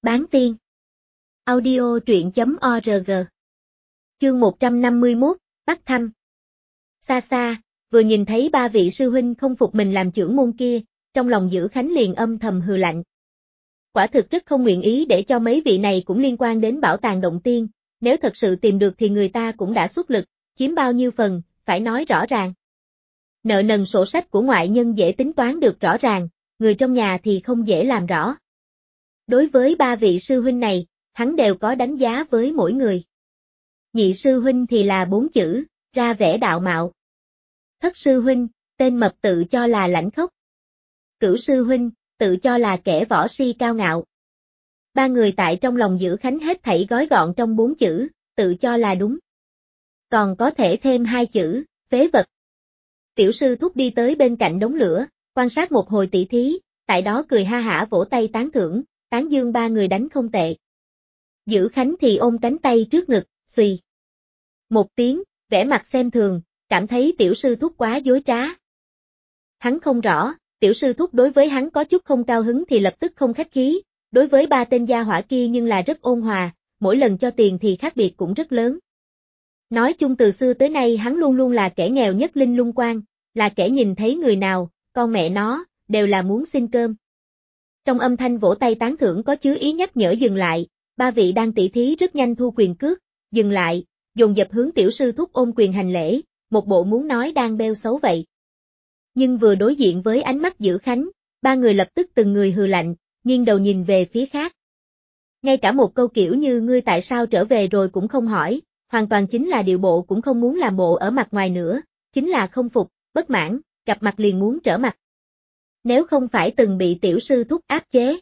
Bán tiên. Audio truyện.org. Chương 151, Bắt thăm. Xa xa, vừa nhìn thấy ba vị sư huynh không phục mình làm trưởng môn kia, trong lòng Dữ Khánh liền âm thầm hừ lạnh. Quả thực rất không nguyện ý để cho mấy vị này cũng liên quan đến bảo tàng động tiên, nếu thật sự tìm được thì người ta cũng đã xuất lực, chiếm bao nhiêu phần, phải nói rõ ràng. Nợ nần sổ sách của ngoại nhân dễ tính toán được rõ ràng, người trong nhà thì không dễ làm rõ. Đối với ba vị sư huynh này, hắn đều có đánh giá với mỗi người. Nhị sư huynh thì là 4 chữ, ra vẻ đạo mạo. Thất sư huynh, tên mập tự cho là lãnh khốc. Cửu sư huynh, tự cho là kẻ võ si cao ngạo. Ba người tại trong lòng Dữ Khánh hết thảy gói gọn trong 4 chữ, tự cho là đúng. Còn có thể thêm 2 chữ, phế vật. Tiểu sư thúc đi tới bên cạnh đống lửa, quan sát một hồi tỷ thí, tại đó cười ha hả vỗ tay tán thưởng, tán dương ba người đánh không tệ. Dữ Khánh thì ôm cánh tay trước ngực, xùy. Một tiếng, vẻ mặt xem thường, cảm thấy tiểu sư thúc quá dối trá. Hắn không rõ, tiểu sư thúc đối với hắn có chút không cao hứng thì lập tức không khách khí, đối với ba tên gia hỏa kia nhưng là rất ôn hòa, mỗi lần cho tiền thì khác biệt cũng rất lớn. Nói chung từ xưa tới nay hắn luôn luôn là kẻ nghèo nhất Linh Lung Quan, là kẻ nhìn thấy người nào, con mẹ nó, đều là muốn xin cơm. Trong âm thanh vỗ tay tán thưởng có chứa ý nhắc nhở dừng lại, ba vị đang tỷ thí rất nhanh thu quyền cước, dừng lại, dồn dập hướng tiểu sư thúc ôm quyền hành lễ, một bộ muốn nói đang bêu xấu vậy. Nhưng vừa đối diện với ánh mắt Dữ Khánh, ba người lập tức từng người hừ lạnh, nghiêng đầu nhìn về phía khác. Ngay cả một câu kiểu như ngươi tại sao trở về rồi cũng không hỏi, hoàn toàn chính là điệu bộ cũng không muốn làm bộ ở mặt ngoài nữa, chính là không phục, bất mãn, gặp mặt liền muốn trở mặt. Nếu không phải từng bị tiểu sư thúc áp chế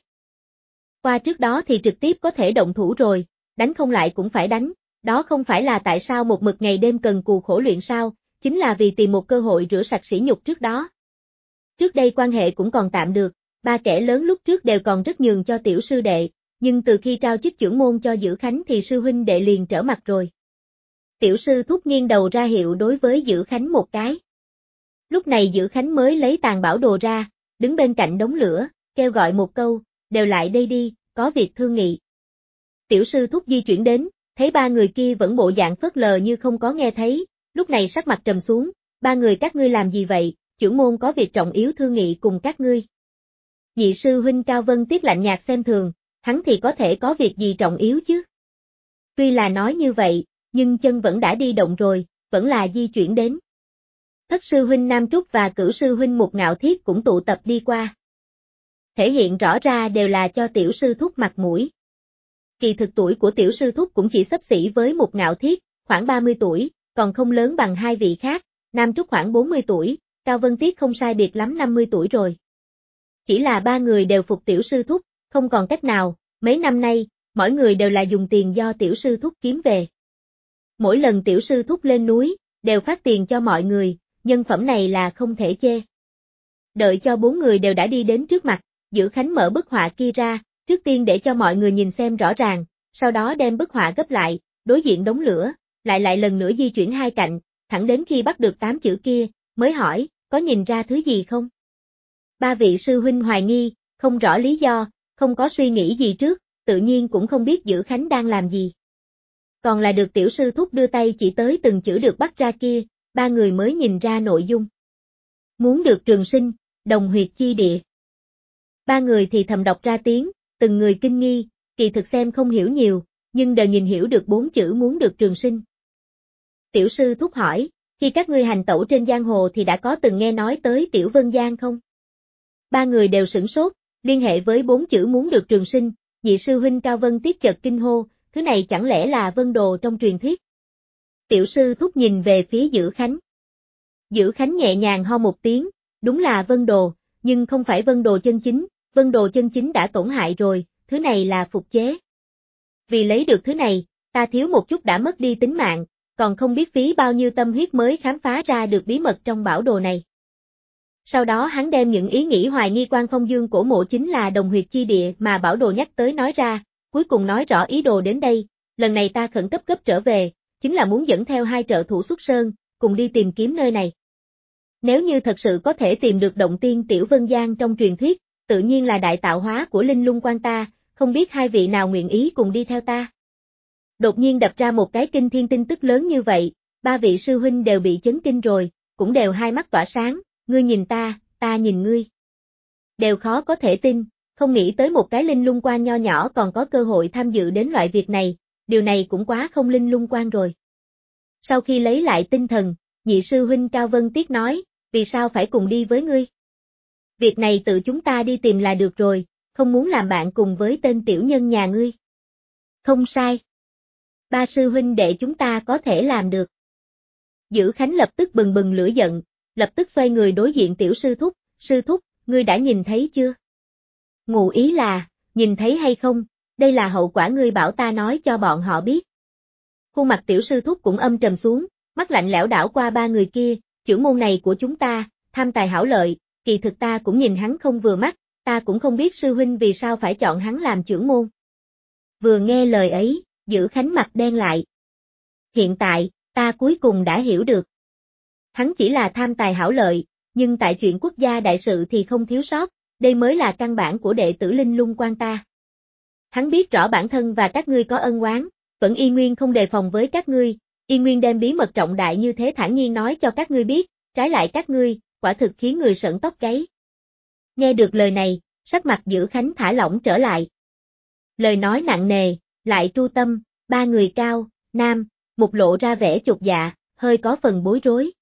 qua trước đó thì trực tiếp có thể động thủ rồi, đánh không lại cũng phải đánh, đó không phải là tại sao một mực ngày đêm cần cù khổ luyện sao, chính là vì tìm một cơ hội rửa sạch sỉ nhục trước đó. Trước đây quan hệ cũng còn tạm được, ba kẻ lớn lúc trước đều còn rất nhường cho tiểu sư đệ, nhưng từ khi trao chức trưởng môn cho Dữ Khánh thì sư huynh đệ liền trở mặt rồi. Tiểu sư thúc nghiêng đầu ra hiệu đối với Dữ Khánh một cái. Lúc này Dữ Khánh mới lấy tàn bảo đồ ra, đứng bên cạnh đống lửa, kêu gọi một câu, đều lại đây đi, có việc thương nghị. Tiểu sư thúc di chuyển đến, thấy ba người kia vẫn bộ dạng phớt lờ như không có nghe thấy, lúc này sắc mặt trầm xuống, ba người các ngươi làm gì vậy, trưởng môn có việc trọng yếu thương nghị cùng các ngươi. Nhị sư huynh Cao Vân Tiết lạnh nhạt xem thường, hắn thì có thể có việc gì trọng yếu chứ. Tuy là nói như vậy, nhưng chân vẫn đã đi động rồi, vẫn là di chuyển đến. Thất sư huynh Nam Trúc và cửu sư huynh Mục Ngạo Thiết cũng tụ tập đi qua. Thể hiện rõ ra đều là cho tiểu sư thúc mặt mũi. Kỳ thực tuổi của tiểu sư thúc cũng chỉ xấp xỉ với Mục Ngạo Thiết, khoảng 30 tuổi, còn không lớn bằng hai vị khác, Nam Trúc khoảng 40 tuổi, Cao Vân Tiết không sai biệt lắm 50 tuổi rồi. Chỉ là ba người đều phục tiểu sư thúc, không còn cách nào, mấy năm nay, mỗi người đều là dùng tiền do tiểu sư thúc kiếm về. Mỗi lần tiểu sư thúc lên núi, đều phát tiền cho mọi người, nhân phẩm này là không thể chê. Đợi cho bốn người đều đã đi đến trước mặt, Dữ Khánh mở bức họa kia ra, trước tiên để cho mọi người nhìn xem rõ ràng, sau đó đem bức họa gấp lại, đối diện đống lửa, lại lần nữa di chuyển hai cạnh, thẳng đến khi bắt được 8 chữ kia, mới hỏi, có nhìn ra thứ gì không? Ba vị sư huynh hoài nghi, không rõ lý do, không có suy nghĩ gì trước, tự nhiên cũng không biết Dữ Khánh đang làm gì. Còn là được tiểu sư thúc đưa tay chỉ tới từng chữ được bắt ra kia, ba người mới nhìn ra nội dung. Muốn được trường sinh, đồng huyệt chi địa. Ba người thì thầm đọc ra tiếng, từng người kinh nghi, kỳ thực xem không hiểu nhiều, nhưng đều nhìn hiểu được 4 chữ muốn được trường sinh. Tiểu sư thúc hỏi, khi các ngươi hành tẩu trên giang hồ thì đã có từng nghe nói tới Tiểu Vân Giang không? Ba người đều sửng sốt, liên hệ với 4 chữ muốn được trường sinh, nhị sư huynh Cao Vân Tiết chợt kinh hô, thứ này chẳng lẽ là vân đồ trong truyền thuyết? Tiểu sư thúc nhìn về phía Dữ Khánh. Dữ Khánh nhẹ nhàng ho một tiếng, đúng là vân đồ, nhưng không phải vân đồ chân chính, vân đồ chân chính đã tổn hại rồi, thứ này là phục chế. Vì lấy được thứ này, ta thiếu một chút đã mất đi tính mạng, còn không biết phí bao nhiêu tâm huyết mới khám phá ra được bí mật trong bảo đồ này. Sau đó hắn đem những ý nghĩ hoài nghi Quan Phong Dương cổ mộ chính là đồng huyệt chi địa mà bảo đồ nhắc tới nói ra, cuối cùng nói rõ ý đồ đến đây, lần này ta khẩn cấp trở về, chính là muốn dẫn theo 2 trợ thủ xuất sơn, cùng đi tìm kiếm nơi này. Nếu như thật sự có thể tìm được động tiên Tiểu Vân Giang trong truyền thuyết, tự nhiên là đại tạo hóa của Linh Lung Quan ta, không biết hai vị nào nguyện ý cùng đi theo ta. Đột nhiên đập ra một cái kinh thiên tin tức lớn như vậy, ba vị sư huynh đều bị chấn kinh rồi, cũng đều hai mắt tỏa sáng, ngươi nhìn ta nhìn ngươi. Đều khó có thể tin, không nghĩ tới một cái linh lung quan nho nhỏ còn có cơ hội tham dự đến loại việc này, điều này cũng quá không linh lung quan rồi. Sau khi lấy lại tinh thần, nhị sư huynh Cao Vân Tiết nói, vì sao phải cùng đi với ngươi? Việc này tự chúng ta đi tìm là được rồi, không muốn làm bạn cùng với tên tiểu nhân nhà ngươi. Không sai. Ba sư huynh đệ chúng ta có thể làm được. Dữ Khánh lập tức bừng bừng lửa giận, lập tức xoay người đối diện tiểu sư thúc, ngươi đã nhìn thấy chưa? Ngụ ý là, nhìn thấy hay không, đây là hậu quả ngươi bảo ta nói cho bọn họ biết. Khuôn mặt tiểu sư thúc cũng âm trầm xuống, mắt lạnh lẽo đảo qua ba người kia, chưởng môn này của chúng ta, tham tài hảo lợi, kỳ thực ta cũng nhìn hắn không vừa mắt, ta cũng không biết sư huynh vì sao phải chọn hắn làm chưởng môn. Vừa nghe lời ấy, Dữ Khánh mặt đen lại. Hiện tại, ta cuối cùng đã hiểu được. Hắn chỉ là tham tài hảo lợi, nhưng tại chuyện quốc gia đại sự thì không thiếu sót, đây mới là căn bản của đệ tử linh lung quan ta. Hắn biết rõ bản thân và các ngươi có ân oán, vẫn y nguyên không đề phòng với các ngươi, y nguyên đem bí mật trọng đại như thế thản nhiên nói cho các ngươi biết, trái lại các ngươi, quả thực khiến người sởn tóc gáy. Nghe được lời này, sắc mặt Dữ Khánh thả lỏng trở lại. Lời nói nặng nề, lại tru tâm, ba người Cao, Nam, Mục lộ ra vẻ chột dạ, hơi có phần bối rối.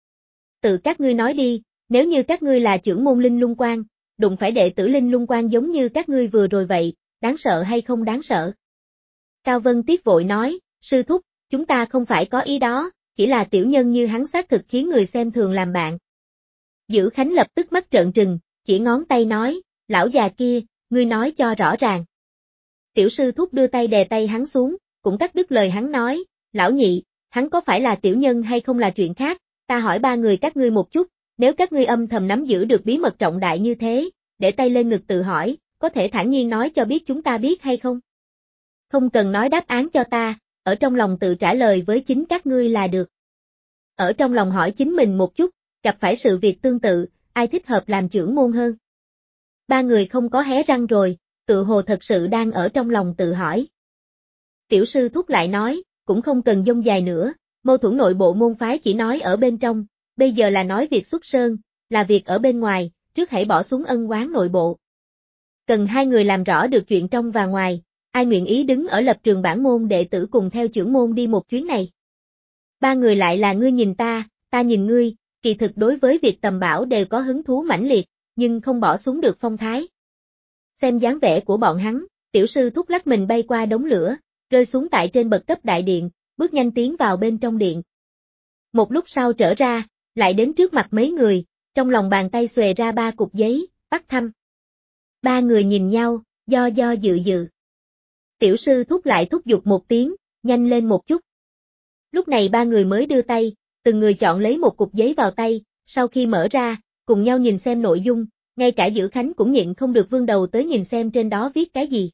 Tự các ngươi nói đi, nếu như các ngươi là chưởng môn linh lung quan, đụng phải đệ tử linh lung quan giống như các ngươi vừa rồi vậy, đáng sợ hay không đáng sợ? Cao Vân Tiết vội nói, sư thúc, chúng ta không phải có ý đó, chỉ là tiểu nhân như hắn xác thực khiến người xem thường làm bạn. Dữ Khánh lập tức mắt trợn trừng, chỉ ngón tay nói, lão già kia, ngươi nói cho rõ ràng. Tiểu sư thúc đưa tay đè tay hắn xuống, cũng cắt đứt lời hắn nói, lão nhị, hắn có phải là tiểu nhân hay không là chuyện khác, ta hỏi ba người các ngươi một chút, nếu các ngươi âm thầm nắm giữ được bí mật trọng đại như thế, để tay lên ngực tự hỏi, có thể thản nhiên nói cho biết chúng ta biết hay không? Không cần nói đáp án cho ta, ở trong lòng tự trả lời với chính các ngươi là được. Ở trong lòng hỏi chính mình một chút, gặp phải sự việc tương tự, ai thích hợp làm chưởng môn hơn? Ba người không có hé răng rồi, tự hồ thật sự đang ở trong lòng tự hỏi. Tiểu sư thúc lại nói, cũng không cần dông dài nữa, mâu thuẫn nội bộ môn phái chỉ nói ở bên trong, bây giờ là nói việc xuất sơn, là việc ở bên ngoài, trước hãy bỏ xuống ân oán nội bộ. Cần hai người làm rõ được chuyện trong và ngoài, ai nguyện ý đứng ở lập trường bản môn đệ tử cùng theo chưởng môn đi một chuyến này. Ba người lại là ngươi nhìn ta nhìn ngươi, kỳ thực đối với việc tầm bảo đều có hứng thú mãnh liệt, nhưng không bỏ xuống được phong thái. Xem dáng vẻ của bọn hắn, tiểu sư thúc lắc mình bay qua đống lửa, rơi xuống tại trên bậc cấp đại điện, bước nhanh tiến vào bên trong điện. Một lúc sau trở ra, lại đến trước mặt mấy người, trong lòng bàn tay xòe ra ba cục giấy, bắt thăm. Ba người nhìn nhau, do dự. Tiểu sư thúc lại thúc giục một tiếng, nhanh lên một chút. Lúc này ba người mới đưa tay, từng người chọn lấy một cục giấy vào tay, sau khi mở ra, cùng nhau nhìn xem nội dung, ngay cả Dữ Khánh cũng nhịn không được vươn đầu tới nhìn xem trên đó viết cái gì.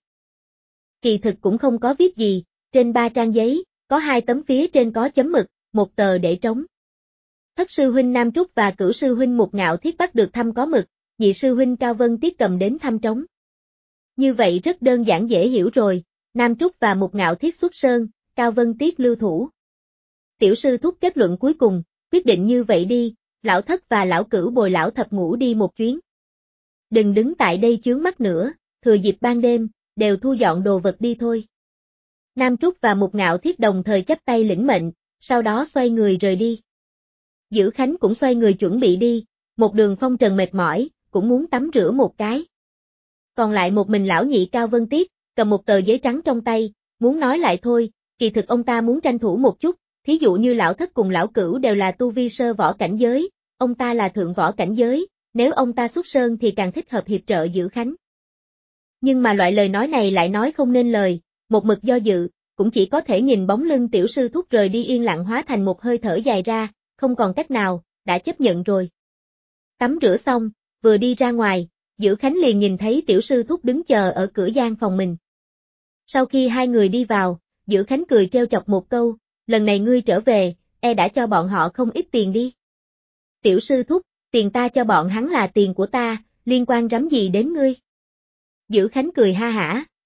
Kỳ thực cũng không có viết gì, trên 3 trang giấy, có 2 tấm phía trên có chấm mực, một tờ để trống. Thất sư huynh Nam Trúc và cửu sư huynh Mục Ngạo Thiết bắt được thăm có mực, nhị sư huynh Cao Vân Tiết cầm đến thăm trống. Như vậy rất đơn giản dễ hiểu rồi, Nam Trúc và Mục Ngạo Thiết xuất sơn, Cao Vân Tiết lưu thủ. Tiểu sư thúc kết luận cuối cùng, quyết định như vậy đi, lão thất và lão cửu bồi lão thập ngũ đi một chuyến. Đừng đứng tại đây chướng mắt nữa, thừa dịp ban đêm, đều thu dọn đồ vật đi thôi. Nam Trúc và Mục Ngạo Thiết đồng thời chắp tay lĩnh mệnh, sau đó xoay người rời đi. Dữ Khánh cũng xoay người chuẩn bị đi, một đường phong trần mệt mỏi, cũng muốn tắm rửa một cái. Còn lại một mình lão nhị Cao Vân Tiết, cầm một tờ giấy trắng trong tay, muốn nói lại thôi, kỳ thực ông ta muốn tranh thủ một chút, thí dụ như lão thất cùng lão cửu đều là tu vi sơ võ cảnh giới, ông ta là thượng võ cảnh giới, nếu ông ta xuất sơn thì càng thích hợp hiệp trợ Dữ Khánh. Nhưng mà loại lời nói này lại nói không nên lời, một mực do dự, cũng chỉ có thể nhìn bóng lưng tiểu sư thúc rời đi yên lặng hóa thành một hơi thở dài ra, không còn cách nào, đã chấp nhận rồi. Tắm rửa xong, vừa đi ra ngoài, Dữ Khánh liền nhìn thấy tiểu sư thúc đứng chờ ở cửa gian phòng mình. Sau khi hai người đi vào, Dữ Khánh cười trêu chọc một câu, lần này ngươi trở về, đã cho bọn họ không ít tiền đi. Tiểu sư thúc, tiền ta cho bọn hắn là tiền của ta, liên quan rắm gì đến ngươi? Dữ Khánh cười ha hả,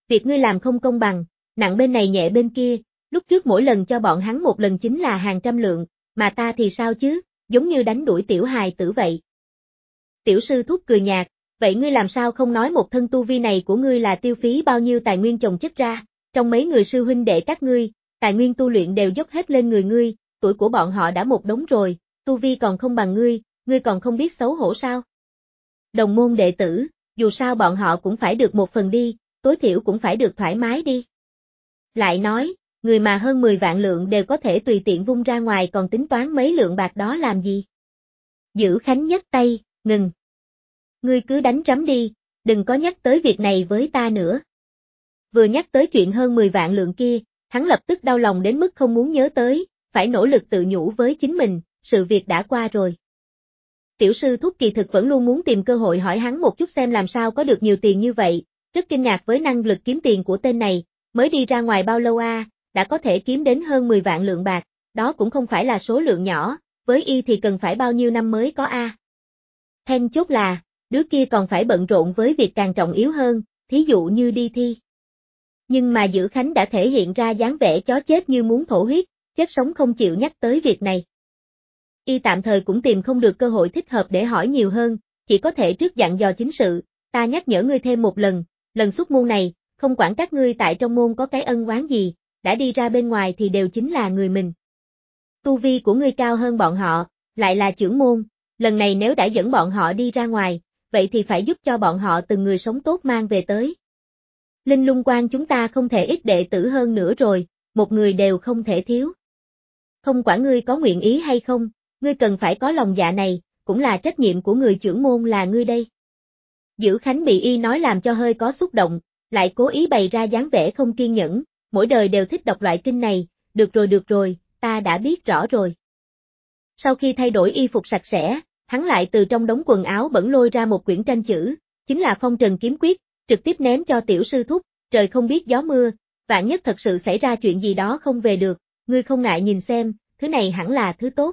Việc ngươi làm không công bằng, nặng bên này nhẹ bên kia, lúc trước mỗi lần cho bọn hắn một lần chính là hàng trăm lượng, mà ta thì sao chứ, giống như đánh đuổi tiểu hài tử vậy. Tiểu sư thúc cười nhạt, vậy ngươi làm sao không nói một thân tu vi này của ngươi là tiêu phí bao nhiêu tài nguyên chồng chất ra, trong mấy người sư huynh đệ các ngươi, tài nguyên tu luyện đều dốc hết lên người ngươi, tuổi của bọn họ đã một đống rồi, tu vi còn không bằng ngươi còn không biết xấu hổ sao? Đồng môn đệ tử, dù sao bọn họ cũng phải được một phần đi, tối thiểu cũng phải được thoải mái đi. Lại nói, người mà hơn 10 vạn lượng đều có thể tùy tiện vung ra ngoài còn tính toán mấy lượng bạc đó làm gì? Dữ Khánh nhấc tay, ngừng. Ngươi cứ đánh rắm đi, đừng có nhắc tới việc này với ta nữa. Vừa nhắc tới chuyện hơn 10 vạn lượng kia, hắn lập tức đau lòng đến mức không muốn nhớ tới, phải nỗ lực tự nhủ với chính mình, sự việc đã qua rồi. Tiểu sư thúc kỳ thực vẫn luôn muốn tìm cơ hội hỏi hắn một chút xem làm sao có được nhiều tiền như vậy, rất kinh ngạc với năng lực kiếm tiền của tên này, mới đi ra ngoài bao lâu đã có thể kiếm đến hơn 10 vạn lượng bạc, đó cũng không phải là số lượng nhỏ, với y thì cần phải bao nhiêu năm mới có Then chốt là, đứa kia còn phải bận rộn với việc càng trọng yếu hơn, thí dụ như đi thi. Nhưng mà Dữ Khánh đã thể hiện ra dáng vẻ chó chết như muốn thổ huyết, chết sống không chịu nhắc tới việc này. Y tạm thời cũng tìm không được cơ hội thích hợp để hỏi nhiều hơn, chỉ có thể trước dặn dò chính sự, ta nhắc nhở ngươi thêm một lần xuất môn này, không quản các ngươi tại trong môn có cái ân oán gì, đã đi ra bên ngoài thì đều chính là người mình. Tu vi của ngươi cao hơn bọn họ, lại là trưởng môn, lần này nếu đã dẫn bọn họ đi ra ngoài, vậy thì phải giúp cho bọn họ từng người sống tốt mang về tới. Linh Lung Quan chúng ta không thể ít đệ tử hơn nữa rồi, một người đều không thể thiếu. Không quản ngươi có nguyện ý hay không, ngươi cần phải có lòng dạ này, cũng là trách nhiệm của người trưởng môn là ngươi đây. Dữ Khánh bị y nói làm cho hơi có xúc động, lại cố ý bày ra dáng vẻ không kiên nhẫn, mỗi đời đều thích đọc loại kinh này, được rồi, ta đã biết rõ rồi. Sau khi thay đổi y phục sạch sẽ, hắn lại từ trong đống quần áo bẩn lôi ra một quyển tranh chữ, chính là Phong Trần Kiếm Quyết, trực tiếp ném cho tiểu sư thúc, trời không biết gió mưa, vạn nhất thật sự xảy ra chuyện gì đó không về được, ngươi không ngại nhìn xem, thứ này hẳn là thứ tốt.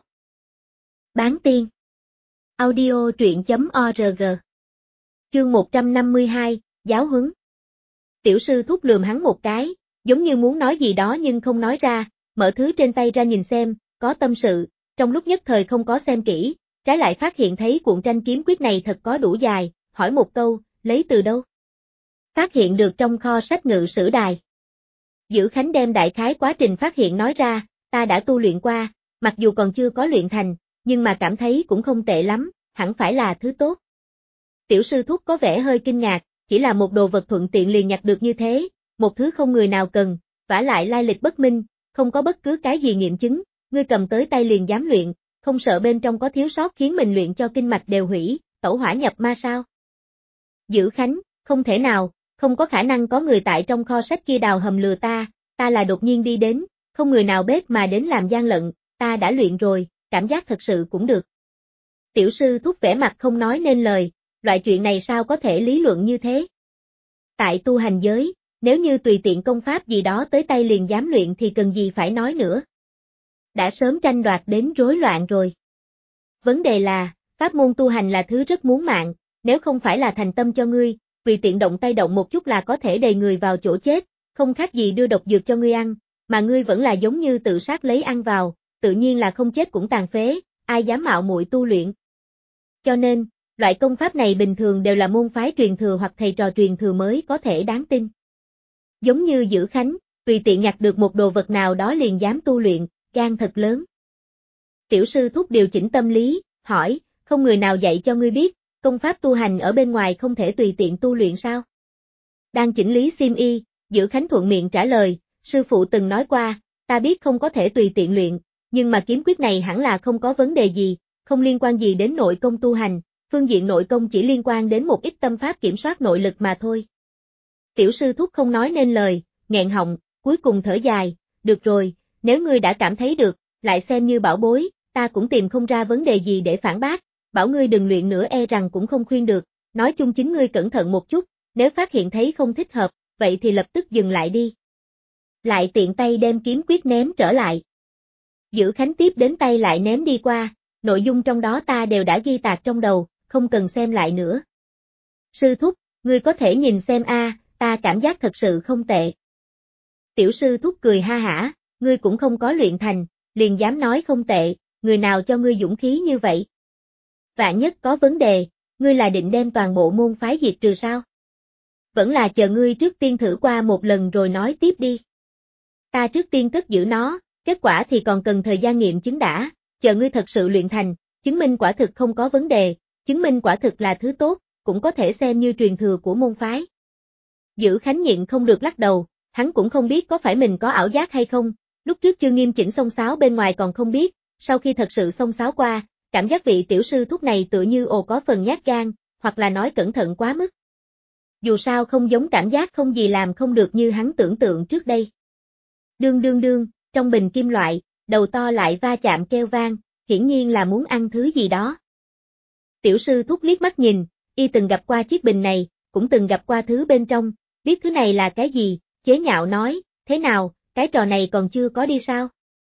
Bán tiên. Audio truyện.org. Chương 152, Giáo huấn. Tiểu sư thúc lườm hắn một cái, giống như muốn nói gì đó nhưng không nói ra, mở thứ trên tay ra nhìn xem, có tâm sự, trong lúc nhất thời không có xem kỹ, trái lại phát hiện thấy cuộn tranh kiếm quyết này thật có đủ dài, hỏi một câu, lấy từ đâu? Phát hiện được trong kho sách Ngự Sử Đài. Dữ Khánh đem đại khái quá trình phát hiện nói ra, ta đã tu luyện qua, mặc dù còn chưa có luyện thành, nhưng mà cảm thấy cũng không tệ lắm, hẳn phải là thứ tốt. Tiểu sư thúc có vẻ hơi kinh ngạc, chỉ là một đồ vật thuận tiện liền nhặt được như thế, một thứ không người nào cần, vả lại lai lịch bất minh, không có bất cứ cái gì nghiệm chứng, ngươi cầm tới tay liền dám luyện, không sợ bên trong có thiếu sót khiến mình luyện cho kinh mạch đều hủy, tẩu hỏa nhập ma sao? Dữ Khánh, không thể nào, không có khả năng có người tại trong kho sách kia đào hầm lừa ta là đột nhiên đi đến, không người nào bếp mà đến làm gian lận, ta đã luyện rồi, cảm giác thật sự cũng được. Tiểu sư thúc vẻ mặt không nói nên lời, loại chuyện này sao có thể lý luận như thế? Tại tu hành giới, nếu như tùy tiện công pháp gì đó tới tay liền dám luyện thì cần gì phải nói nữa. Đã sớm tranh đoạt đến rối loạn rồi. Vấn đề là, pháp môn tu hành là thứ rất muốn mạng, nếu không phải là thành tâm cho ngươi, vì tiện động tay động một chút là có thể đẩy người vào chỗ chết, không khác gì đưa độc dược cho ngươi ăn, mà ngươi vẫn là giống như tự sát lấy ăn vào, tự nhiên là không chết cũng tàn phế, ai dám mạo muội tu luyện. Cho nên, loại công pháp này bình thường đều là môn phái truyền thừa hoặc thầy trò truyền thừa mới có thể đáng tin. Giống như Dữ Khánh, tùy tiện nhặt được một đồ vật nào đó liền dám tu luyện, gan thật lớn. Tiểu sư thúc điều chỉnh tâm lý, hỏi, không người nào dạy cho ngươi biết, công pháp tu hành ở bên ngoài không thể tùy tiện tu luyện sao? Đang chỉnh lý xiêm y, Dữ Khánh thuận miệng trả lời, sư phụ từng nói qua, ta biết không có thể tùy tiện luyện, nhưng mà kiếm quyết này hẳn là không có vấn đề gì, không liên quan gì đến nội công tu hành, phương diện nội công chỉ liên quan đến một ít tâm pháp kiểm soát nội lực mà thôi. Tiểu sư thúc không nói nên lời, nghẹn họng, cuối cùng thở dài, được rồi, nếu ngươi đã cảm thấy được, lại xem như bảo bối, ta cũng tìm không ra vấn đề gì để phản bác, bảo ngươi đừng luyện nữa e rằng cũng không khuyên được, nói chung chính ngươi cẩn thận một chút, nếu phát hiện thấy không thích hợp, vậy thì lập tức dừng lại đi. Lại tiện tay đem kiếm quyết ném trở lại. Dữ Khánh tiếp đến tay lại ném đi qua, nội dung trong đó ta đều đã ghi tạc trong đầu, không cần xem lại nữa. Sư thúc, ngươi có thể nhìn xem ta cảm giác thật sự không tệ. Tiểu sư thúc cười ha hả, ngươi cũng không có luyện thành, liền dám nói không tệ, người nào cho ngươi dũng khí như vậy? Vạn nhất có vấn đề, ngươi là định đem toàn bộ môn phái diệt trừ sao? Vẫn là chờ ngươi trước tiên thử qua một lần rồi nói tiếp đi. Ta trước tiên cất giữ nó, kết quả thì còn cần thời gian nghiệm chứng đã, chờ ngươi thật sự luyện thành, chứng minh quả thực không có vấn đề, chứng minh quả thực là thứ tốt, cũng có thể xem như truyền thừa của môn phái. Dữ Khánh nhịn không được lắc đầu, hắn cũng không biết có phải mình có ảo giác hay không, lúc trước chưa nghiêm chỉnh xông xáo bên ngoài còn không biết, sau khi thật sự xông xáo qua, cảm giác vị tiểu sư thúc này tựa như có phần nhát gan, hoặc là nói cẩn thận quá mức. Dù sao không giống cảm giác không gì làm không được như hắn tưởng tượng trước đây. Đương đương đương, trong bình kim loại, đầu to lại va chạm kêu vang, hiển nhiên là muốn ăn thứ gì đó. Tiểu sư thúc liếc mắt nhìn, y từng gặp qua chiếc bình này, cũng từng gặp qua thứ bên trong, biết thứ này là cái gì, chế nhạo nói, thế nào, cái trò này còn chưa có đi sao?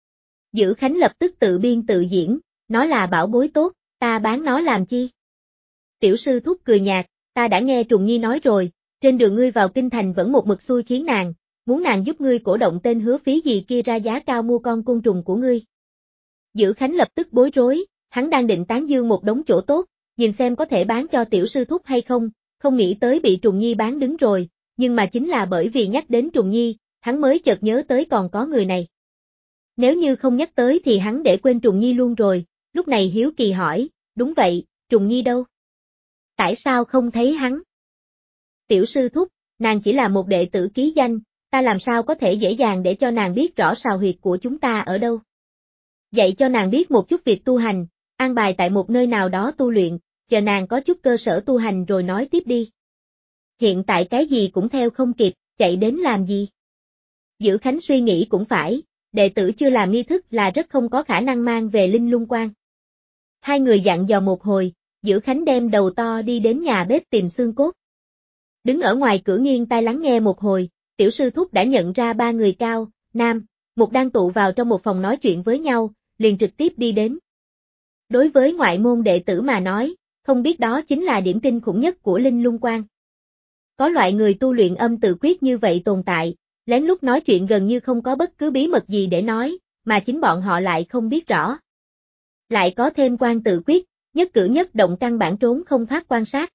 Dữ Khánh lập tức tự biên tự diễn, nó là bảo bối tốt, ta bán nó làm chi? Tiểu sư thúc cười nhạt, ta đã nghe Trùng Nhi nói rồi, trên đường ngươi vào kinh thành vẫn một mực xui khiến nàng, muốn nàng giúp ngươi cổ động tên hứa phí gì kia ra giá cao mua con côn trùng của ngươi. Dữ Khánh lập tức bối rối, hắn đang định tán dương một đống chỗ tốt, nhìn xem có thể bán cho tiểu sư thúc hay không, không nghĩ tới bị Trùng Nhi bán đứng rồi, nhưng mà chính là bởi vì nhắc đến Trùng Nhi, hắn mới chợt nhớ tới còn có người này. Nếu như không nhắc tới thì hắn để quên Trùng Nhi luôn rồi, lúc này hiếu kỳ hỏi, đúng vậy, Trùng Nhi đâu? Tại sao không thấy hắn? Tiểu sư thúc, nàng chỉ là một đệ tử ký danh, ta làm sao có thể dễ dàng để cho nàng biết rõ sào huyệt của chúng ta ở đâu. Dạy cho nàng biết một chút việc tu hành, an bài tại một nơi nào đó tu luyện, chờ nàng có chút cơ sở tu hành rồi nói tiếp đi. Hiện tại cái gì cũng theo không kịp, chạy đến làm gì? Dữ Khánh suy nghĩ cũng phải, đệ tử chưa làm nghi thức là rất không có khả năng mang về Linh Lung Quan. Hai người dặn dò một hồi, Dữ Khánh đem đầu to đi đến nhà bếp tìm xương cốt. Đứng ở ngoài cửa nghiêng tai lắng nghe một hồi, tiểu sư thúc đã nhận ra ba người cao, nam, một đang tụ vào trong một phòng nói chuyện với nhau, liền trực tiếp đi đến. Đối với ngoại môn đệ tử mà nói, không biết đó chính là điểm kinh khủng nhất của Linh Lung Quan. Có loại người tu luyện âm tự quyết như vậy tồn tại, lén lút nói chuyện gần như không có bất cứ bí mật gì để nói, mà chính bọn họ lại không biết rõ. Lại có thêm quan tự quyết, nhất cử nhất động căn bản trốn không thoát quan sát.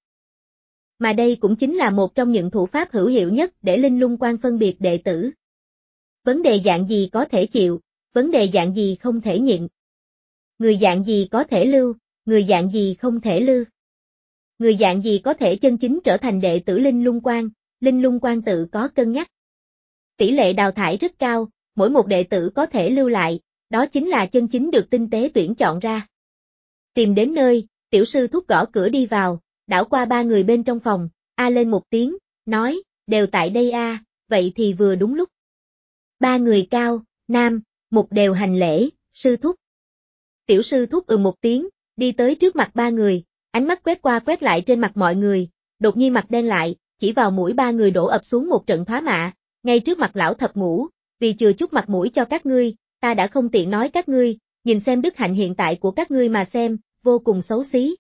Mà đây cũng chính là một trong những thủ pháp hữu hiệu nhất để Linh Lung Quan phân biệt đệ tử. Vấn đề dạng gì có thể chịu, vấn đề dạng gì không thể nhịn. Người dạng gì có thể lưu, người dạng gì không thể lưu. Người dạng gì có thể chân chính trở thành đệ tử Linh Lung Quan tự có cân nhắc. Tỷ lệ đào thải rất cao, mỗi một đệ tử có thể lưu lại, đó chính là chân chính được tinh tế tuyển chọn ra. Tìm đến nơi, tiểu sư thúc gõ cửa đi vào, đảo qua ba người bên trong phòng, a lên một tiếng, nói, đều tại đây a, vậy thì vừa đúng lúc. Ba người cao, nam, một đều hành lễ, sư thúc. Tiểu sư thúc một tiếng, đi tới trước mặt ba người, ánh mắt quét qua quét lại trên mặt mọi người, đột nhiên mặt đen lại, chỉ vào mũi ba người đổ ập xuống một trận thoá mạ, ngay trước mặt lão thập ngũ, vì chừa chút mặt mũi cho các ngươi, ta đã không tiện nói các ngươi, nhìn xem đức hạnh hiện tại của các ngươi mà xem, vô cùng xấu xí.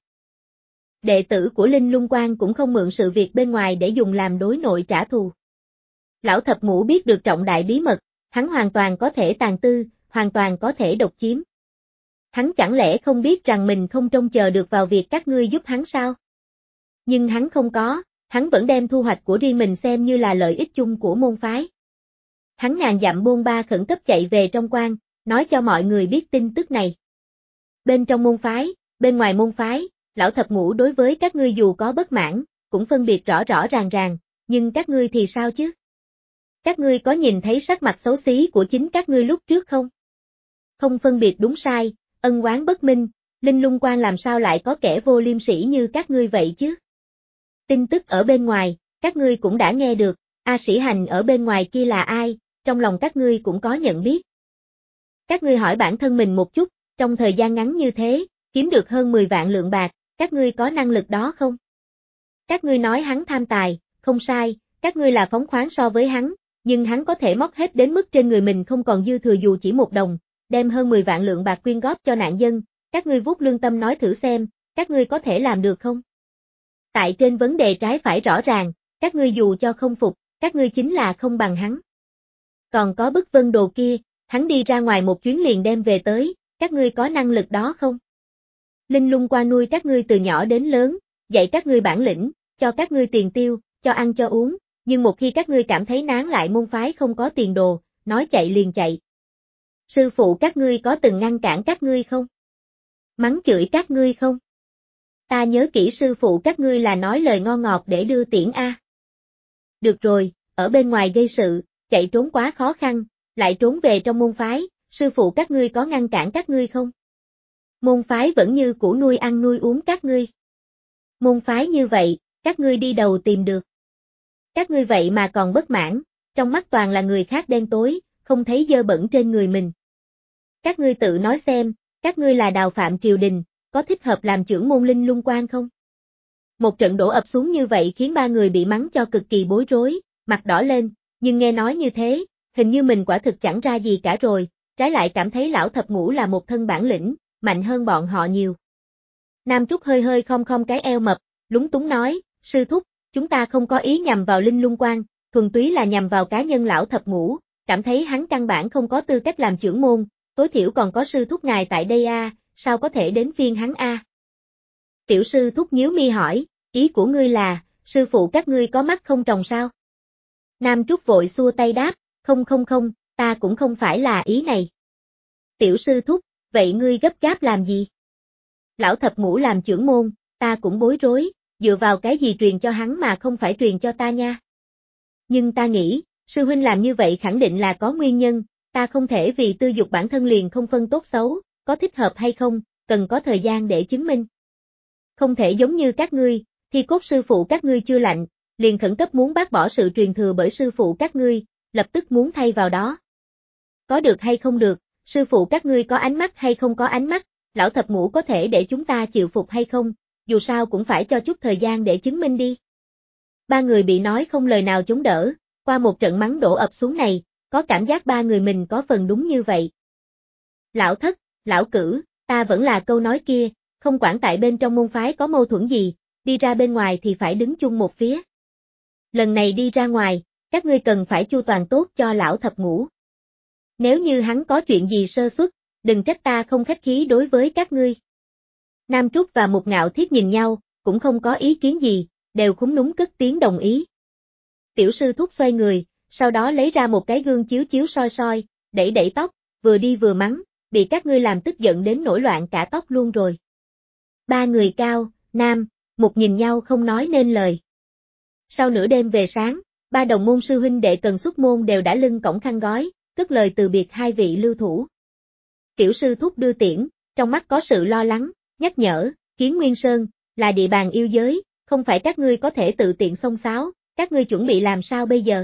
Đệ tử của Linh Lung Quan cũng không mượn sự việc bên ngoài để dùng làm đối nội trả thù. Lão thập ngũ biết được trọng đại bí mật, hắn hoàn toàn có thể tàn tư, hoàn toàn có thể độc chiếm. Hắn chẳng lẽ không biết rằng mình không trông chờ được vào việc các ngươi giúp hắn sao? Nhưng hắn không có, hắn vẫn đem thu hoạch của riêng mình xem như là lợi ích chung của môn phái. Hắn ngàn dặm bôn ba khẩn cấp chạy về trong quan, nói cho mọi người biết tin tức này. Bên trong môn phái, bên ngoài môn phái, lão thập ngũ đối với các ngươi dù có bất mãn, cũng phân biệt rõ rõ ràng, nhưng các ngươi thì sao chứ? Các ngươi có nhìn thấy sắc mặt xấu xí của chính các ngươi lúc trước không? Không phân biệt đúng sai, ân oán bất minh, Linh Lung Quan làm sao lại có kẻ vô liêm sỉ như các ngươi vậy chứ? Tin tức ở bên ngoài, các ngươi cũng đã nghe được, A Sĩ Hành ở bên ngoài kia là ai, trong lòng các ngươi cũng có nhận biết. Các ngươi hỏi bản thân mình một chút, trong thời gian ngắn như thế, kiếm được hơn 10 vạn lượng bạc, các ngươi có năng lực đó không? Các ngươi nói hắn tham tài, không sai, các ngươi là phóng khoáng so với hắn, nhưng hắn có thể móc hết đến mức trên người mình không còn dư thừa dù chỉ một đồng, đem hơn 10 vạn lượng bạc quyên góp cho nạn dân, các ngươi vuốt lương tâm nói thử xem, các ngươi có thể làm được không? Tại trên vấn đề trái phải rõ ràng, các ngươi dù cho không phục, các ngươi chính là không bằng hắn. Còn có bức vân đồ kia, hắn đi ra ngoài một chuyến liền đem về tới, các ngươi có năng lực đó không? Linh Lung qua nuôi các ngươi từ nhỏ đến lớn, dạy các ngươi bản lĩnh, cho các ngươi tiền tiêu, cho ăn cho uống, nhưng một khi các ngươi cảm thấy nán lại môn phái không có tiền đồ, nói chạy liền chạy. Sư phụ các ngươi có từng ngăn cản các ngươi không? Mắng chửi các ngươi không? Ta nhớ kỹ sư phụ các ngươi là nói lời ngon ngọt để đưa tiễn a. Được rồi, ở bên ngoài gây sự, chạy trốn quá khó khăn, lại trốn về trong môn phái, sư phụ các ngươi có ngăn cản các ngươi không? Môn phái vẫn như cũ nuôi ăn nuôi uống các ngươi. Môn phái như vậy, các ngươi đi đầu tìm được. Các ngươi vậy mà còn bất mãn, trong mắt toàn là người khác đen tối, không thấy dơ bẩn trên người mình. Các ngươi tự nói xem, các ngươi là đào phạm triều đình, có thích hợp làm trưởng môn Linh Lung Quan không? Một trận đổ ập xuống như vậy khiến ba người bị mắng cho cực kỳ bối rối, mặt đỏ lên, nhưng nghe nói như thế, hình như mình quả thực chẳng ra gì cả rồi, trái lại cảm thấy lão thập ngũ là một thân bản lĩnh, mạnh hơn bọn họ nhiều. Nam Trúc hơi hơi khom khom cái eo mập, lúng túng nói, sư thúc, chúng ta không có ý nhằm vào Linh Lung Quan, thuần túy là nhằm vào cá nhân lão thập ngũ, cảm thấy hắn căn bản không có tư cách làm trưởng môn, tối thiểu còn có sư thúc ngài tại đây a, sao có thể đến phiên hắn a? Tiểu sư thúc nhíu mi hỏi, ý của ngươi là, sư phụ các ngươi có mắt không tròng sao? Nam Trúc vội xua tay đáp, không, ta cũng không phải là ý này. Tiểu sư thúc, vậy ngươi gấp gáp làm gì? Lão thập ngũ làm trưởng môn, ta cũng bối rối, dựa vào cái gì truyền cho hắn mà không phải truyền cho ta nha. Nhưng ta nghĩ, sư huynh làm như vậy khẳng định là có nguyên nhân, ta không thể vì tư dục bản thân liền không phân tốt xấu, có thích hợp hay không, cần có thời gian để chứng minh. Không thể giống như các ngươi, thi cốt sư phụ các ngươi chưa lạnh, liền khẩn cấp muốn bác bỏ sự truyền thừa bởi sư phụ các ngươi, lập tức muốn thay vào đó. Có được hay không được, sư phụ các ngươi có ánh mắt hay không có ánh mắt, lão thập ngũ có thể để chúng ta chịu phục hay không, dù sao cũng phải cho chút thời gian để chứng minh đi. Ba người bị nói không lời nào chống đỡ, qua một trận mắng đổ ập xuống này, có cảm giác ba người mình có phần đúng như vậy. Lão thất, lão cử, ta vẫn là câu nói kia, không quản tại bên trong môn phái có mâu thuẫn gì, đi ra bên ngoài thì phải đứng chung một phía. Lần này đi ra ngoài, các ngươi cần phải chu toàn tốt cho lão thập ngũ. Nếu như hắn có chuyện gì sơ suất, đừng trách ta không khách khí đối với các ngươi. Nam Trúc và Mục Ngạo Thiết nhìn nhau, cũng không có ý kiến gì, đều khúm núm cất tiếng đồng ý. Tiểu sư thúc xoay người, sau đó lấy ra một cái gương chiếu chiếu soi soi, đẩy tóc, vừa đi vừa mắng, bị các ngươi làm tức giận đến nổi loạn cả tóc luôn rồi. Ba người Cao, Nam, Mục nhìn nhau không nói nên lời. Sau nửa đêm về sáng, ba đồng môn sư huynh đệ cần xuất môn đều đã lưng cõng khăn gói, cất lời từ biệt hai vị lưu thủ. Tiểu sư thúc đưa tiễn, trong mắt có sự lo lắng, nhắc nhở, Kiến Nguyên Sơn, là địa bàn yêu giới, không phải các ngươi có thể tự tiện xông xáo, các ngươi chuẩn bị làm sao bây giờ?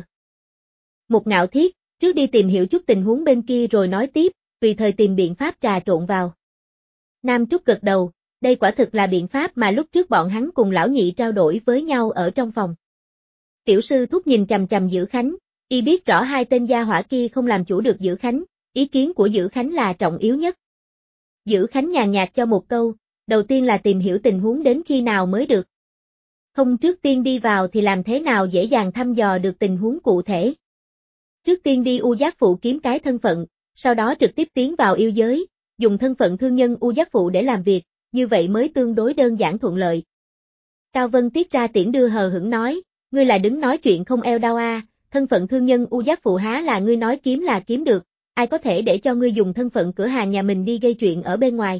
Mục Ngạo Thiết, trước đi tìm hiểu chút tình huống bên kia rồi nói tiếp, tùy thời tìm biện pháp trà trộn vào. Nam Trúc gật đầu, đây quả thực là biện pháp mà lúc trước bọn hắn cùng lão nhị trao đổi với nhau ở trong phòng. Tiểu sư thúc nhìn chằm chằm Dữ Khánh, y biết rõ hai tên gia hỏa kia không làm chủ được Dữ Khánh, ý kiến của Dữ Khánh là trọng yếu nhất. Dữ Khánh nhàn nhạt cho một câu, đầu tiên là tìm hiểu tình huống đến khi nào mới được. Không trước tiên đi vào thì làm thế nào dễ dàng thăm dò được tình huống cụ thể. Trước tiên đi U Giác Phụ kiếm cái thân phận, sau đó trực tiếp tiến vào yêu giới, dùng thân phận thương nhân U Giác Phụ để làm việc, như vậy mới tương đối đơn giản thuận lợi. Cao Vân Tiết ra tiễn đưa hờ hững nói, ngươi là đứng nói chuyện không eo đau a, thân phận thương nhân U Giác Phụ há là ngươi nói kiếm là kiếm được, ai có thể để cho ngươi dùng thân phận cửa hàng nhà mình đi gây chuyện ở bên ngoài.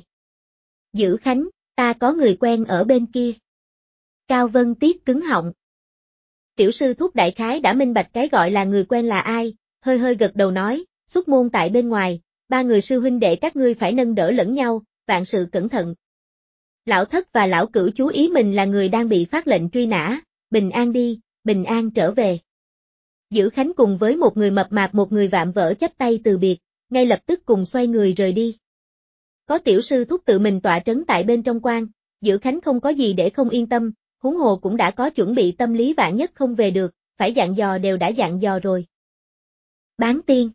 Dữ Khánh, ta có người quen ở bên kia. Cao Vân Tiết cứng họng. Tiểu sư thúc đại khái đã minh bạch cái gọi là người quen là ai, hơi hơi gật đầu nói, xuất môn tại bên ngoài, ba người sư huynh đệ các ngươi phải nâng đỡ lẫn nhau, vạn sự cẩn thận. Lão thất và lão cửu chú ý mình là người đang bị phát lệnh truy nã, bình an đi, bình an trở về. Dữ Khánh cùng với một người mập mạp một người vạm vỡ chắp tay từ biệt, ngay lập tức cùng xoay người rời đi. Có tiểu sư thúc tự mình tọa trấn tại bên trong quan, Dữ Khánh không có gì để không yên tâm, huống hồ cũng đã có chuẩn bị tâm lý vạn nhất không về được, phải dặn dò đều đã dặn dò rồi. Bán tiên.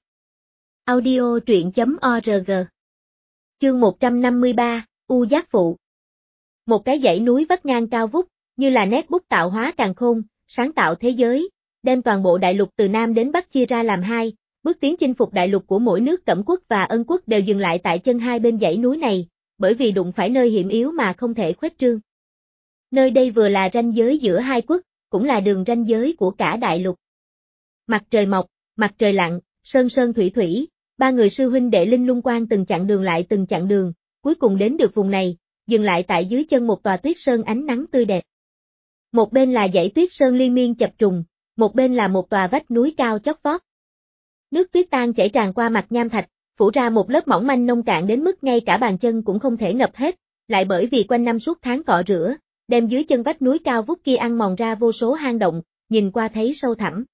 Audio truyện.org. Chương 153, U Giác Phụ. Một cái dãy núi vắt ngang cao vút, như là nét bút tạo hóa càn khôn, sáng tạo thế giới, đem toàn bộ đại lục từ Nam đến Bắc chia ra làm hai, bước tiến chinh phục đại lục của mỗi nước Cẩm quốc và Ân quốc đều dừng lại tại chân hai bên dãy núi này, bởi vì đụng phải nơi hiểm yếu mà không thể khuếch trương. Nơi đây vừa là ranh giới giữa hai quốc, cũng là đường ranh giới của cả đại lục. Mặt trời mọc, mặt trời lặn, sơn sơn thủy thủy, ba người sư huynh đệ Linh Lung Quang từng chặng đường lại từng chặng đường, cuối cùng đến được vùng này, dừng lại tại dưới chân một tòa tuyết sơn ánh nắng tươi đẹp. Một bên là dãy tuyết sơn liên miên chập trùng, một bên là một tòa vách núi cao chót vót. Nước tuyết tan chảy tràn qua mặt nham thạch, phủ ra một lớp mỏng manh nông cạn đến mức ngay cả bàn chân cũng không thể ngập hết, lại bởi vì quanh năm suốt tháng cọ rửa, đem dưới chân vách núi cao vút kia ăn mòn ra vô số hang động, nhìn qua thấy sâu thẳm.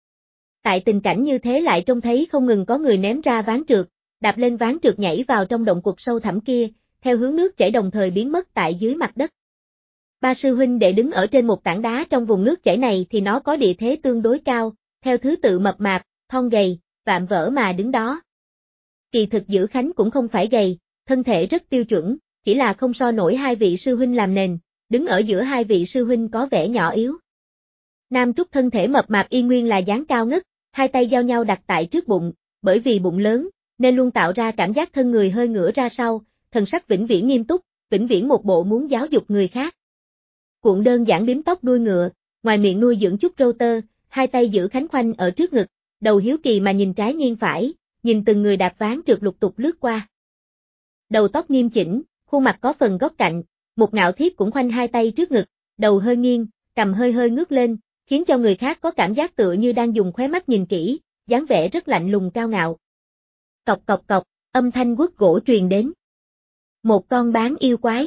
Tại tình cảnh như thế lại trông thấy không ngừng có người ném ra ván trượt, đạp lên ván trượt nhảy vào trong động quật sâu thẳm kia, theo hướng nước chảy đồng thời biến mất tại dưới mặt đất. Ba sư huynh đệ đứng ở trên một tảng đá trong vùng nước chảy này thì nó có địa thế tương đối cao, theo thứ tự mập mạp, thon gầy, vạm vỡ mà đứng đó. Kỳ thực Dữ Khánh cũng không phải gầy, thân thể rất tiêu chuẩn, chỉ là không so nổi hai vị sư huynh làm nền, đứng ở giữa hai vị sư huynh có vẻ nhỏ yếu. Nam Trúc thân thể mập mạp y nguyên là dáng cao ngất, hai tay giao nhau đặt tại trước bụng, bởi vì bụng lớn, nên luôn tạo ra cảm giác thân người hơi ngửa ra sau, thần sắc vĩnh viễn nghiêm túc, vĩnh viễn một bộ muốn giáo dục người khác. Cuộn đơn giản bím tóc đuôi ngựa, ngoài miệng nuôi dưỡng chút râu tơ, hai tay giữ Khánh khoanh ở trước ngực, đầu hiếu kỳ mà nhìn trái nghiêng phải, nhìn từng người đạp ván trượt lục tục lướt qua. Đầu tóc nghiêm chỉnh, khuôn mặt có phần góc cạnh, một Ngạo Thiết cũng khoanh hai tay trước ngực, đầu hơi nghiêng, cằm hơi hơi ngước lên, khiến cho người khác có cảm giác tựa như đang dùng khóe mắt nhìn kỹ, dáng vẻ rất lạnh lùng cao ngạo. Cọc cọc cọc, âm thanh quất gỗ truyền đến. Một con bán yêu quái.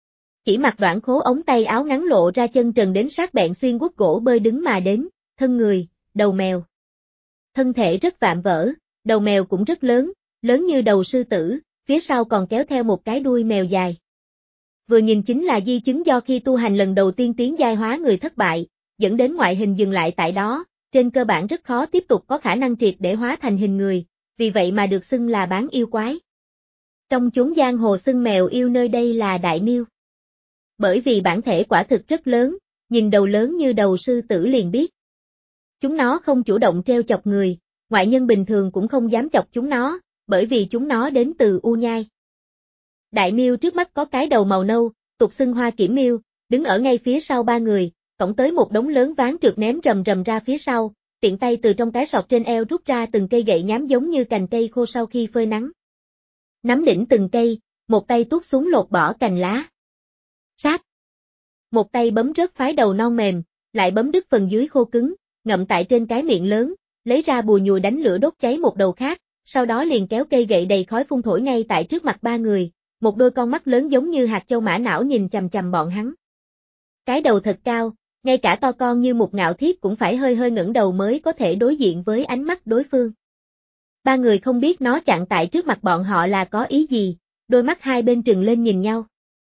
Chỉ mặc đoạn khố ống tay áo ngắn lộ ra chân trần đến sát bẹn xuyên quất gỗ bơi đứng mà đến, thân người, đầu mèo. Thân thể rất vạm vỡ, đầu mèo cũng rất lớn, lớn như đầu sư tử, phía sau còn kéo theo một cái đuôi mèo dài. Vừa nhìn chính là di chứng do khi tu hành lần đầu tiên tiến giai hóa người thất bại, dẫn đến ngoại hình dừng lại tại đó, trên cơ bản rất khó tiếp tục có khả năng triệt để hóa thành hình người, vì vậy mà được xưng là bán yêu quái. Trong chốn giang hồ xưng mèo yêu nơi đây là đại miêu. Bởi vì bản thể quả thực rất lớn, nhìn đầu lớn như đầu sư tử liền biết. Chúng nó không chủ động treo chọc người, ngoại nhân bình thường cũng không dám chọc chúng nó, bởi vì chúng nó đến từ U Nhai. Đại miêu trước mắt có cái đầu màu nâu, tục xưng hoa kiểm miêu, đứng ở ngay phía sau ba người, cõng tới một đống lớn ván trượt ném rầm rầm ra phía sau, tiện tay từ trong cái sọt trên eo rút ra từng cây gậy nhám giống như cành cây khô sau khi phơi nắng. Nắm đỉnh từng cây, một tay tuốt xuống lột bỏ cành lá. Sát. Một tay bấm rớt phái đầu non mềm, lại bấm đứt phần dưới khô cứng, ngậm tại trên cái miệng lớn, lấy ra bùi nhùi đánh lửa đốt cháy một đầu khác, sau đó liền kéo cây gậy đầy khói phun thổi ngay tại trước mặt ba người, một đôi con mắt lớn giống như hạt châu mã não nhìn chằm chằm bọn hắn. Cái đầu thật cao, ngay cả to con như một Ngạo Thiết cũng phải hơi hơi ngẩng đầu mới có thể đối diện với ánh mắt đối phương. Ba người không biết nó chặn tại trước mặt bọn họ là có ý gì, đôi mắt hai bên trừng lên nhìn nhau.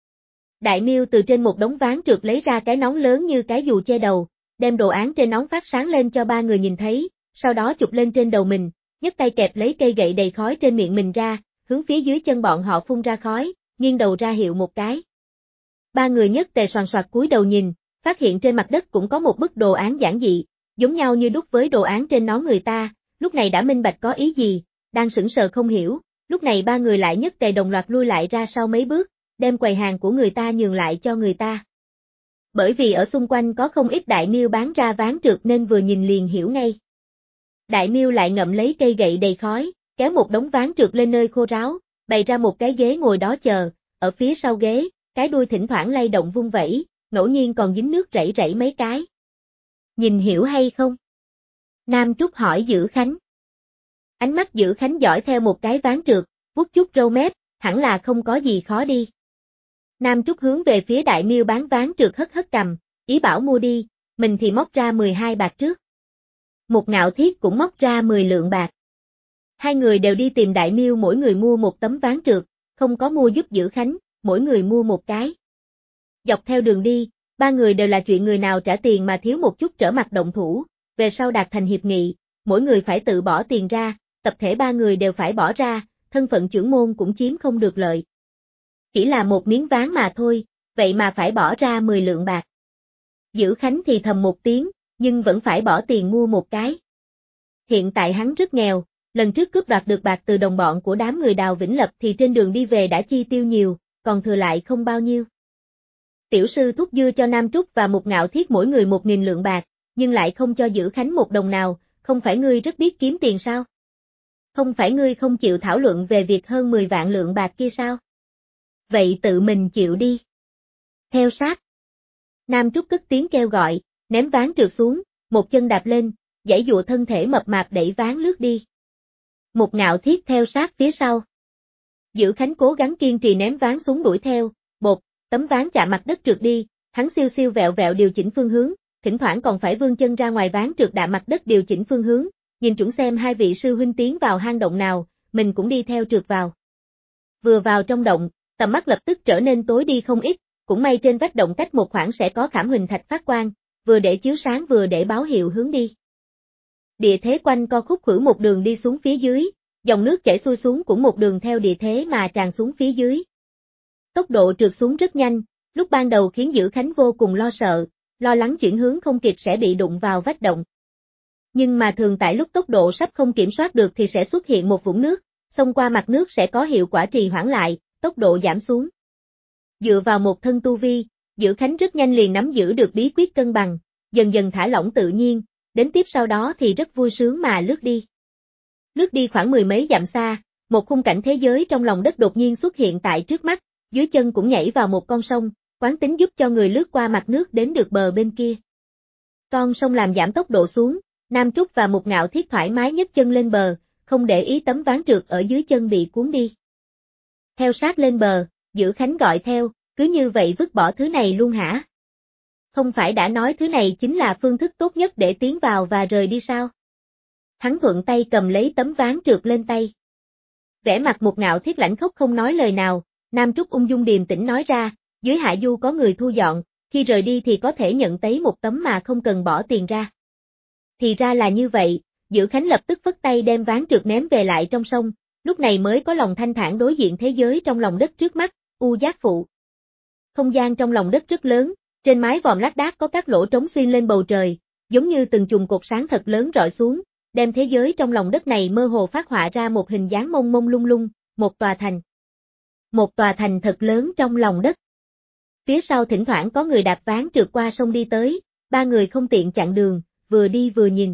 Đại miêu từ trên một đống ván trượt lấy ra cái nón lớn như cái dù che đầu, đem đồ án trên nón phát sáng lên cho ba người nhìn thấy, sau đó chụp lên trên đầu mình, nhấc tay kẹp lấy cây gậy đầy khói trên miệng mình ra, hướng phía dưới chân bọn họ phun ra khói, nghiêng đầu ra hiệu một cái. Ba người nhất tề soàn soạt cúi đầu nhìn, phát hiện trên mặt đất cũng có một bức đồ án giản dị, giống nhau như đúc với đồ án trên nón người ta, lúc này đã minh bạch có ý gì, đang sững sờ không hiểu, lúc này ba người lại nhất tề đồng loạt lui lại ra sau mấy bước, đem quầy hàng của người ta nhường lại cho người ta. Bởi vì ở xung quanh có không ít đại miêu bán ra ván trượt nên vừa nhìn liền hiểu ngay. Đại miêu lại ngậm lấy cây gậy đầy khói, kéo một đống ván trượt lên nơi khô ráo, bày ra một cái ghế ngồi đó chờ, ở phía sau ghế, cái đuôi thỉnh thoảng lay động vung vẩy, ngẫu nhiên còn dính nước rảy rảy mấy cái. Nhìn hiểu hay không? Nam Trúc hỏi Dữ Khánh. Ánh mắt Dữ Khánh dõi theo một cái ván trượt, vuốt chút râu mép, hẳn là không có gì khó đi. Nam Trúc hướng về phía đại miêu bán ván trượt hất hất cằm, ý bảo mua đi, mình thì móc ra 12 bạc trước. Một Ngạo Thiết cũng móc ra 10 lượng bạc. Hai người đều đi tìm đại miêu mỗi người mua một tấm ván trượt, không có mua giúp Dữ Khánh, mỗi người mua một cái. Dọc theo đường đi, ba người đều là chuyện người nào trả tiền mà thiếu một chút trở mặt động thủ, về sau đạt thành hiệp nghị, mỗi người phải tự bỏ tiền ra, tập thể ba người đều phải bỏ ra, thân phận trưởng môn cũng chiếm không được lợi. Chỉ là một miếng ván mà thôi, vậy mà phải bỏ ra 10 lượng bạc. Dữ Khánh thì thầm một tiếng, nhưng vẫn phải bỏ tiền mua một cái. Hiện tại hắn rất nghèo, lần trước cướp đoạt được bạc từ đồng bọn của đám người Đào Vĩnh Lập thì trên đường đi về đã chi tiêu nhiều, còn thừa lại không bao nhiêu. Tiểu sư thúc dư cho Nam Trúc và Mục Ngạo Thiết mỗi người 1.000 lượng bạc, nhưng lại không cho Dữ Khánh một đồng nào, không phải ngươi rất biết kiếm tiền sao? Không phải ngươi không chịu thảo luận về việc hơn 10 vạn lượng bạc kia sao? Vậy tự mình chịu đi. Theo sát. Nam Trúc cất tiếng kêu gọi, ném ván trượt xuống, một chân đạp lên, giãy giụa thân thể mập mạp đẩy ván lướt đi. Mục Ngạo Thiết theo sát phía sau. Dữ Khánh cố gắng kiên trì ném ván xuống đuổi theo, bột, tấm ván chạm mặt đất trượt đi, hắn siêu siêu vẹo vẹo điều chỉnh phương hướng, thỉnh thoảng còn phải vươn chân ra ngoài ván trượt đạp mặt đất điều chỉnh phương hướng, nhìn chuẩn xem hai vị sư huynh tiến vào hang động nào, mình cũng đi theo trượt vào. Vừa vào trong động, tầm mắt lập tức trở nên tối đi không ít, cũng may trên vách động cách một khoảng sẽ có khảm huỳnh thạch phát quang, vừa để chiếu sáng vừa để báo hiệu hướng đi. Địa thế quanh co khúc khuỷu một đường đi xuống phía dưới, dòng nước chảy xuôi xuống cũng một đường theo địa thế mà tràn xuống phía dưới. Tốc độ trượt xuống rất nhanh, lúc ban đầu khiến Dữ Khánh vô cùng lo sợ, lo lắng chuyển hướng không kịp sẽ bị đụng vào vách động. Nhưng mà thường tại lúc tốc độ sắp không kiểm soát được thì sẽ xuất hiện một vũng nước, xông qua mặt nước sẽ có hiệu quả trì hoãn lại, tốc độ giảm xuống. Dựa vào một thân tu vi, Dữ Khánh rất nhanh liền nắm giữ được bí quyết cân bằng, dần dần thả lỏng tự nhiên, đến tiếp sau đó thì rất vui sướng mà lướt đi. Lướt đi khoảng 10 mấy dặm xa, một khung cảnh thế giới trong lòng đất đột nhiên xuất hiện tại trước mắt, dưới chân cũng nhảy vào một con sông, quán tính giúp cho người lướt qua mặt nước đến được bờ bên kia. Con sông làm giảm tốc độ xuống, Nam Trúc và Mục Ngạo Thiết thoải mái nhấc chân lên bờ, không để ý tấm ván trượt ở dưới chân bị cuốn đi. Theo sát lên bờ, Dữ Khánh gọi theo, cứ như vậy vứt bỏ thứ này luôn hả? Không phải đã nói thứ này chính là phương thức tốt nhất để tiến vào và rời đi sao? Hắn thuận tay cầm lấy tấm ván trượt lên tay. Vẻ mặt Mục Ngạo Thiết lãnh khốc không nói lời nào, Nam Trúc ung dung điềm tĩnh nói ra, dưới hạ du có người thu dọn, khi rời đi thì có thể nhận lấy một tấm mà không cần bỏ tiền ra. Thì ra là như vậy, Dữ Khánh lập tức phất tay đem ván trượt ném về lại trong sông, lúc này mới có lòng thanh thản đối diện thế giới trong lòng đất trước mắt, U Giác Phụ. Không gian trong lòng đất rất lớn, trên mái vòm lác đác có các lỗ trống xuyên lên bầu trời, giống như từng chùm cột sáng thật lớn rọi xuống, đem thế giới trong lòng đất này mơ hồ phát họa ra một hình dáng mông mông lung lung, một tòa thành. Một tòa thành thật lớn trong lòng đất. Phía sau thỉnh thoảng có người đạp ván trượt qua sông đi tới, ba người không tiện chặn đường, vừa đi vừa nhìn.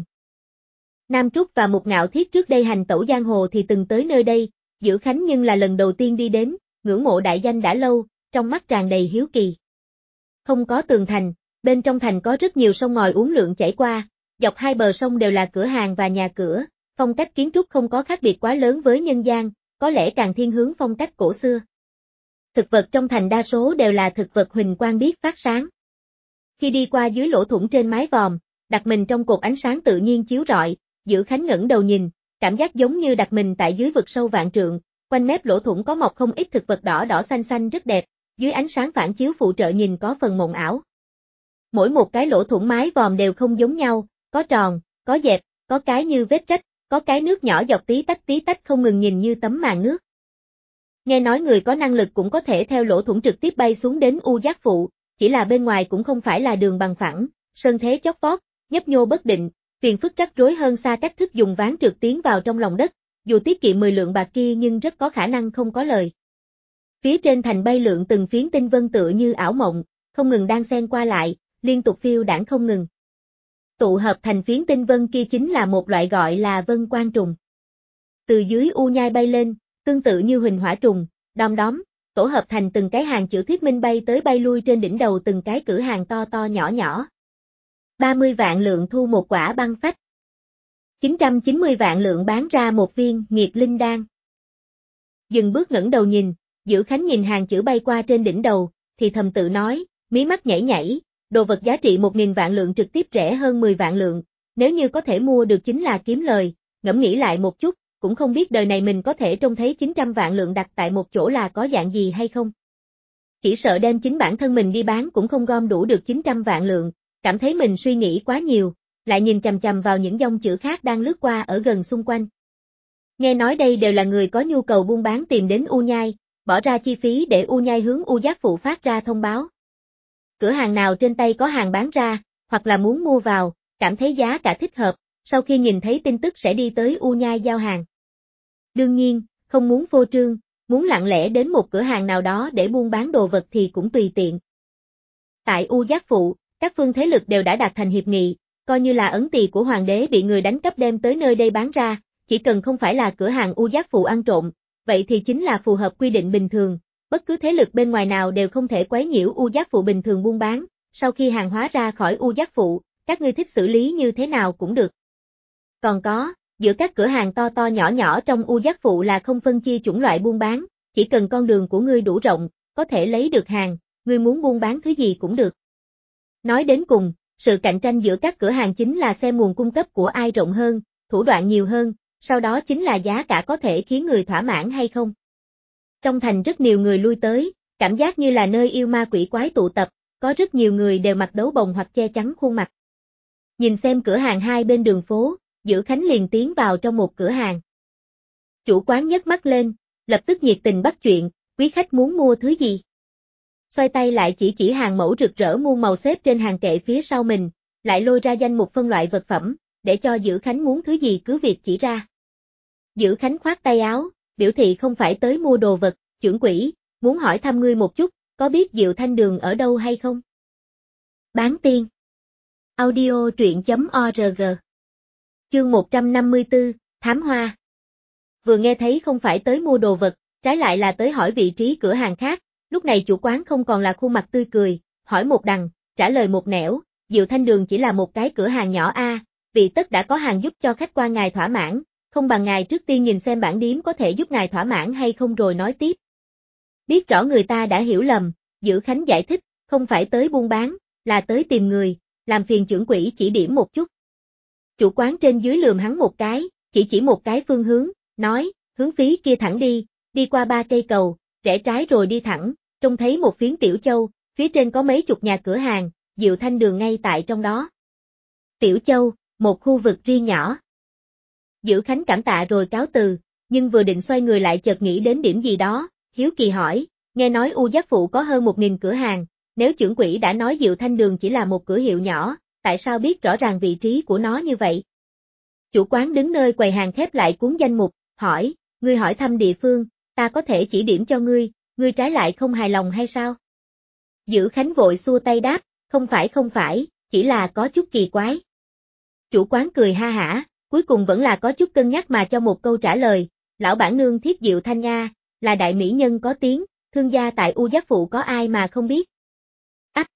Nam Trúc và Mục Ngạo Thiết trước đây hành tẩu giang hồ thì từng tới nơi đây, Dữ Khánh nhưng là lần đầu tiên đi đến, ngưỡng mộ đại danh đã lâu, trong mắt tràn đầy hiếu kỳ. Không có tường thành, bên trong thành có rất nhiều sông ngòi uốn lượn chảy qua, dọc hai bờ sông đều là cửa hàng và nhà cửa, phong cách kiến trúc không có khác biệt quá lớn với nhân gian, có lẽ càng thiên hướng phong cách cổ xưa. Thực vật trong thành đa số đều là thực vật huỳnh quang biết phát sáng. Khi đi qua dưới lỗ thủng trên mái vòm, đặt mình trong cột ánh sáng tự nhiên chiếu rọi, Dữ Khánh ngẩng đầu nhìn, cảm giác giống như đặt mình tại dưới vực sâu vạn trượng, quanh mép lỗ thủng có mọc không ít thực vật đỏ đỏ xanh xanh rất đẹp, dưới ánh sáng phản chiếu phụ trợ nhìn có phần mộng ảo. Mỗi một cái lỗ thủng mái vòm đều không giống nhau, có tròn, có dẹp, có cái như vết rách, có cái nước nhỏ dọc tí tách không ngừng nhìn như tấm màn nước. Nghe nói người có năng lực cũng có thể theo lỗ thủng trực tiếp bay xuống đến U Giác Phụ, chỉ là bên ngoài cũng không phải là đường bằng phẳng, sơn thế chót vót, nhấp nhô bất định, phiền phức rắc rối hơn xa cách thức dùng ván trượt tiến vào trong lòng đất, dù tiết kiệm 10 lượng bạc kia nhưng rất có khả năng không có lời. Phía trên thành bay lượn từng phiến tinh vân tựa như ảo mộng, không ngừng đan xen qua lại, liên tục phiêu đãng không ngừng. Tụ hợp thành phiến tinh vân kia chính là một loại gọi là vân quan trùng. Từ dưới u nhai bay lên, tương tự như huỳnh hỏa trùng, đom đóm, tổ hợp thành từng cái hàng chữ thuyết minh bay tới bay lui trên đỉnh đầu từng cái cửa hàng to to nhỏ nhỏ. 30 vạn lượng thu một quả băng phách. 990 vạn lượng bán ra một viên nghiệt linh đan. Dừng bước ngẩng đầu nhìn, Dữ Khánh nhìn hàng chữ bay qua trên đỉnh đầu, thì thầm tự nói, mí mắt nhảy nhảy, đồ vật giá trị 1.000 vạn lượng trực tiếp rẻ hơn 10 vạn lượng, nếu như có thể mua được chính là kiếm lời, ngẫm nghĩ lại một chút, cũng không biết đời này mình có thể trông thấy 900 vạn lượng đặt tại một chỗ là có dạng gì hay không. Chỉ sợ đem chính bản thân mình đi bán cũng không gom đủ được 900 vạn lượng, cảm thấy mình suy nghĩ quá nhiều, lại nhìn chằm chằm vào những dòng chữ khác đang lướt qua ở gần xung quanh. Nghe nói đây đều là người có nhu cầu buôn bán tìm đến U Nhai, bỏ ra chi phí để U Nhai hướng U Giác Phụ phát ra thông báo. Cửa hàng nào trên tay có hàng bán ra, hoặc là muốn mua vào, cảm thấy giá cả thích hợp, sau khi nhìn thấy tin tức sẽ đi tới U Nhai giao hàng. Đương nhiên, không muốn phô trương, muốn lặng lẽ đến một cửa hàng nào đó để buôn bán đồ vật thì cũng tùy tiện. Tại U Giác Phụ, các phương thế lực đều đã đạt thành hiệp nghị, coi như là ấn tỳ của hoàng đế bị người đánh cắp đem tới nơi đây bán ra, chỉ cần không phải là cửa hàng U Giác Phụ ăn trộm, vậy thì chính là phù hợp quy định bình thường, bất cứ thế lực bên ngoài nào đều không thể quấy nhiễu U Giác Phụ bình thường buôn bán, sau khi hàng hóa ra khỏi U Giác Phụ, các ngươi thích xử lý như thế nào cũng được. Còn có, giữa các cửa hàng to to nhỏ nhỏ trong U Giác Phụ là không phân chia chủng loại buôn bán, chỉ cần con đường của ngươi đủ rộng, có thể lấy được hàng, ngươi muốn buôn bán thứ gì cũng được. Nói đến cùng, sự cạnh tranh giữa các cửa hàng chính là xem nguồn cung cấp của ai rộng hơn, thủ đoạn nhiều hơn, sau đó chính là giá cả có thể khiến người thỏa mãn hay không. Trong thành rất nhiều người lui tới, cảm giác như là nơi yêu ma quỷ quái tụ tập, có rất nhiều người đều mặc đấu bồng hoặc che chắn khuôn mặt. Nhìn xem cửa hàng hai bên đường phố, Dữ Khánh liền tiến vào trong một cửa hàng. Chủ quán nhấc mắt lên, lập tức nhiệt tình bắt chuyện, quý khách muốn mua thứ gì? Xoay tay lại chỉ hàng mẫu rực rỡ muôn màu xếp trên hàng kệ phía sau mình, lại lôi ra danh mục phân loại vật phẩm, để cho Dữ Khánh muốn thứ gì cứ việc chỉ ra. Dữ Khánh khoát tay áo, biểu thị không phải tới mua đồ vật, trưởng quỹ, muốn hỏi thăm ngươi một chút, có biết Diệu Thanh Đường ở đâu hay không? Bán tiên. Audio truyện.org. Chương 154, Thám Hoa. Vừa nghe thấy không phải tới mua đồ vật, trái lại là tới hỏi vị trí cửa hàng khác, lúc này chủ quán không còn là khuôn mặt tươi cười, hỏi một đằng, trả lời một nẻo, Diệu Thanh Đường chỉ là một cái cửa hàng nhỏ a, vì tất đã có hàng giúp cho khách qua ngài thỏa mãn, không bằng ngài trước tiên nhìn xem bản điếm có thể giúp ngài thỏa mãn hay không rồi nói tiếp. Biết rõ người ta đã hiểu lầm, Dữ Khánh giải thích, không phải tới buôn bán, là tới tìm người, làm phiền trưởng quỹ chỉ điểm một chút. Chủ quán trên dưới lườm hắn một cái, chỉ một cái phương hướng, nói, hướng phía kia thẳng đi qua 3 cây cầu, rẽ trái rồi đi thẳng, trông thấy một phiến Tiểu Châu, phía trên có mấy chục nhà cửa hàng, Diệu Thanh Đường ngay tại trong đó. Tiểu Châu, một khu vực riêng nhỏ. Dữ Khánh cảm tạ rồi cáo từ, nhưng vừa định xoay người lại chợt nghĩ đến điểm gì đó, hiếu kỳ hỏi, nghe nói U Giác Phụ có hơn 1000 cửa hàng, nếu trưởng quỹ đã nói Diệu Thanh Đường chỉ là một cửa hiệu nhỏ, tại sao biết rõ ràng vị trí của nó như vậy? Chủ quán đứng nơi quầy hàng khép lại cuốn danh mục, hỏi, ngươi hỏi thăm địa phương, ta có thể chỉ điểm cho ngươi trái lại không hài lòng hay sao? Dữ Khánh vội xua tay đáp, không phải, chỉ là có chút kỳ quái. Chủ quán cười ha hả, cuối cùng vẫn là có chút cân nhắc mà cho một câu trả lời, lão bản nương Thiếp Diệu Thanh Nga, là đại mỹ nhân có tiếng, thương gia tại U Giác Phụ có ai mà không biết. Ách!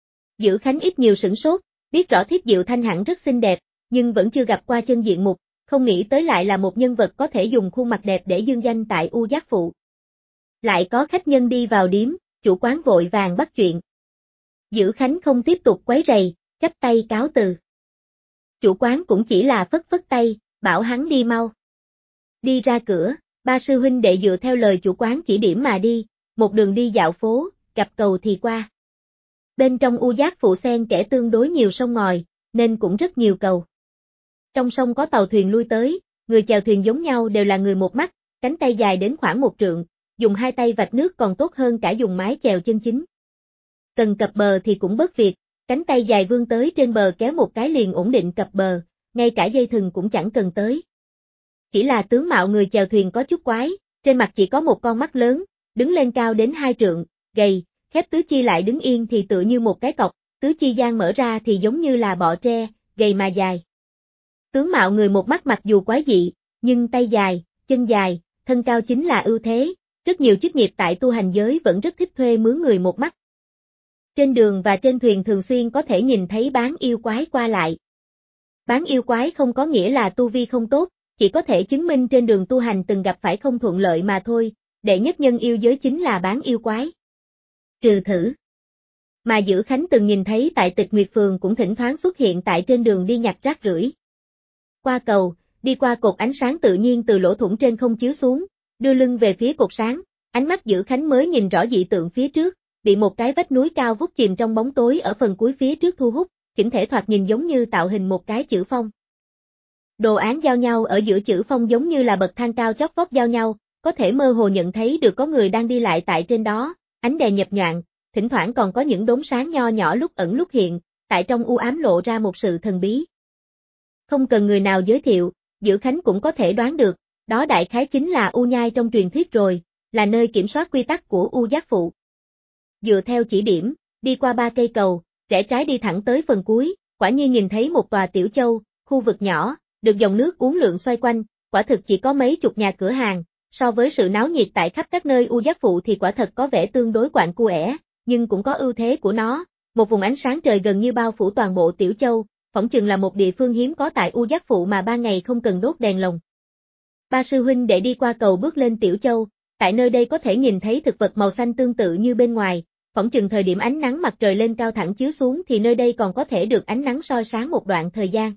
Dữ Khánh ít nhiều sửng sốt, biết rõ Thiếp Diệu Thanh hẳn rất xinh đẹp, nhưng vẫn chưa gặp qua chân diện mục, không nghĩ tới lại là một nhân vật có thể dùng khuôn mặt đẹp để dương danh tại U Giác Phụ. Lại có khách nhân đi vào điếm, chủ quán vội vàng bắt chuyện. Dữ Khánh không tiếp tục quấy rầy, chắp tay cáo từ. Chủ quán cũng chỉ là phất phất tay, bảo hắn đi mau. Đi ra cửa, ba sư huynh đệ dựa theo lời chủ quán chỉ điểm mà đi, một đường đi dạo phố, gặp cầu thì qua. Bên trong U Giác Phụ xen kẽ tương đối nhiều sông ngòi, nên cũng rất nhiều cầu. Trong sông có tàu thuyền lui tới, người chèo thuyền giống nhau đều là người một mắt, cánh tay dài đến khoảng 1 trượng, dùng hai tay vạch nước còn tốt hơn cả dùng mái chèo chân chính. Cần cập bờ thì cũng bớt việc, cánh tay dài vươn tới trên bờ kéo một cái liền ổn định cập bờ, ngay cả dây thừng cũng chẳng cần tới. Chỉ là tướng mạo người chèo thuyền có chút quái, trên mặt chỉ có một con mắt lớn, đứng lên cao đến 2 trượng, gầy, khép tứ chi lại đứng yên thì tựa như một cái cọc, tứ chi giang mở ra thì giống như là bọ tre, gầy mà dài. Tướng mạo người một mắt mặc dù quái dị, nhưng tay dài, chân dài, thân cao chính là ưu thế, rất nhiều chức nghiệp tại tu hành giới vẫn rất thích thuê mướn người một mắt. Trên đường và trên thuyền thường xuyên có thể nhìn thấy bán yêu quái qua lại. Bán yêu quái không có nghĩa là tu vi không tốt, chỉ có thể chứng minh trên đường tu hành từng gặp phải không thuận lợi mà thôi, đệ nhất nhân yêu giới chính là bán yêu quái. Trừ thử. Mà Dữ Khánh từng nhìn thấy tại Tịch Nguyệt Phường cũng thỉnh thoảng xuất hiện tại trên đường đi nhặt rác rưởi. Qua cầu, đi qua cột ánh sáng tự nhiên từ lỗ thủng trên không chiếu xuống, đưa lưng về phía cột sáng, ánh mắt Dữ Khánh mới nhìn rõ dị tượng phía trước, bị một cái vách núi cao vút chìm trong bóng tối ở phần cuối phía trước thu hút, chỉnh thể thoạt nhìn giống như tạo hình một cái chữ phong. Đồ án giao nhau ở giữa chữ phong giống như là bậc thang cao chót vót giao nhau, có thể mơ hồ nhận thấy được có người đang đi lại tại trên đó, ánh đèn nhập nhoạng, thỉnh thoảng còn có những đốm sáng nho nhỏ lúc ẩn lúc hiện, tại trong u ám lộ ra một sự thần bí. Không cần người nào giới thiệu, Dữ Khánh cũng có thể đoán được, đó đại khái chính là U Nhai trong truyền thuyết rồi, là nơi kiểm soát quy tắc của U Giác Phụ. Dựa theo chỉ điểm, đi qua 3 cây cầu, rẽ trái đi thẳng tới phần cuối, quả nhiên nhìn thấy một tòa tiểu châu, khu vực nhỏ, được dòng nước uốn lượn xoay quanh, quả thực chỉ có mấy chục nhà cửa hàng, so với sự náo nhiệt tại khắp các nơi U Giác Phụ thì quả thật có vẻ tương đối quạnh quẻ, nhưng cũng có ưu thế của nó, một vùng ánh sáng trời gần như bao phủ toàn bộ tiểu châu, phỏng chừng là một địa phương hiếm có tại U Giác Phụ mà ban ngày không cần đốt đèn lồng. Ba sư huynh để đi qua cầu bước lên tiểu châu, tại nơi đây có thể nhìn thấy thực vật màu xanh tương tự như bên ngoài, phỏng chừng thời điểm ánh nắng mặt trời lên cao thẳng chiếu xuống thì nơi đây còn có thể được ánh nắng soi sáng một đoạn thời gian.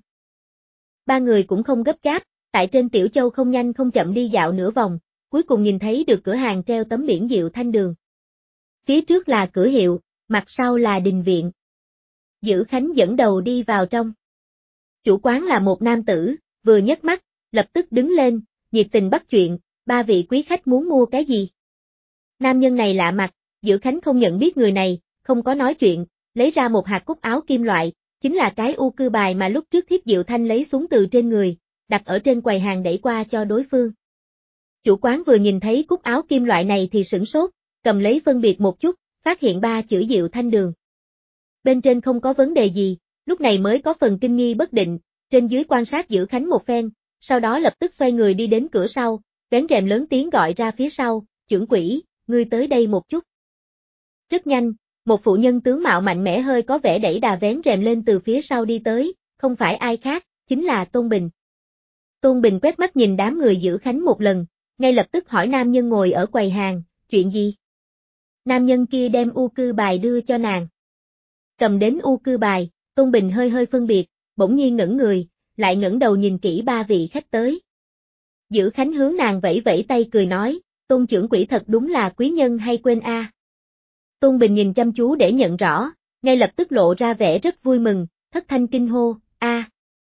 Ba người cũng không gấp gáp, tại trên tiểu châu không nhanh không chậm đi dạo nửa vòng, cuối cùng nhìn thấy được cửa hàng treo tấm biển Diệu Thanh Đường. Phía trước là cửa hiệu, mặt sau là đình viện. Dữ Khánh dẫn đầu đi vào trong. Chủ quán là một nam tử, vừa nhấc mắt, lập tức đứng lên, nhiệt tình bắt chuyện, 3 vị quý khách muốn mua cái gì? Nam nhân này lạ mặt, Dữ Khánh không nhận biết người này, không có nói chuyện, lấy ra một hạt cúc áo kim loại, chính là cái u cư bài mà lúc trước Thiếp Diệu Thanh lấy xuống từ trên người, đặt ở trên quầy hàng đẩy qua cho đối phương. Chủ quán vừa nhìn thấy cúc áo kim loại này thì sửng sốt, cầm lấy phân biệt một chút, phát hiện 3 chữ Diệu Thanh Đường. Bên trên không có vấn đề gì, lúc này mới có phần kinh nghi bất định, trên dưới quan sát Dữ Khánh một phen, sau đó lập tức xoay người đi đến cửa sau, vén rèm lớn tiếng gọi ra phía sau, trưởng quỹ, ngươi tới đây một chút. Rất nhanh, một phụ nhân tướng mạo mạnh mẽ hơi có vẻ đẩy đà vén rèm lên từ phía sau đi tới, không phải ai khác, chính là Tôn Bình. Tôn Bình quét mắt nhìn đám người Dữ Khánh một lần, ngay lập tức hỏi nam nhân ngồi ở quầy hàng, chuyện gì? Nam nhân kia đem u cư bài đưa cho nàng. Cầm đến u cư bài, Tôn Bình hơi phân biệt, bỗng nhiên ngẩng người, lại ngẩng đầu nhìn kỹ 3 vị khách tới. Dữ Khánh hướng nàng vẫy vẫy tay cười nói, Tôn trưởng quỹ thật đúng là quý nhân hay quên a. Tôn Bình nhìn chăm chú để nhận rõ, ngay lập tức lộ ra vẻ rất vui mừng, thất thanh kinh hô, a.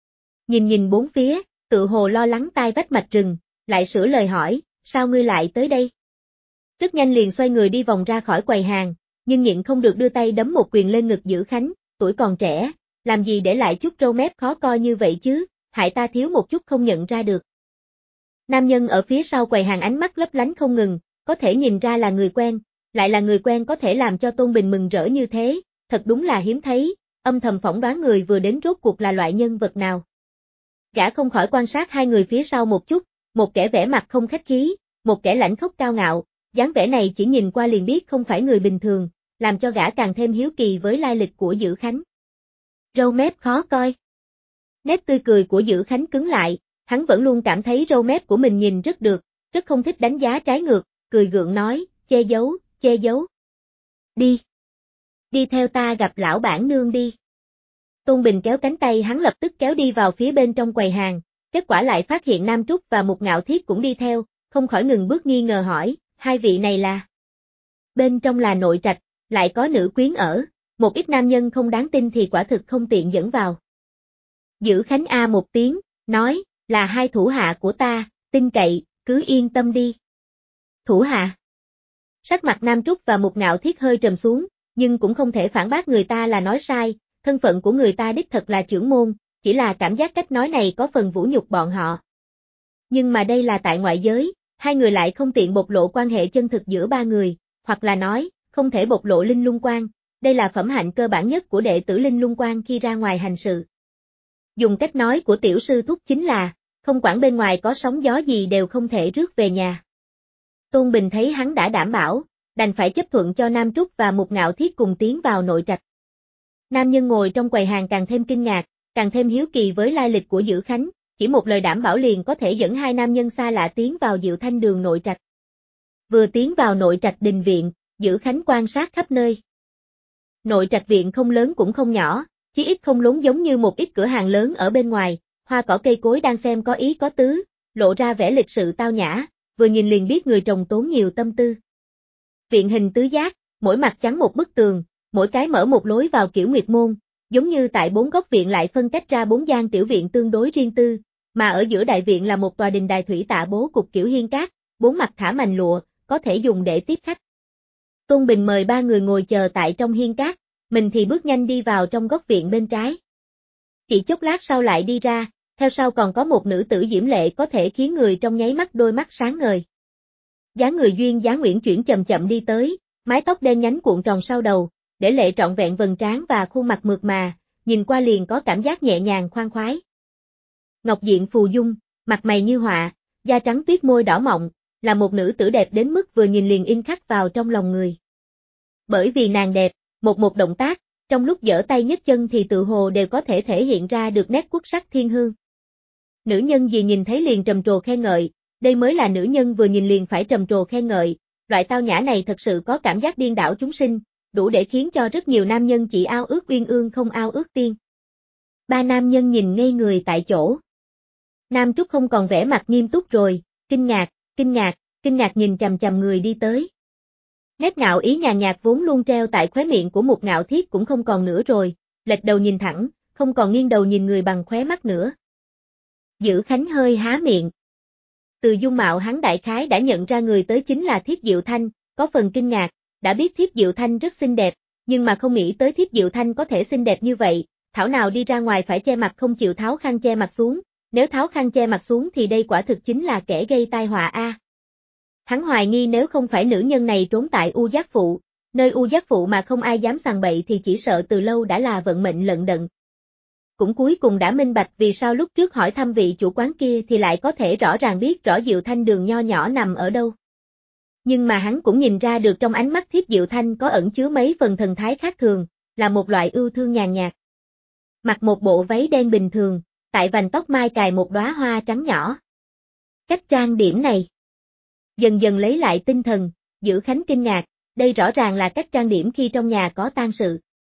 Nhìn bốn phía, tự hồ lo lắng tai vách mạch rừng, lại sửa lời hỏi, sao ngươi lại tới đây? Rất nhanh liền xoay người đi vòng ra khỏi quầy hàng, nhưng nhịn không được đưa tay đấm một quyền lên ngực Dữ Khánh, tuổi còn trẻ, làm gì để lại chút râu mép khó coi như vậy chứ, hại ta thiếu một chút không nhận ra được. Nam nhân ở phía sau quầy hàng ánh mắt lấp lánh không ngừng, có thể nhìn ra là người quen, lại là người quen có thể làm cho Tôn Bình mừng rỡ như thế, thật đúng là hiếm thấy, âm thầm phỏng đoán người vừa đến rốt cuộc là loại nhân vật nào. Gã không khỏi quan sát hai người phía sau một chút, một kẻ vẻ mặt không khách khí, một kẻ lãnh khốc cao ngạo, dáng vẻ này chỉ nhìn qua liền biết không phải người bình thường, làm cho gã càng thêm hiếu kỳ với lai lịch của Dữ Khánh. Râu mép khó coi. Nét tươi cười của Dữ Khánh cứng lại, hắn vẫn luôn cảm thấy râu mép của mình nhìn rất được, rất không thích đánh giá trái ngược, cười gượng nói, che giấu. Đi theo ta gặp lão bản nương đi. Tôn Bình kéo cánh tay hắn lập tức kéo đi vào phía bên trong quầy hàng, kết quả lại phát hiện Nam Trúc và Mục Ngạo Thiết cũng đi theo, không khỏi ngừng bước nghi ngờ hỏi, hai vị này là? Bên trong là nội trạch, lại có nữ quyến ở, một ít nam nhân không đáng tin thì quả thực không tiện dẫn vào. Dữ Khánh A một tiếng, nói, là hai thủ hạ của ta, tin cậy, cứ yên tâm đi. Thủ hạ. Sắc mặt Nam Trúc và Mục Ngạo Thiết hơi trầm xuống, nhưng cũng không thể phản bác người ta là nói sai, thân phận của người ta đích thật là trưởng môn, chỉ là cảm giác cách nói này có phần vũ nhục bọn họ. Nhưng mà đây là tại ngoại giới, hai người lại không tiện bộc lộ quan hệ chân thực giữa ba người, hoặc là nói, không thể bộc lộ linh lung quan, đây là phẩm hạnh cơ bản nhất của đệ tử linh lung quan khi ra ngoài hành sự. Dùng cách nói của tiểu sư thúc chính là, không quản bên ngoài có sóng gió gì đều không thể rước về nhà. Tôn Bình thấy hắn đã đảm bảo, đành phải chấp thuận cho Nam Trúc và Mục Ngạo Thiết cùng tiến vào nội trạch. Nam nhân ngồi trong quầy hàng càng thêm kinh ngạc, càng thêm hiếu kỳ với lai lịch của Dữ Khánh, chỉ một lời đảm bảo liền có thể dẫn hai nam nhân xa lạ tiến vào Diệu Thanh Đường nội trạch. Vừa tiến vào nội trạch đình viện, Dữ Khánh quan sát khắp nơi. Nội trạch viện không lớn cũng không nhỏ, chí ít không lốn giống như một ít cửa hàng lớn ở bên ngoài, hoa cỏ cây cối đang xem có ý có tứ, lộ ra vẻ lịch sự tao nhã, vừa nhìn liền biết người trồng tốn nhiều tâm tư. Viện hình tứ giác, mỗi mặt chắn một bức tường, mỗi cái mở một lối vào kiểu nguyệt môn, giống như tại bốn góc viện lại phân cách ra bốn gian tiểu viện tương đối riêng tư, mà ở giữa đại viện là một tòa đình đài thủy tạ bố cục kiểu hiên cát, bốn mặt thả mành lụa, có thể dùng để tiếp khách. Tôn Bình mời ba người ngồi chờ tại trong hiên cát, mình thì bước nhanh đi vào trong góc viện bên trái. Chỉ chốc lát sau lại đi ra, theo sau còn có một nữ tử diễm lệ có thể khiến người trong nháy mắt đôi mắt sáng ngời. Dáng người duyên dáng uyển chuyển chậm chậm đi tới, mái tóc đen nhánh cuộn tròn sau đầu, để lệ trọn vẹn vầng trán và khuôn mặt mượt mà, nhìn qua liền có cảm giác nhẹ nhàng khoan khoái. Ngọc diện phù dung, mặt mày như họa, da trắng tuyết môi đỏ mọng, là một nữ tử đẹp đến mức vừa nhìn liền in khắc vào trong lòng người. Bởi vì nàng đẹp, một động tác, trong lúc giở tay nhấc chân thì tự hồ đều có thể hiện ra được nét quốc sắc thiên hương. Nữ nhân gì nhìn thấy liền trầm trồ khen ngợi, đây mới là nữ nhân vừa nhìn liền phải trầm trồ khen ngợi, loại tao nhã này thật sự có cảm giác điên đảo chúng sinh, đủ để khiến cho rất nhiều nam nhân chỉ ao ước uyên ương không ao ước tiên. Ba nam nhân nhìn ngây người tại chỗ. Nam Trúc không còn vẻ mặt nghiêm túc rồi, kinh ngạc nhìn chằm chằm người đi tới. Nét ngạo ý nhàn nhạt vốn luôn treo tại khóe miệng của một Ngạo Thiết cũng không còn nữa rồi, lệch đầu nhìn thẳng, không còn nghiêng đầu nhìn người bằng khóe mắt nữa. Dữ Khánh hơi há miệng. Từ dung mạo hắn đại khái đã nhận ra người tới chính là Thiết Diệu Thanh, có phần kinh ngạc, đã biết Thiết Diệu Thanh rất xinh đẹp, nhưng mà không nghĩ tới Thiết Diệu Thanh có thể xinh đẹp như vậy, thảo nào đi ra ngoài phải che mặt không chịu tháo khăn che mặt xuống, nếu tháo khăn che mặt xuống thì đây quả thực chính là kẻ gây tai họa a. Hắn hoài nghi nếu không phải nữ nhân này trốn tại U Giác Phụ, nơi U Giác Phụ mà không ai dám sằng bậy thì chỉ sợ từ lâu đã là vận mệnh lận đận. Cũng cuối cùng đã minh bạch vì sao lúc trước hỏi thăm vị chủ quán kia thì lại có thể rõ ràng biết rõ Diệu Thanh đường nho nhỏ nằm ở đâu. Nhưng mà hắn cũng nhìn ra được trong ánh mắt Thiết Diệu Thanh có ẩn chứa mấy phần thần thái khác thường, là một loại ưu thương nhàn nhạt. Mặc một bộ váy đen bình thường, tại vành tóc mai cài một đóa hoa trắng nhỏ. Cách trang điểm này. Dần dần lấy lại tinh thần, Dữ Khánh kinh ngạc, đây rõ ràng là cách trang điểm khi trong nhà có tang sự.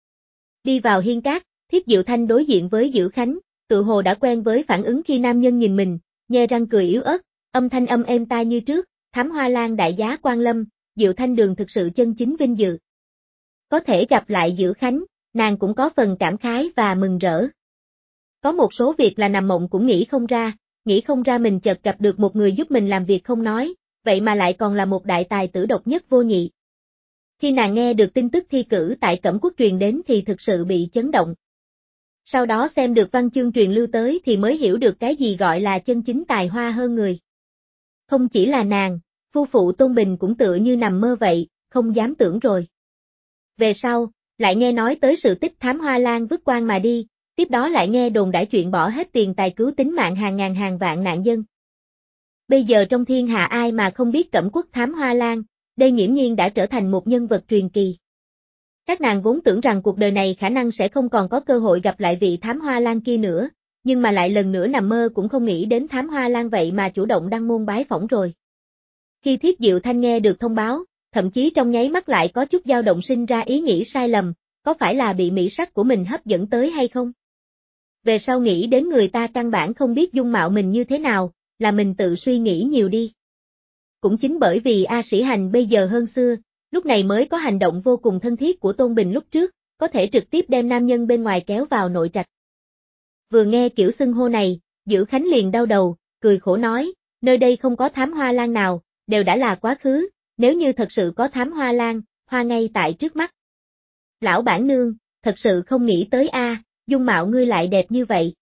Đi vào hiên cát, Thiết Diệu Thanh đối diện với Dữ Khánh, tự hồ đã quen với phản ứng khi nam nhân nhìn mình, nhe răng cười yếu ớt, âm thanh êm tai như trước, Thám Hoa Lan đại giá quan lâm, Diệu Thanh đường thực sự chân chính vinh dự. Có thể gặp lại Dữ Khánh, nàng cũng có phần cảm khái và mừng rỡ. Có một số việc là nằm mộng cũng nghĩ không ra mình chợt gặp được một người giúp mình làm việc không nói, vậy mà lại còn là một đại tài tử độc nhất vô nhị. Khi nàng nghe được tin tức thi cử tại Cẩm Quốc truyền đến thì thực sự bị chấn động. Sau đó xem được văn chương truyền lưu tới thì mới hiểu được cái gì gọi là chân chính tài hoa hơn người. Không chỉ là nàng, phu phụ Tôn Bình cũng tựa như nằm mơ vậy, không dám tưởng rồi. Về sau, lại nghe nói tới sự tích Thám Hoa Lan vứt quan mà đi, tiếp đó lại nghe đồn đãi chuyện bỏ hết tiền tài cứu tính mạng hàng ngàn hàng vạn nạn dân. Bây giờ trong thiên hạ ai mà không biết Cẩm Quốc Thám Hoa Lan, đây nghiễm nhiên đã trở thành một nhân vật truyền kỳ. Các nàng vốn tưởng rằng cuộc đời này khả năng sẽ không còn có cơ hội gặp lại vị Thám Hoa Lan kia nữa, nhưng mà lại lần nữa nằm mơ cũng không nghĩ đến Thám Hoa Lan vậy mà chủ động đăng môn bái phỏng rồi. Khi Thiết Diệu Thanh nghe được thông báo, thậm chí trong nháy mắt lại có chút dao động sinh ra ý nghĩ sai lầm, có phải là bị mỹ sắc của mình hấp dẫn tới hay không? Về sau nghĩ đến người ta căn bản không biết dung mạo mình như thế nào, là mình tự suy nghĩ nhiều đi. Cũng chính bởi vì A Sĩ Hành bây giờ hơn xưa, lúc này mới có hành động vô cùng thân thiết của Tôn Bình lúc trước, có thể trực tiếp đem nam nhân bên ngoài kéo vào nội trạch. Vừa nghe kiểu xưng hô này, Dữ Khánh liền đau đầu, cười khổ nói, nơi đây không có Thám Hoa Lan nào, đều đã là quá khứ, nếu như thật sự có Thám Hoa Lan, hoa ngay tại trước mắt. Lão bản nương, thật sự không nghĩ tới a, dung mạo ngươi lại đẹp như vậy.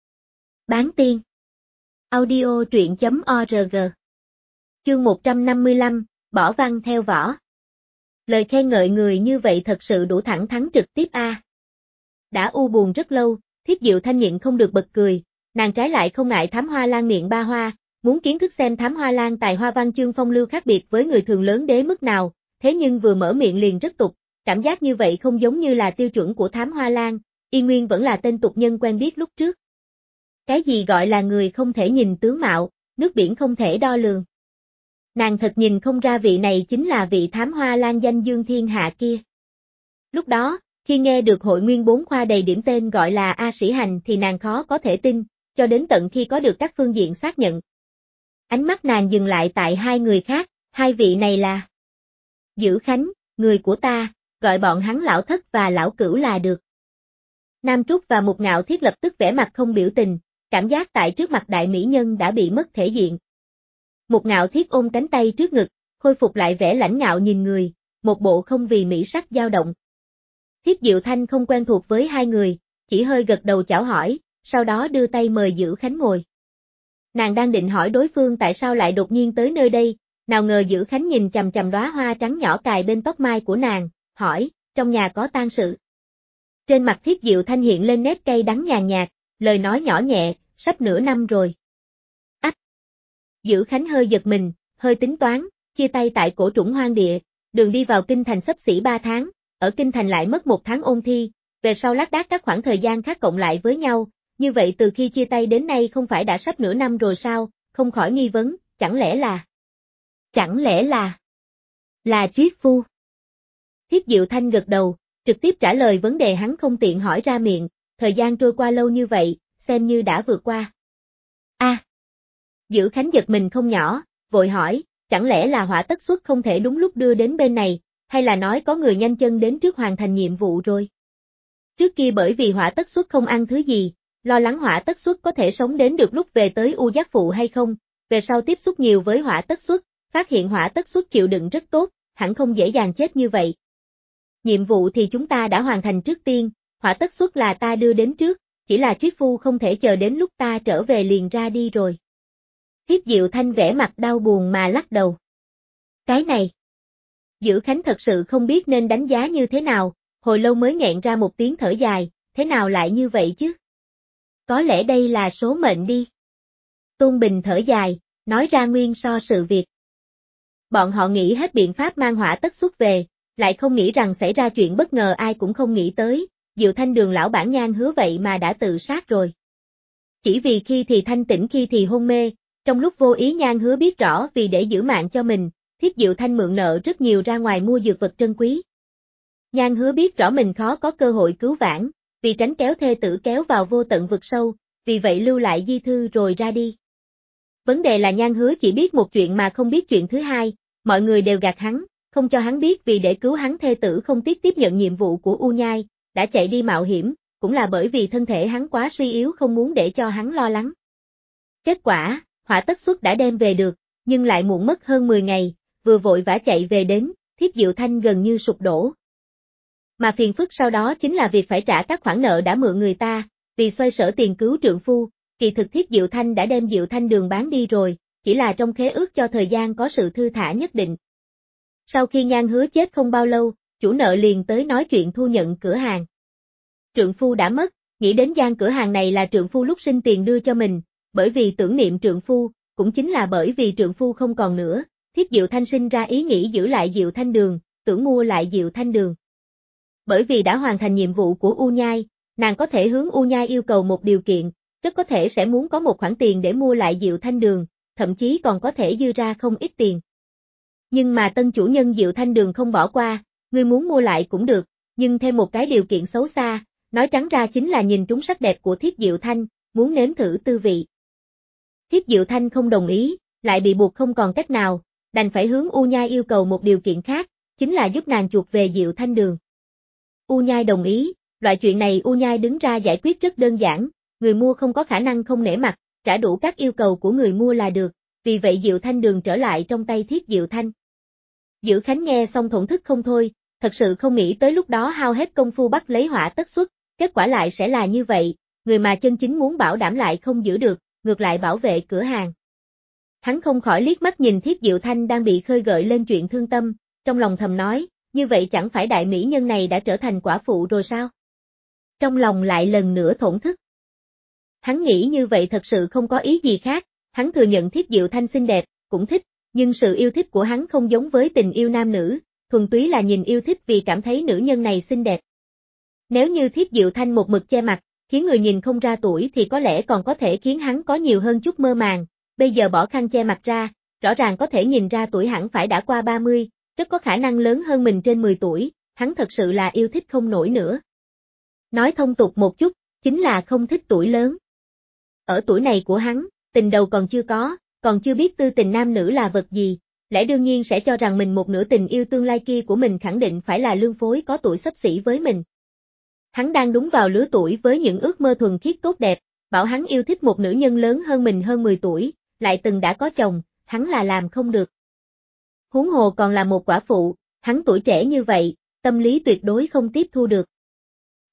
Bán tiên. Audio truyện.org. Chương 155, bỏ văn theo võ. Lời khen ngợi người như vậy thật sự đủ thẳng thắn trực tiếp a. Đã u buồn rất lâu, Thiết Diệu Thanh nhịn không được bật cười, nàng trái lại không ngại Thám Hoa Lan miệng ba hoa, muốn kiến thức xem Thám Hoa Lan tài hoa văn chương phong lưu khác biệt với người thường lớn đến mức nào, thế nhưng vừa mở miệng liền rất tục, cảm giác như vậy không giống như là tiêu chuẩn của Thám Hoa Lan, y nguyên vẫn là tên tục nhân quen biết lúc trước. Cái gì gọi là người không thể nhìn tướng mạo, nước biển không thể đo lường. Nàng thật nhìn không ra vị này chính là vị Thám Hoa Lan danh dương thiên hạ kia. Lúc đó, khi nghe được hội nguyên 4 khoa đầy điểm tên gọi là A Sĩ Hành thì nàng khó có thể tin, cho đến tận khi có được các phương diện xác nhận. Ánh mắt nàng dừng lại tại hai người khác, hai vị này là Dữ Khánh, người của ta, gọi bọn hắn lão thất và lão cửu là được. Nam Trúc và Mục Ngạo Thiết lập tức vẻ mặt không biểu tình, cảm giác tại trước mặt đại mỹ nhân đã bị mất thể diện. Mục Ngạo Thiết ôm cánh tay trước ngực, khôi phục lại vẻ lãnh ngạo nhìn người, một bộ không vì mỹ sắc dao động. Thiết Diệu Thanh không quen thuộc với hai người, chỉ hơi gật đầu chào hỏi, sau đó đưa tay mời Dữ Khánh ngồi. Nàng đang định hỏi đối phương tại sao lại đột nhiên tới nơi đây, nào ngờ Dữ Khánh nhìn chằm chằm đóa hoa trắng nhỏ cài bên tóc mai của nàng, hỏi, trong nhà có tang sự. Trên mặt Thiết Diệu Thanh hiện lên nét cay đắng nhàn nhạt, lời nói nhỏ nhẹ, sắp nửa năm rồi. Ách! Dữ Khánh hơi giật mình, hơi tính toán, chia tay tại cổ trũng hoang địa, đường đi vào kinh thành xấp xỉ 3 tháng, ở kinh thành lại mất 1 tháng ôn thi, về sau lác đác các khoảng thời gian khác cộng lại với nhau, như vậy từ khi chia tay đến nay không phải đã sắp nửa năm rồi sao, không khỏi nghi vấn, chẳng lẽ là Triết Phu. Thiết Diệu Thanh gật đầu, trực tiếp trả lời vấn đề hắn không tiện hỏi ra miệng, thời gian trôi qua lâu như vậy, xem như đã vượt qua. Dữ Khánh giật mình không nhỏ, vội hỏi, chẳng lẽ là Hỏa Tất Xuất không thể đúng lúc đưa đến bên này, hay là nói có người nhanh chân đến trước hoàn thành nhiệm vụ rồi. Trước kia bởi vì Hỏa Tất Xuất không ăn thứ gì, lo lắng Hỏa Tất Xuất có thể sống đến được lúc về tới U Giác Phụ hay không, về sau tiếp xúc nhiều với Hỏa Tất Xuất, phát hiện Hỏa Tất Xuất chịu đựng rất tốt, hẳn không dễ dàng chết như vậy. Nhiệm vụ thì chúng ta đã hoàn thành trước tiên, Hỏa Tất Xuất là ta đưa đến trước, chỉ là Triết Phu không thể chờ đến lúc ta trở về liền ra đi rồi. Thiết Diệu Thanh vẻ mặt đau buồn mà lắc đầu. Cái này. Dữ Khánh thật sự không biết nên đánh giá như thế nào, hồi lâu mới nghẹn ra một tiếng thở dài, thế nào lại như vậy chứ? Có lẽ đây là số mệnh đi. Tôn Bình thở dài, nói ra nguyên so sự việc. Bọn họ nghĩ hết biện pháp mang Hỏa Tất Xuất về, lại không nghĩ rằng xảy ra chuyện bất ngờ ai cũng không nghĩ tới, Diệu Thanh Đường lão bản Nhan Hứa vậy mà đã tự sát rồi. Chỉ vì khi thì thanh tỉnh khi thì hôn mê, trong lúc vô ý Nhan Hứa biết rõ vì để giữ mạng cho mình, Thiết Diệu Thanh mượn nợ rất nhiều ra ngoài mua dược vật trân quý. Nhan Hứa biết rõ mình khó có cơ hội cứu vãn, vì tránh kéo thê tử kéo vào vô tận vực sâu, vì vậy lưu lại di thư rồi ra đi. Vấn đề là Nhan Hứa chỉ biết một chuyện mà không biết chuyện thứ hai, mọi người đều gạt hắn, không cho hắn biết vì để cứu hắn thê tử không tiếc tiếp nhận nhiệm vụ của U Nhai, đã chạy đi mạo hiểm, cũng là bởi vì thân thể hắn quá suy yếu không muốn để cho hắn lo lắng. Kết quả, Hỏa Tất Xuất đã đem về được, nhưng lại muộn mất hơn 10 ngày, vừa vội vã chạy về đến, Thiết Diệu Thanh gần như sụp đổ. Mà phiền phức sau đó chính là việc phải trả các khoản nợ đã mượn người ta, vì xoay sở tiền cứu trượng phu, kỳ thực Thiết Diệu Thanh đã đem Diệu Thanh Đường bán đi rồi, chỉ là trong khế ước cho thời gian có sự thư thả nhất định. Sau khi Nhan Hứa chết không bao lâu, chủ nợ liền tới nói chuyện thu nhận cửa hàng. Trượng phu đã mất, nghĩ đến gian cửa hàng này là trượng phu lúc sinh tiền đưa cho mình, bởi vì tưởng niệm trượng phu, cũng chính là bởi vì trượng phu không còn nữa, Thiết Diệu Thanh sinh ra ý nghĩ giữ lại Diệu Thanh Đường, tưởng mua lại Diệu Thanh Đường. Bởi vì đã hoàn thành nhiệm vụ của U Nhai, nàng có thể hướng U Nhai yêu cầu một điều kiện, rất có thể sẽ muốn có một khoản tiền để mua lại Diệu Thanh Đường, thậm chí còn có thể dư ra không ít tiền. Nhưng mà tân chủ nhân Diệu Thanh Đường không bỏ qua, ngươi muốn mua lại cũng được, nhưng thêm một cái điều kiện xấu xa, nói trắng ra chính là nhìn trúng sắc đẹp của Thiết Diệu Thanh, muốn nếm thử tư vị. Thiết Diệu Thanh không đồng ý, lại bị buộc không còn cách nào, đành phải hướng U Nhai yêu cầu một điều kiện khác, chính là giúp nàng chuộc về Diệu Thanh Đường. U Nhai đồng ý, loại chuyện này U Nhai đứng ra giải quyết rất đơn giản, người mua không có khả năng không nể mặt, trả đủ các yêu cầu của người mua là được, vì vậy Diệu Thanh Đường trở lại trong tay Thiết Diệu Thanh. Dữ Khánh nghe xong thổn thức không thôi, thật sự không nghĩ tới lúc đó hao hết công phu bắt lấy Hỏa Tất Xuất, kết quả lại sẽ là như vậy, người mà chân chính muốn bảo đảm lại không giữ được, ngược lại bảo vệ cửa hàng. Hắn không khỏi liếc mắt nhìn Thiết Diệu Thanh đang bị khơi gợi lên chuyện thương tâm, trong lòng thầm nói, như vậy chẳng phải đại mỹ nhân này đã trở thành quả phụ rồi sao? Trong lòng lại lần nữa thổn thức. Hắn nghĩ như vậy thật sự không có ý gì khác, hắn thừa nhận Thiết Diệu Thanh xinh đẹp, cũng thích, nhưng sự yêu thích của hắn không giống với tình yêu nam nữ, thuần túy là nhìn yêu thích vì cảm thấy nữ nhân này xinh đẹp. Nếu như Thiết Diệu Thanh một mực che mặt, khiến người nhìn không ra tuổi thì có lẽ còn có thể khiến hắn có nhiều hơn chút mơ màng, bây giờ bỏ khăn che mặt ra, rõ ràng có thể nhìn ra tuổi hẳn phải đã qua 30, rất có khả năng lớn hơn mình trên 10 tuổi, hắn thật sự là yêu thích không nổi nữa. Nói thông tục một chút, chính là không thích tuổi lớn. Ở tuổi này của hắn, tình đầu còn chưa có, còn chưa biết tư tình nam nữ là vật gì, lẽ đương nhiên sẽ cho rằng mình một nửa tình yêu tương lai kia của mình khẳng định phải là lương phối có tuổi xấp xỉ với mình. Hắn đang đúng vào lứa tuổi với những ước mơ thuần khiết tốt đẹp, bảo hắn yêu thích một nữ nhân lớn hơn mình hơn 10 tuổi, lại từng đã có chồng, hắn là làm không được. Huống hồ còn là một quả phụ, hắn tuổi trẻ như vậy, tâm lý tuyệt đối không tiếp thu được.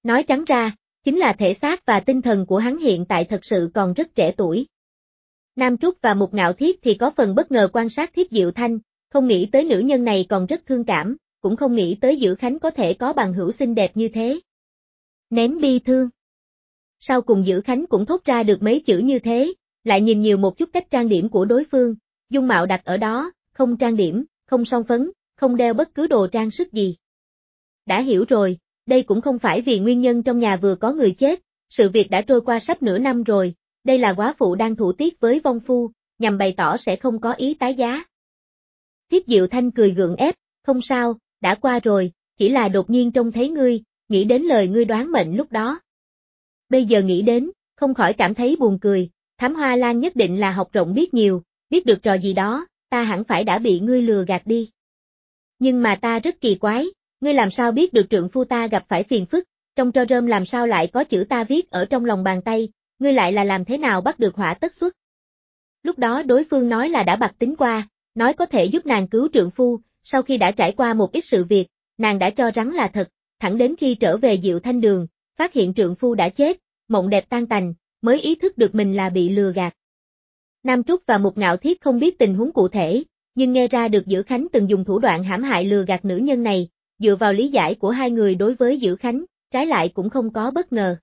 Nói trắng ra, chính là thể xác và tinh thần của hắn hiện tại thật sự còn rất trẻ tuổi. Nam Trúc và Mục Ngạo Thiết thì có phần bất ngờ quan sát Thiếp Diệu Thanh, không nghĩ tới nữ nhân này còn rất thương cảm, cũng không nghĩ tới Dữ Khánh có thể có bằng hữu xinh đẹp như thế. Nén bi thương. Sau cùng Dữ Khánh cũng thốt ra được mấy chữ như thế, lại nhìn nhiều một chút cách trang điểm của đối phương, dung mạo đặt ở đó, không trang điểm, không son phấn, không đeo bất cứ đồ trang sức gì. Đã hiểu rồi, đây cũng không phải vì nguyên nhân trong nhà vừa có người chết, sự việc đã trôi qua sắp nửa năm rồi, đây là góa phụ đang thủ tiết với vong phu, nhằm bày tỏ sẽ không có ý tái giá. Thiếp Diệu Thanh cười gượng ép, không sao, đã qua rồi, chỉ là đột nhiên trông thấy ngươi, nghĩ đến lời ngươi đoán mệnh lúc đó. Bây giờ nghĩ đến, không khỏi cảm thấy buồn cười, Thám Hoa Lan nhất định là học rộng biết nhiều, biết được trò gì đó, ta hẳn phải đã bị ngươi lừa gạt đi. Nhưng mà ta rất kỳ quái, ngươi làm sao biết được trượng phu ta gặp phải phiền phức, trong trơ rơm làm sao lại có chữ ta viết ở trong lòng bàn tay, ngươi lại là làm thế nào bắt được hỏa tất xuất. Lúc đó đối phương nói là đã bạc tính qua, nói có thể giúp nàng cứu trượng phu, sau khi đã trải qua một ít sự việc, nàng đã cho rằng là thật, thẳng đến khi trở về Diệu Thanh Đường, phát hiện trượng phu đã chết, mộng đẹp tan tành, mới ý thức được mình là bị lừa gạt. Nam Trúc và Mục Ngạo Thiết không biết tình huống cụ thể, nhưng nghe ra được Dữ Khánh từng dùng thủ đoạn hãm hại lừa gạt nữ nhân này, dựa vào lý giải của hai người đối với Dữ Khánh, trái lại cũng không có bất ngờ.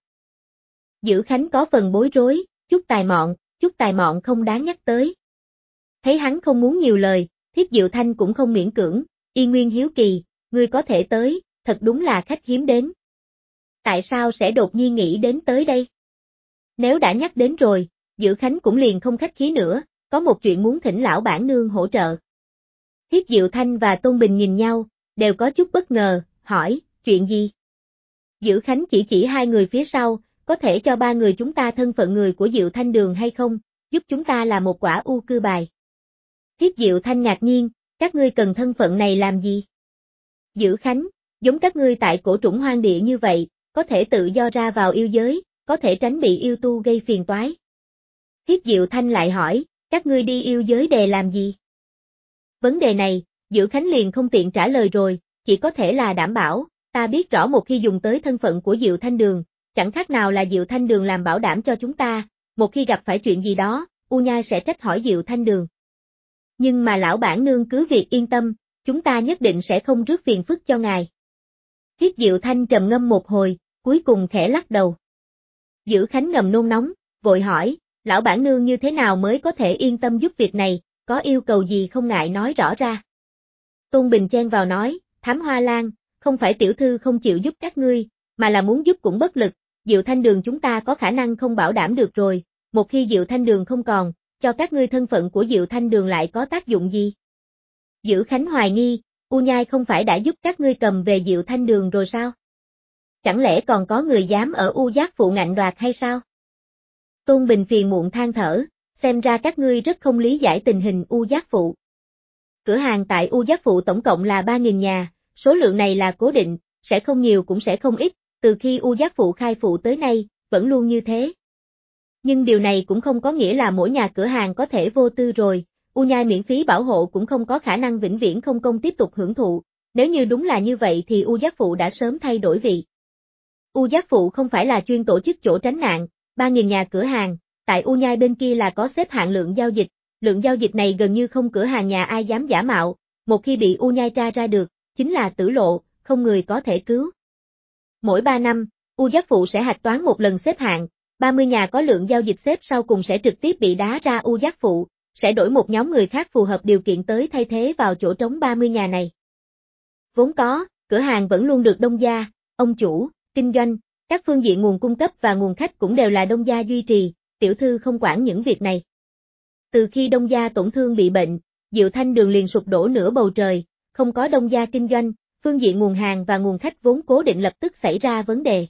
Dữ Khánh có phần bối rối, chút tài mọn không đáng nhắc tới. Thấy hắn không muốn nhiều lời, Thiếp Diệu Thanh cũng không miễn cưỡng, y nguyên hiếu kỳ, ngươi có thể tới, thật đúng là khách hiếm đến. Tại sao sẽ đột nhiên nghĩ đến tới đây? Nếu đã nhắc đến rồi, Dữ Khánh cũng liền không khách khí nữa, có một chuyện muốn thỉnh lão bản nương hỗ trợ. Thiếp Diệu Thanh và Tôn Bình nhìn nhau, đều có chút bất ngờ, hỏi, chuyện gì? Dữ Khánh chỉ hai người phía sau, có thể cho ba người chúng ta thân phận người của Diệu Thanh Đường hay không, giúp chúng ta là một quả ưu cư bài. Thiếp Diệu Thanh ngạc nhiên, các ngươi cần thân phận này làm gì? Dữ Khánh, giống các ngươi tại cổ trũng hoang địa như vậy, có thể tự do ra vào yêu giới, có thể tránh bị yêu tu gây phiền toái. Thiếp Diệu Thanh lại hỏi, các ngươi đi yêu giới để làm gì? Vấn đề này, Dữ Khánh liền không tiện trả lời rồi, chỉ có thể là đảm bảo, ta biết rõ một khi dùng tới thân phận của Diệu Thanh Đường, chẳng khác nào là Diệu Thanh Đường làm bảo đảm cho chúng ta, một khi gặp phải chuyện gì đó, U Nhai sẽ trách hỏi Diệu Thanh Đường. Nhưng mà lão bản nương cứ việc yên tâm, chúng ta nhất định sẽ không rước phiền phức cho ngài. Thiếp Diệu Thanh trầm ngâm một hồi, cuối cùng khẽ lắc đầu. Dữ Khánh ngầm nôn nóng, vội hỏi, lão bản nương như thế nào mới có thể yên tâm giúp việc này, có yêu cầu gì không ngại nói rõ ra. Tôn Bình chen vào nói, Thám Hoa Lan, không phải tiểu thư không chịu giúp các ngươi, mà là muốn giúp cũng bất lực, Diệu Thanh Đường chúng ta có khả năng không bảo đảm được rồi, một khi Diệu Thanh Đường không còn, cho các ngươi thân phận của Diệu Thanh Đường lại có tác dụng gì? Dữ Khánh hoài nghi, U Nhai không phải đã giúp các ngươi cầm về Diệu Thanh Đường rồi sao? Chẳng lẽ còn có người dám ở U Giác Phụ ngạnh đoạt hay sao? Tôn Bình phiền muộn than thở, xem ra các ngươi rất không lý giải tình hình U Giác Phụ. Cửa hàng tại U Giác Phụ tổng cộng là 3.000 nhà, số lượng này là cố định, sẽ không nhiều cũng sẽ không ít, từ khi U Giác Phụ khai phụ tới nay, vẫn luôn như thế. Nhưng điều này cũng không có nghĩa là mỗi nhà cửa hàng có thể vô tư rồi, U Nhai miễn phí bảo hộ cũng không có khả năng vĩnh viễn không công tiếp tục hưởng thụ, nếu như đúng là như vậy thì U Giác Phụ đã sớm thay đổi vị. U Giác Phụ không phải là chuyên tổ chức chỗ tránh nạn, 3.000 nhà cửa hàng, tại U Nhai bên kia là có xếp hạng lượng giao dịch này gần như không cửa hàng nhà ai dám giả mạo, một khi bị U Nhai tra ra được, chính là tử lộ, không người có thể cứu. Mỗi 3 năm, U Giác Phụ sẽ hạch toán một lần xếp hạng, 30 nhà có lượng giao dịch xếp sau cùng sẽ trực tiếp bị đá ra U Giác Phụ, sẽ đổi một nhóm người khác phù hợp điều kiện tới thay thế vào chỗ trống 30 nhà này. Vốn có, cửa hàng vẫn luôn được Đông gia, ông chủ, kinh doanh, các phương diện nguồn cung cấp và nguồn khách cũng đều là Đông gia duy trì, tiểu thư không quản những việc này. Từ khi Đông gia tổn thương bị bệnh, Diệu Thanh Đường liền sụp đổ nửa bầu trời, không có Đông gia kinh doanh, phương diện nguồn hàng và nguồn khách vốn cố định lập tức xảy ra vấn đề.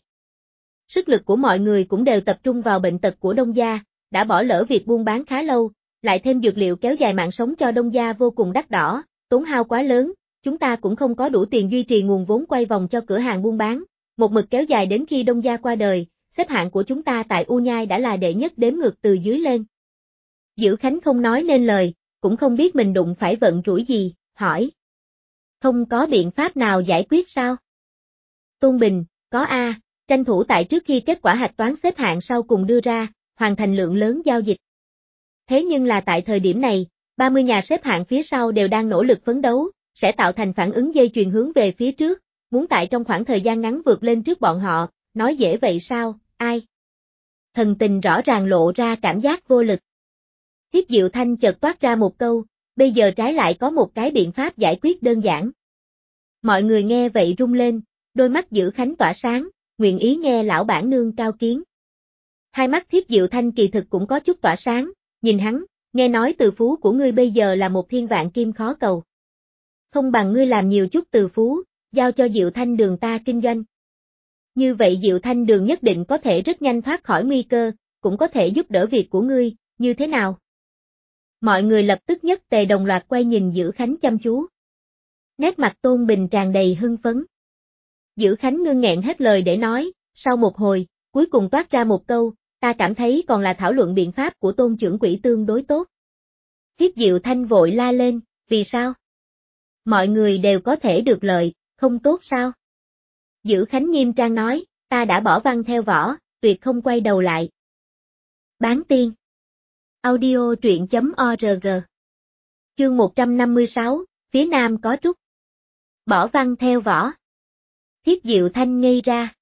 Sức lực của mọi người cũng đều tập trung vào bệnh tật của Đông gia, đã bỏ lỡ việc buôn bán khá lâu, lại thêm dược liệu kéo dài mạng sống cho Đông gia vô cùng đắt đỏ, tốn hao quá lớn, chúng ta cũng không có đủ tiền duy trì nguồn vốn quay vòng cho cửa hàng buôn bán, một mực kéo dài đến khi Đông gia qua đời, xếp hạng của chúng ta tại U Nhai đã là đệ nhất đếm ngược từ dưới lên. Dữ Khánh không nói nên lời, cũng không biết mình đụng phải vận rủi gì, hỏi. Không có biện pháp nào giải quyết sao? Tôn Bình, có a, tranh thủ tại trước khi kết quả hạch toán xếp hạng sau cùng đưa ra, hoàn thành lượng lớn giao dịch. Thế nhưng là tại thời điểm này, 30 nhà xếp hạng phía sau đều đang nỗ lực phấn đấu, sẽ tạo thành phản ứng dây chuyền hướng về phía trước, muốn tại trong khoảng thời gian ngắn vượt lên trước bọn họ, nói dễ vậy sao, ai? Thần tình rõ ràng lộ ra cảm giác vô lực. Thiết Diệu Thanh chợt toát ra một câu, bây giờ trái lại có một cái biện pháp giải quyết đơn giản. Mọi người nghe vậy rung lên, đôi mắt Dữ Khánh tỏa sáng, nguyện ý nghe lão bản nương cao kiến. Hai mắt Thiết Diệu Thanh kỳ thực cũng có chút tỏa sáng, nhìn hắn, nghe nói từ phú của ngươi bây giờ là một thiên vạn kim khó cầu. Không bằng ngươi làm nhiều chút từ phú, giao cho Diệu Thanh đường ta kinh doanh. Như vậy Diệu Thanh đường nhất định có thể rất nhanh thoát khỏi nguy cơ, cũng có thể giúp đỡ việc của ngươi, như thế nào? Mọi người lập tức nhất tề đồng loạt quay nhìn Dữ Khánh chăm chú. Nét mặt Tôn Bình tràn đầy hưng phấn. Dữ Khánh ngưng nghẹn hết lời để nói, sau một hồi, cuối cùng toát ra một câu, ta cảm thấy còn là thảo luận biện pháp của Tôn trưởng quỹ tương đối tốt. Thiết Diệu Thanh vội la lên, vì sao? Mọi người đều có thể được lợi, không tốt sao? Dữ Khánh nghiêm trang nói, ta đã bỏ văn theo võ, tuyệt không quay đầu lại. Bán tiên. Audio truyện.org. Chương 156, phía nam có trúc. Bỏ văn theo võ. Thiết Diệu Thanh ngây ra.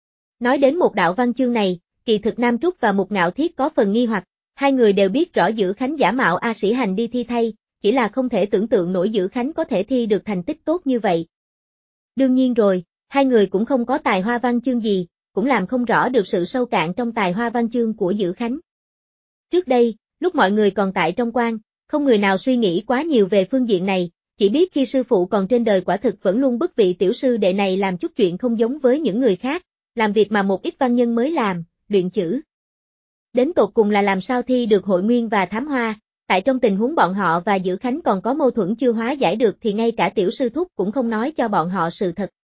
Nói đến một đạo văn chương này, kỳ thực Nam Trúc và Mục Ngạo Thiết có phần nghi hoặc, hai người đều biết rõ Dữ Khánh giả mạo A Sĩ Hành đi thi thay, chỉ là không thể tưởng tượng nổi Dữ Khánh có thể thi được thành tích tốt như vậy. Đương nhiên rồi, hai người cũng không có tài hoa văn chương gì, cũng làm không rõ được sự sâu cạn trong tài hoa văn chương của Dữ Khánh. Trước đây, lúc mọi người còn tại trong quan, không người nào suy nghĩ quá nhiều về phương diện này, chỉ biết khi sư phụ còn trên đời quả thực vẫn luôn bức vị tiểu sư đệ này làm chút chuyện không giống với những người khác, làm việc mà một ít văn nhân mới làm, luyện chữ. Đến tột cùng là làm sao thi được hội nguyên và thám hoa, tại trong tình huống bọn họ và Dữ Khánh còn có mâu thuẫn chưa hóa giải được thì ngay cả tiểu sư thúc cũng không nói cho bọn họ sự thật.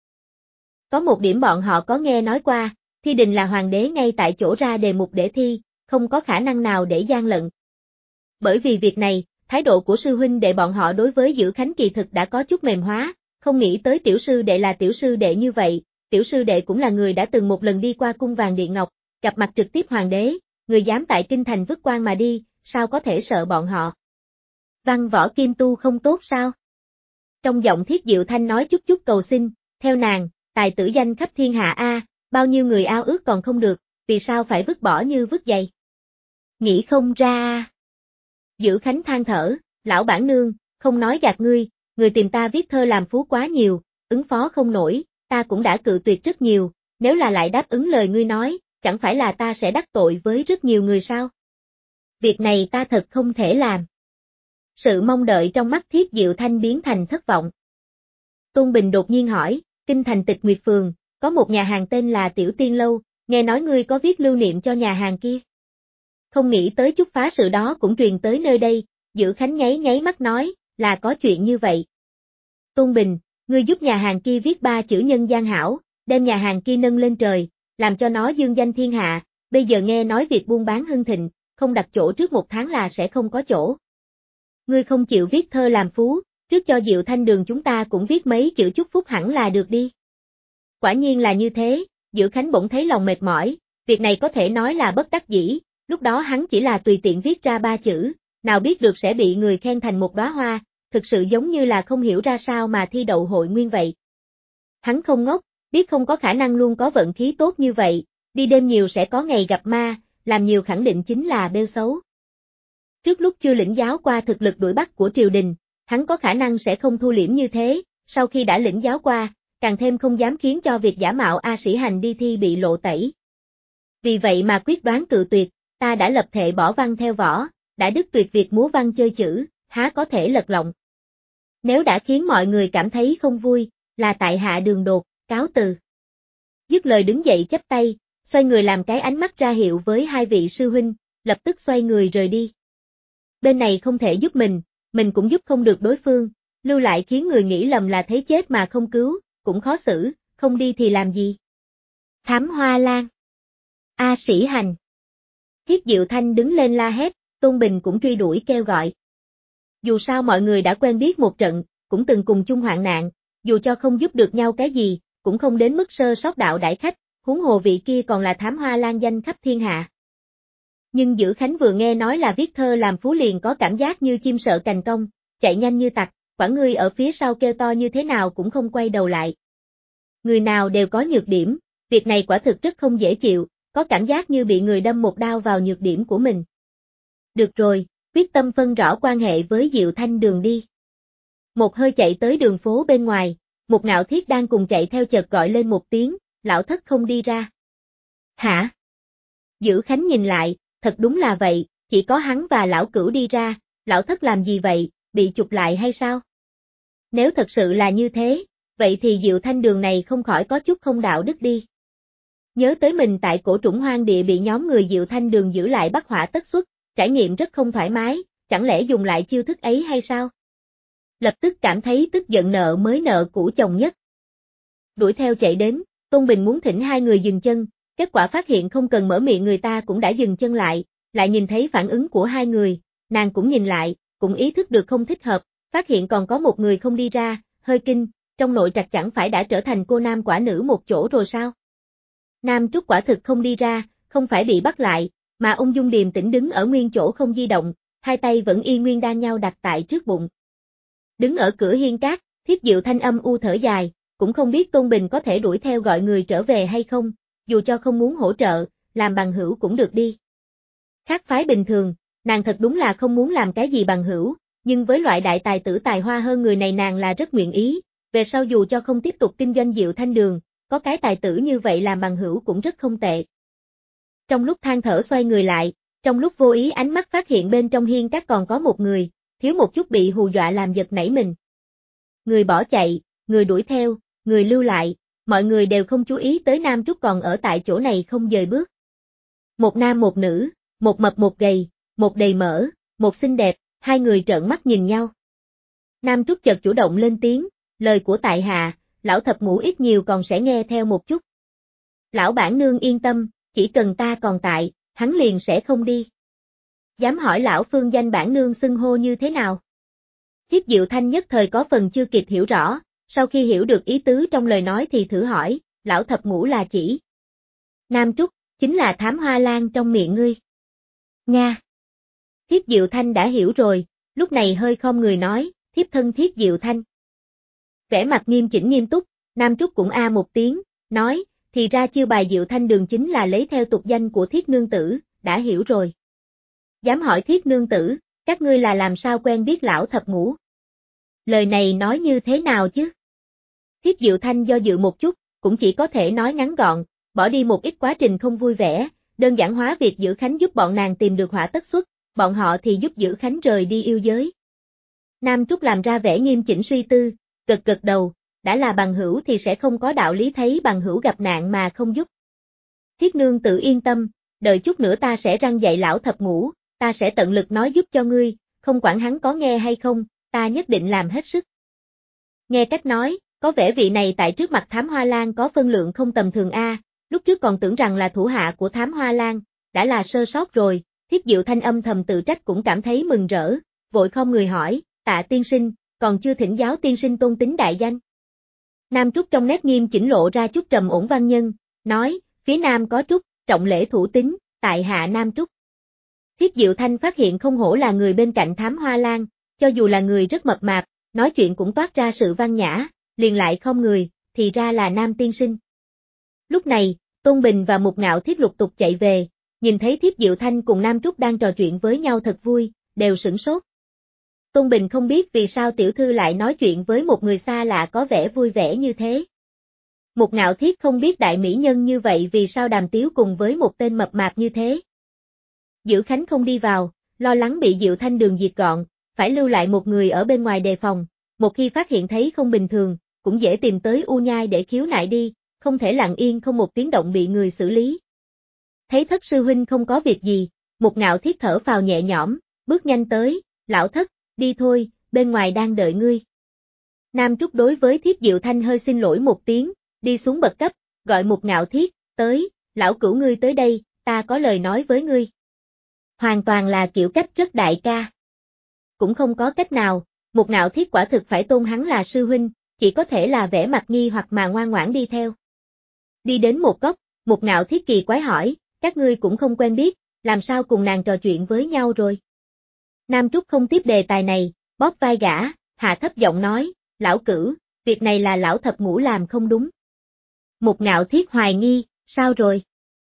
Có một điểm bọn họ có nghe nói qua, thi đình là hoàng đế ngay tại chỗ ra đề mục để thi, không có khả năng nào để gian lận. Bởi vì việc này, thái độ của sư huynh đệ bọn họ đối với Dữ Khánh kỳ thực đã có chút mềm hóa, không nghĩ tới tiểu sư đệ là tiểu sư đệ như vậy, tiểu sư đệ cũng là người đã từng một lần đi qua cung vàng điện ngọc, gặp mặt trực tiếp hoàng đế, người dám tại kinh thành vứt quan mà đi, sao có thể sợ bọn họ. Văn võ kim tu không tốt sao? Trong giọng Thiết Diệu Thanh nói chút chút cầu xin, theo nàng, tài tử danh khắp thiên hạ a, bao nhiêu người ao ước còn không được, vì sao phải vứt bỏ như vứt giày? Nghĩ không ra. Dữ Khánh than thở, lão bản nương, không nói gạt ngươi, người tìm ta viết thơ làm phú quá nhiều, ứng phó không nổi, ta cũng đã cự tuyệt rất nhiều, nếu là lại đáp ứng lời ngươi nói, chẳng phải là ta sẽ đắc tội với rất nhiều người sao? Việc này ta thật không thể làm. Sự mong đợi trong mắt Thiết Diệu Thanh biến thành thất vọng. Tôn Bình đột nhiên hỏi, kinh thành Tịch Nguyệt Phường, có một nhà hàng tên là Tiểu Tiên Lâu, nghe nói ngươi có viết lưu niệm cho nhà hàng kia. Không nghĩ tới chút phá sự đó cũng truyền tới nơi đây, Dữ Khánh nháy nháy mắt nói, là có chuyện như vậy. Tôn Bình, ngươi giúp nhà hàng kia viết 3 chữ nhân gian hảo, đem nhà hàng kia nâng lên trời, làm cho nó dương danh thiên hạ, bây giờ nghe nói việc buôn bán hưng thịnh, không đặt chỗ trước 1 tháng là sẽ không có chỗ. Ngươi không chịu viết thơ làm phú, trước cho Diệu Thanh đường chúng ta cũng viết mấy chữ chúc phúc hẳn là được đi. Quả nhiên là như thế, Dữ Khánh bỗng thấy lòng mệt mỏi, việc này có thể nói là bất đắc dĩ, lúc đó hắn chỉ là tùy tiện viết ra 3 chữ, nào biết được sẽ bị người khen thành một đóa hoa, thực sự giống như là không hiểu ra sao mà thi đậu hội nguyên vậy. Hắn không ngốc, biết không có khả năng luôn có vận khí tốt như vậy, đi đêm nhiều sẽ có ngày gặp ma, làm nhiều khẳng định chính là bêu xấu. Trước lúc chưa lĩnh giáo qua thực lực đuổi bắt của triều đình, hắn có khả năng sẽ không thu liễm như thế, sau khi đã lĩnh giáo qua, càng thêm không dám khiến cho việc giả mạo A Sĩ Hành đi thi bị lộ tẩy. Vì vậy mà quyết đoán cự tuyệt, ta đã lập thệ bỏ văn theo võ, đã đứt tuyệt việc múa văn chơi chữ, há có thể lật lọng. Nếu đã khiến mọi người cảm thấy không vui, là tại hạ đường đột, cáo từ. Dứt lời đứng dậy chắp tay, xoay người làm cái ánh mắt ra hiệu với hai vị sư huynh, lập tức xoay người rời đi. Bên này không thể giúp mình cũng giúp không được đối phương, lưu lại khiến người nghĩ lầm là thấy chết mà không cứu, cũng khó xử, không đi thì làm gì. Thám Hoa Lan. A Sĩ Hành. Thiết Diệu Thanh đứng lên la hét, Tôn Bình cũng truy đuổi kêu gọi. Dù sao mọi người đã quen biết một trận, cũng từng cùng chung hoạn nạn, dù cho không giúp được nhau cái gì, cũng không đến mức sơ sót đạo đãi khách, huống hồ vị kia còn là thám hoa lan danh khắp thiên hạ. Nhưng Dữ Khánh vừa nghe nói là viết thơ làm phú liền có cảm giác như chim sợ cành cong, chạy nhanh như tặc, quản ngươi ở phía sau kêu to như thế nào cũng không quay đầu lại. Người nào đều có nhược điểm, việc này quả thực rất không dễ chịu, có cảm giác như bị người đâm một đao vào nhược điểm của mình. Được rồi, quyết tâm phân rõ quan hệ với Diệu Thanh Đường đi. Một hơi chạy tới đường phố bên ngoài, một Ngạo Thiết đang cùng chạy theo chợt gọi lên một tiếng, lão thất không đi ra. Hả? Dữ Khánh nhìn lại, thật đúng là vậy, chỉ có hắn và lão cửu đi ra, lão thất làm gì vậy, bị chụp lại hay sao? Nếu thật sự là như thế, vậy thì Diệu Thanh Đường này không khỏi có chút không đạo đức đi. Nhớ tới mình tại cổ trũng hoang địa bị nhóm người Diệu Thanh Đường giữ lại bắt hỏa tất xuất, trải nghiệm rất không thoải mái, chẳng lẽ dùng lại chiêu thức ấy hay sao? Lập tức cảm thấy tức giận nợ mới nợ cũ chồng nhất. Đuổi theo chạy đến, Tôn Bình muốn thỉnh hai người dừng chân, kết quả phát hiện không cần mở miệng người ta cũng đã dừng chân lại nhìn thấy phản ứng của hai người, nàng cũng nhìn lại, cũng ý thức được không thích hợp, phát hiện còn có một người không đi ra, hơi kinh, trong nội trạch chẳng phải đã trở thành cô nam quả nữ một chỗ rồi sao? Nam Trúc quả thực không đi ra, không phải bị bắt lại, mà ung dung điềm tĩnh đứng ở nguyên chỗ không di động, hai tay vẫn y nguyên đang nhau đặt tại trước bụng. Đứng ở cửa hiên cát, Thiết Diệu thanh âm u thở dài, cũng không biết Tôn Bình có thể đuổi theo gọi người trở về hay không, dù cho không muốn hỗ trợ, làm bằng hữu cũng được đi. Khác phái bình thường, nàng thật đúng là không muốn làm cái gì bằng hữu, nhưng với loại đại tài tử tài hoa hơn người này nàng là rất nguyện ý, về sau dù cho không tiếp tục kinh doanh Diệu Thanh Đường, có cái tài tử như vậy làm bằng hữu cũng rất không tệ. Trong lúc than thở xoay người lại, trong lúc vô ý ánh mắt phát hiện bên trong hiên cát còn có một người, thiếu một chút bị hù dọa làm giật nảy mình. Người bỏ chạy, người đuổi theo, người lưu lại, mọi người đều không chú ý tới Nam Trúc còn ở tại chỗ này không dời bước. Một nam một nữ, một mập một gầy, một đầy mỡ, một xinh đẹp, hai người trợn mắt nhìn nhau. Nam Trúc chợt chủ động lên tiếng, lời của tại hạ, lão thập ngũ ít nhiều còn sẽ nghe theo một chút. Lão bản nương yên tâm, chỉ cần ta còn tại, hắn liền sẽ không đi. Dám hỏi lão phương danh bản nương xưng hô như thế nào? Thiết Diệu Thanh nhất thời có phần chưa kịp hiểu rõ, sau khi hiểu được ý tứ trong lời nói thì thử hỏi, lão thập ngũ là chỉ. Nam Trúc, chính là thám hoa lan trong miệng ngươi. Nga. Thiết Diệu Thanh đã hiểu rồi, lúc này hơi khom người nói, thiếp thân Thiết Diệu Thanh. Vẻ mặt nghiêm chỉnh nghiêm túc, Nam Trúc cũng một tiếng, nói, thì ra chiêu bài Diệu Thanh Đường chính là lấy theo tục danh của Thiết Nương Tử, đã hiểu rồi. Dám hỏi Thiết Nương Tử, các ngươi là làm sao quen biết lão thập ngũ? Lời này nói như thế nào chứ? Thiết Diệu Thanh do dự một chút, cũng chỉ có thể nói ngắn gọn, bỏ đi một ít quá trình không vui vẻ, đơn giản hóa việc Dữ Khánh giúp bọn nàng tìm được hỏa tất xuất, bọn họ thì giúp Dữ Khánh rời đi yêu giới. Nam Trúc làm ra vẻ nghiêm chỉnh suy tư, gật gật đầu, đã là bằng hữu thì sẽ không có đạo lý thấy bằng hữu gặp nạn mà không giúp. Thiết Nương Tự yên tâm, đợi chút nữa ta sẽ răng dạy lão thập ngũ, ta sẽ tận lực nói giúp cho ngươi, không quản hắn có nghe hay không, ta nhất định làm hết sức. Nghe cách nói, có vẻ vị này tại trước mặt Thám Hoa Lan có phân lượng không tầm thường lúc trước còn tưởng rằng là thủ hạ của Thám Hoa Lan, đã là sơ sót rồi, Thiết Diệu Thanh âm thầm tự trách cũng cảm thấy mừng rỡ, vội không người hỏi, Tạ tiên sinh, còn chưa thỉnh giáo tiên sinh tôn tính đại danh. Nam Trúc trong nét nghiêm chỉnh lộ ra chút trầm ổn văn nhân, nói, phía Nam có Trúc, trọng lễ thủ tín, tại hạ Nam Trúc. Thiết Diệu Thanh phát hiện không hổ là người bên cạnh Thám Hoa Lan, cho dù là người rất mập mạp, nói chuyện cũng toát ra sự văn nhã, liền lại không người, thì ra là Nam tiên sinh. Lúc này, Tôn Bình và Mục Ngạo Thiết lục tục chạy về, nhìn thấy Thiết Diệu Thanh cùng Nam Trúc đang trò chuyện với nhau thật vui, đều sửng sốt. Tôn Bình không biết vì sao tiểu thư lại nói chuyện với một người xa lạ có vẻ vui vẻ như thế. Mục Ngạo Thiết không biết đại mỹ nhân như vậy vì sao đàm tiếu cùng với một tên mập mạp như thế. Dữ Khánh không đi vào, lo lắng bị Diệu Thanh Đường diệt gọn, phải lưu lại một người ở bên ngoài đề phòng, một khi phát hiện thấy không bình thường, cũng dễ tìm tới U Nhai để khiếu nại đi, không thể lặng yên không một tiếng động bị người xử lý. Thấy Thất sư huynh không có việc gì, Mục Ngạo Thiết thở phào nhẹ nhõm, bước nhanh tới, lão Thất, đi thôi, bên ngoài đang đợi ngươi. Nam Trúc đối với Thiết Diệu Thanh hơi xin lỗi một tiếng, đi xuống bậc cấp, gọi Mục Ngạo Thiết, tới, lão cửu ngươi tới đây, ta có lời nói với ngươi. Hoàn toàn là kiểu cách rất đại ca. Cũng không có cách nào, Mục Ngạo Thiết quả thực phải tôn hắn là sư huynh, chỉ có thể là vẻ mặt nghi hoặc mà ngoan ngoãn đi theo. Đi đến một góc, Một Ngạo Thiết kỳ quái hỏi, các ngươi cũng không quen biết, làm sao cùng nàng trò chuyện với nhau rồi? Nam Trúc không tiếp đề tài này, bóp vai gã, hạ thấp giọng nói, lão Cửu, việc này là lão thập ngũ làm không đúng. Một Ngạo Thiết hoài nghi, sao rồi?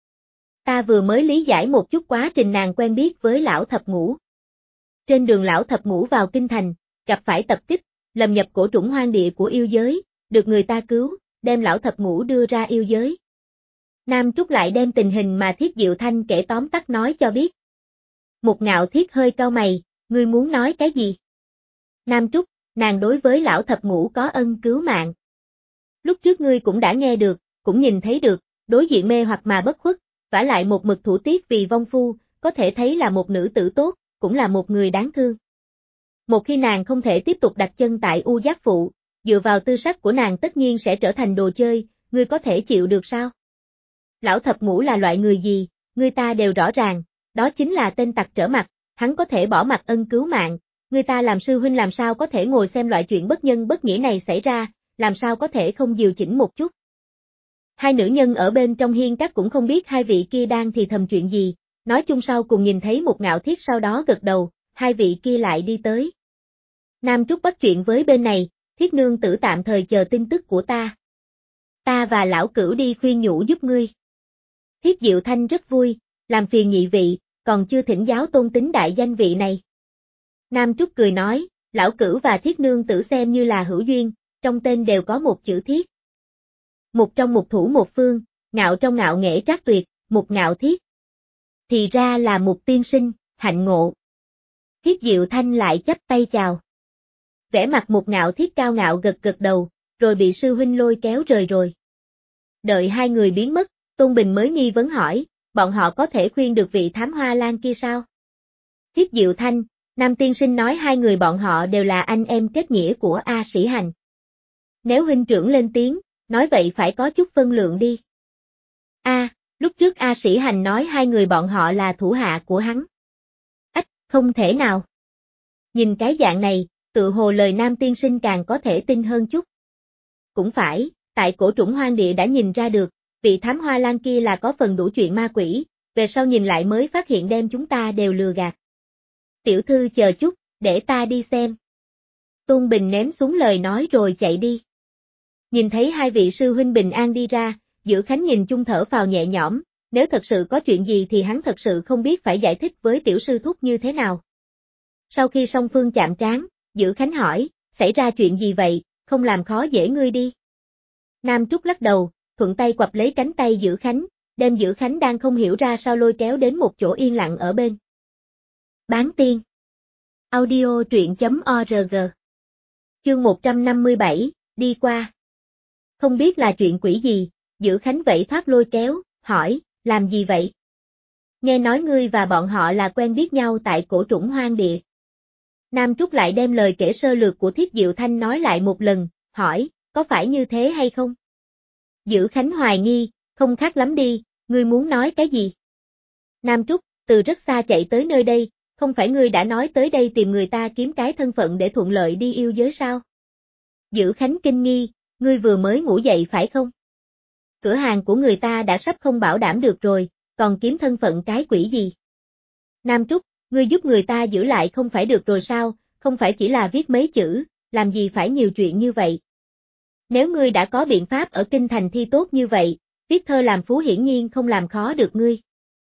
Ta vừa mới lý giải một chút quá trình nàng quen biết với lão thập ngũ. Trên đường lão thập ngũ vào kinh thành, gặp phải tập kích, lầm nhập cổ trũng hoang địa của yêu giới, được người ta cứu, đem lão thập ngũ đưa ra yêu giới. Nam Trúc lại đem tình hình mà Thiết Diệu Thanh kể tóm tắt nói cho biết. Một Ngạo Thiết hơi cau mày, ngươi muốn nói cái gì? Nam Trúc, nàng đối với lão thập ngũ có ân cứu mạng. Lúc trước ngươi cũng đã nghe được, cũng nhìn thấy được, đối diện mê hoặc mà bất khuất, vả lại một mực thủ tiết vì vong phu, có thể thấy là một nữ tử tốt, cũng là một người đáng thương. Một khi nàng không thể tiếp tục đặt chân tại U Giác Phụ, dựa vào tư sắc của nàng tất nhiên sẽ trở thành đồ chơi, ngươi có thể chịu được sao? Lão thập ngũ là loại người gì, người ta đều rõ ràng, đó chính là tên tặc trở mặt, hắn có thể bỏ mặc ân cứu mạng, người ta làm sư huynh làm sao có thể ngồi xem loại chuyện bất nhân bất nghĩa này xảy ra, làm sao có thể không điều chỉnh một chút. Hai nữ nhân ở bên trong hiên các cũng không biết hai vị kia đang thì thầm chuyện gì, nói chung sau cùng nhìn thấy một Ngạo Thiết sau đó gật đầu, hai vị kia lại đi tới. Nam Trúc bắt chuyện với bên này, Thiết nương tử tạm thời chờ tin tức của ta. Ta và lão Cửu đi khuyên nhủ giúp ngươi. Thiết Diệu Thanh rất vui, làm phiền nhị vị, còn chưa thỉnh giáo tôn tính đại danh vị này. Nam Trúc cười nói, lão Cửu và Thiết nương tử xem như là hữu duyên, trong tên đều có một chữ Thiết. Một trong một thủ một phương, ngạo trong ngạo nghễ trác tuyệt, một Ngạo Thiết. Thì ra là một tiên sinh, hạnh ngộ. Thiết Diệu Thanh lại chắp tay chào. Vẻ mặt một Ngạo Thiết cao ngạo gật gật đầu, rồi bị sư huynh lôi kéo rời rồi. Đợi hai người biến mất, Tôn Bình mới nghi vấn hỏi, bọn họ có thể khuyên được vị thám hoa lan kia sao? Thiết Diệu Thanh, Nam tiên sinh nói hai người bọn họ đều là anh em kết nghĩa của A Sĩ Hành. Nếu huynh trưởng lên tiếng, nói vậy phải có chút phân lượng đi. Lúc trước A Sĩ Hành nói hai người bọn họ là thủ hạ của hắn. Ách, không thể nào. Nhìn cái dạng này, tự hồ lời Nam tiên sinh càng có thể tin hơn chút. Cũng phải, tại cổ trũng hoang địa đã nhìn ra được, vị thám hoa lan kia là có phần đủ chuyện ma quỷ, về sau nhìn lại mới phát hiện đem chúng ta đều lừa gạt. Tiểu thư chờ chút, để ta đi xem. Tôn Bình ném xuống lời nói rồi chạy đi. Nhìn thấy hai vị sư huynh bình an đi ra, Dữ Khánh nhìn chung thở phào nhẹ nhõm, nếu thật sự có chuyện gì thì hắn thật sự không biết phải giải thích với tiểu sư thúc như thế nào. Sau khi song phương chạm trán, Dữ Khánh hỏi, xảy ra chuyện gì vậy, không làm khó dễ ngươi đi. Nam Trúc lắc đầu, thuận tay quặp lấy cánh tay Dữ Khánh, đem Dữ Khánh đang không hiểu ra sao lôi kéo đến một chỗ yên lặng ở bên. Bán tiên. Audio truyện.org. Chương 157, đi qua. Không biết là chuyện quỷ gì, Dữ Khánh vẫy thoát lôi kéo, hỏi, làm gì vậy? Nghe nói ngươi và bọn họ là quen biết nhau tại cổ trũng hoang địa. Nam Trúc lại đem lời kể sơ lược của Thiết Diệu Thanh nói lại một lần, hỏi, có phải như thế hay không? Dữ Khánh hoài nghi, không khác lắm đi, ngươi muốn nói cái gì? Nam Trúc, từ rất xa chạy tới nơi đây, không phải ngươi đã nói tới đây tìm người ta kiếm cái thân phận để thuận lợi đi yêu giới sao? Dữ Khánh kinh nghi, ngươi vừa mới ngủ dậy phải không? Cửa hàng của người ta đã sắp không bảo đảm được rồi, còn kiếm thân phận cái quỷ gì? Nam Trúc, ngươi giúp người ta giữ lại không phải được rồi sao, không phải chỉ là viết mấy chữ, làm gì phải nhiều chuyện như vậy? Nếu ngươi đã có biện pháp ở kinh thành thi tốt như vậy, viết thơ làm phú hiển nhiên không làm khó được ngươi.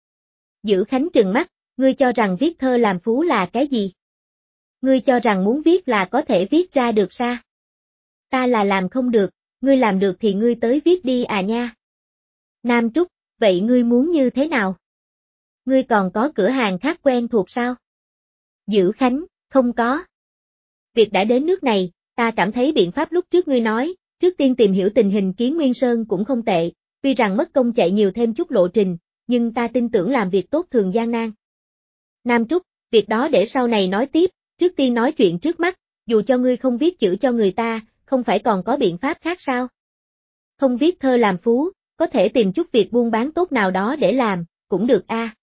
Dữ Khánh trừng mắt, ngươi cho rằng viết thơ làm phú là cái gì? Ngươi cho rằng muốn viết là có thể viết ra được sao? Ta là làm không được, ngươi làm được thì ngươi tới viết đi à nha. Nam Trúc, vậy ngươi muốn như thế nào? Ngươi còn có cửa hàng khác quen thuộc sao? Dữ Khánh, không có. Việc đã đến nước này, ta cảm thấy biện pháp lúc trước ngươi nói, trước tiên tìm hiểu tình hình Kiến Nguyên Sơn cũng không tệ, tuy rằng mất công chạy nhiều thêm chút lộ trình, nhưng ta tin tưởng làm việc tốt thường gian nan. Nam Trúc, việc đó để sau này nói tiếp, trước tiên nói chuyện trước mắt, dù cho ngươi không viết chữ cho người ta, không phải còn có biện pháp khác sao? Không viết thơ làm phú, có thể tìm chút việc buôn bán tốt nào đó để làm, cũng được a.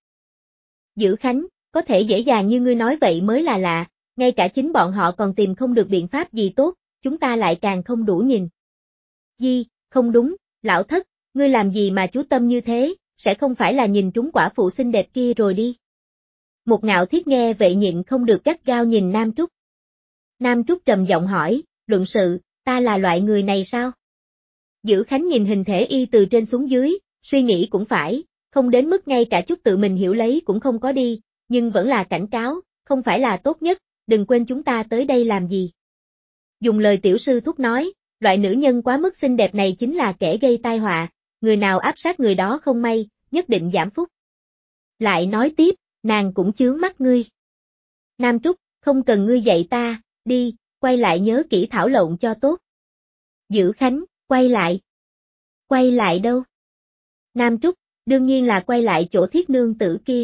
Dữ Khánh, có thể dễ dàng như ngươi nói vậy mới là lạ, ngay cả chính bọn họ còn tìm không được biện pháp gì tốt, chúng ta lại càng không đủ nhìn. Không đúng, lão thất, ngươi làm gì mà chú tâm như thế, sẽ không phải là nhìn trúng quả phụ xinh đẹp kia rồi đi. Một Ngạo Thiết nghe vậy nhịn không được gắt gao nhìn Nam Trúc. Nam Trúc trầm giọng hỏi, luận sự, ta là loại người này sao? Dữ Khánh nhìn hình thể y từ trên xuống dưới, suy nghĩ cũng phải, không đến mức ngay cả chút tự mình hiểu lấy cũng không có đi, nhưng vẫn là cảnh cáo, không phải là tốt nhất, đừng quên chúng ta tới đây làm gì. Dùng lời tiểu sư thúc nói, loại nữ nhân quá mức xinh đẹp này chính là kẻ gây tai họa, người nào áp sát người đó không may, nhất định giảm phúc. Lại nói tiếp, nàng cũng chướng mắt ngươi. Nam Trúc, không cần ngươi dạy ta, đi, quay lại nhớ kỹ thảo luận cho tốt. Dữ Khánh, quay lại. Quay lại đâu? Nam Trúc, đương nhiên là quay lại chỗ Thiết nương tử kia.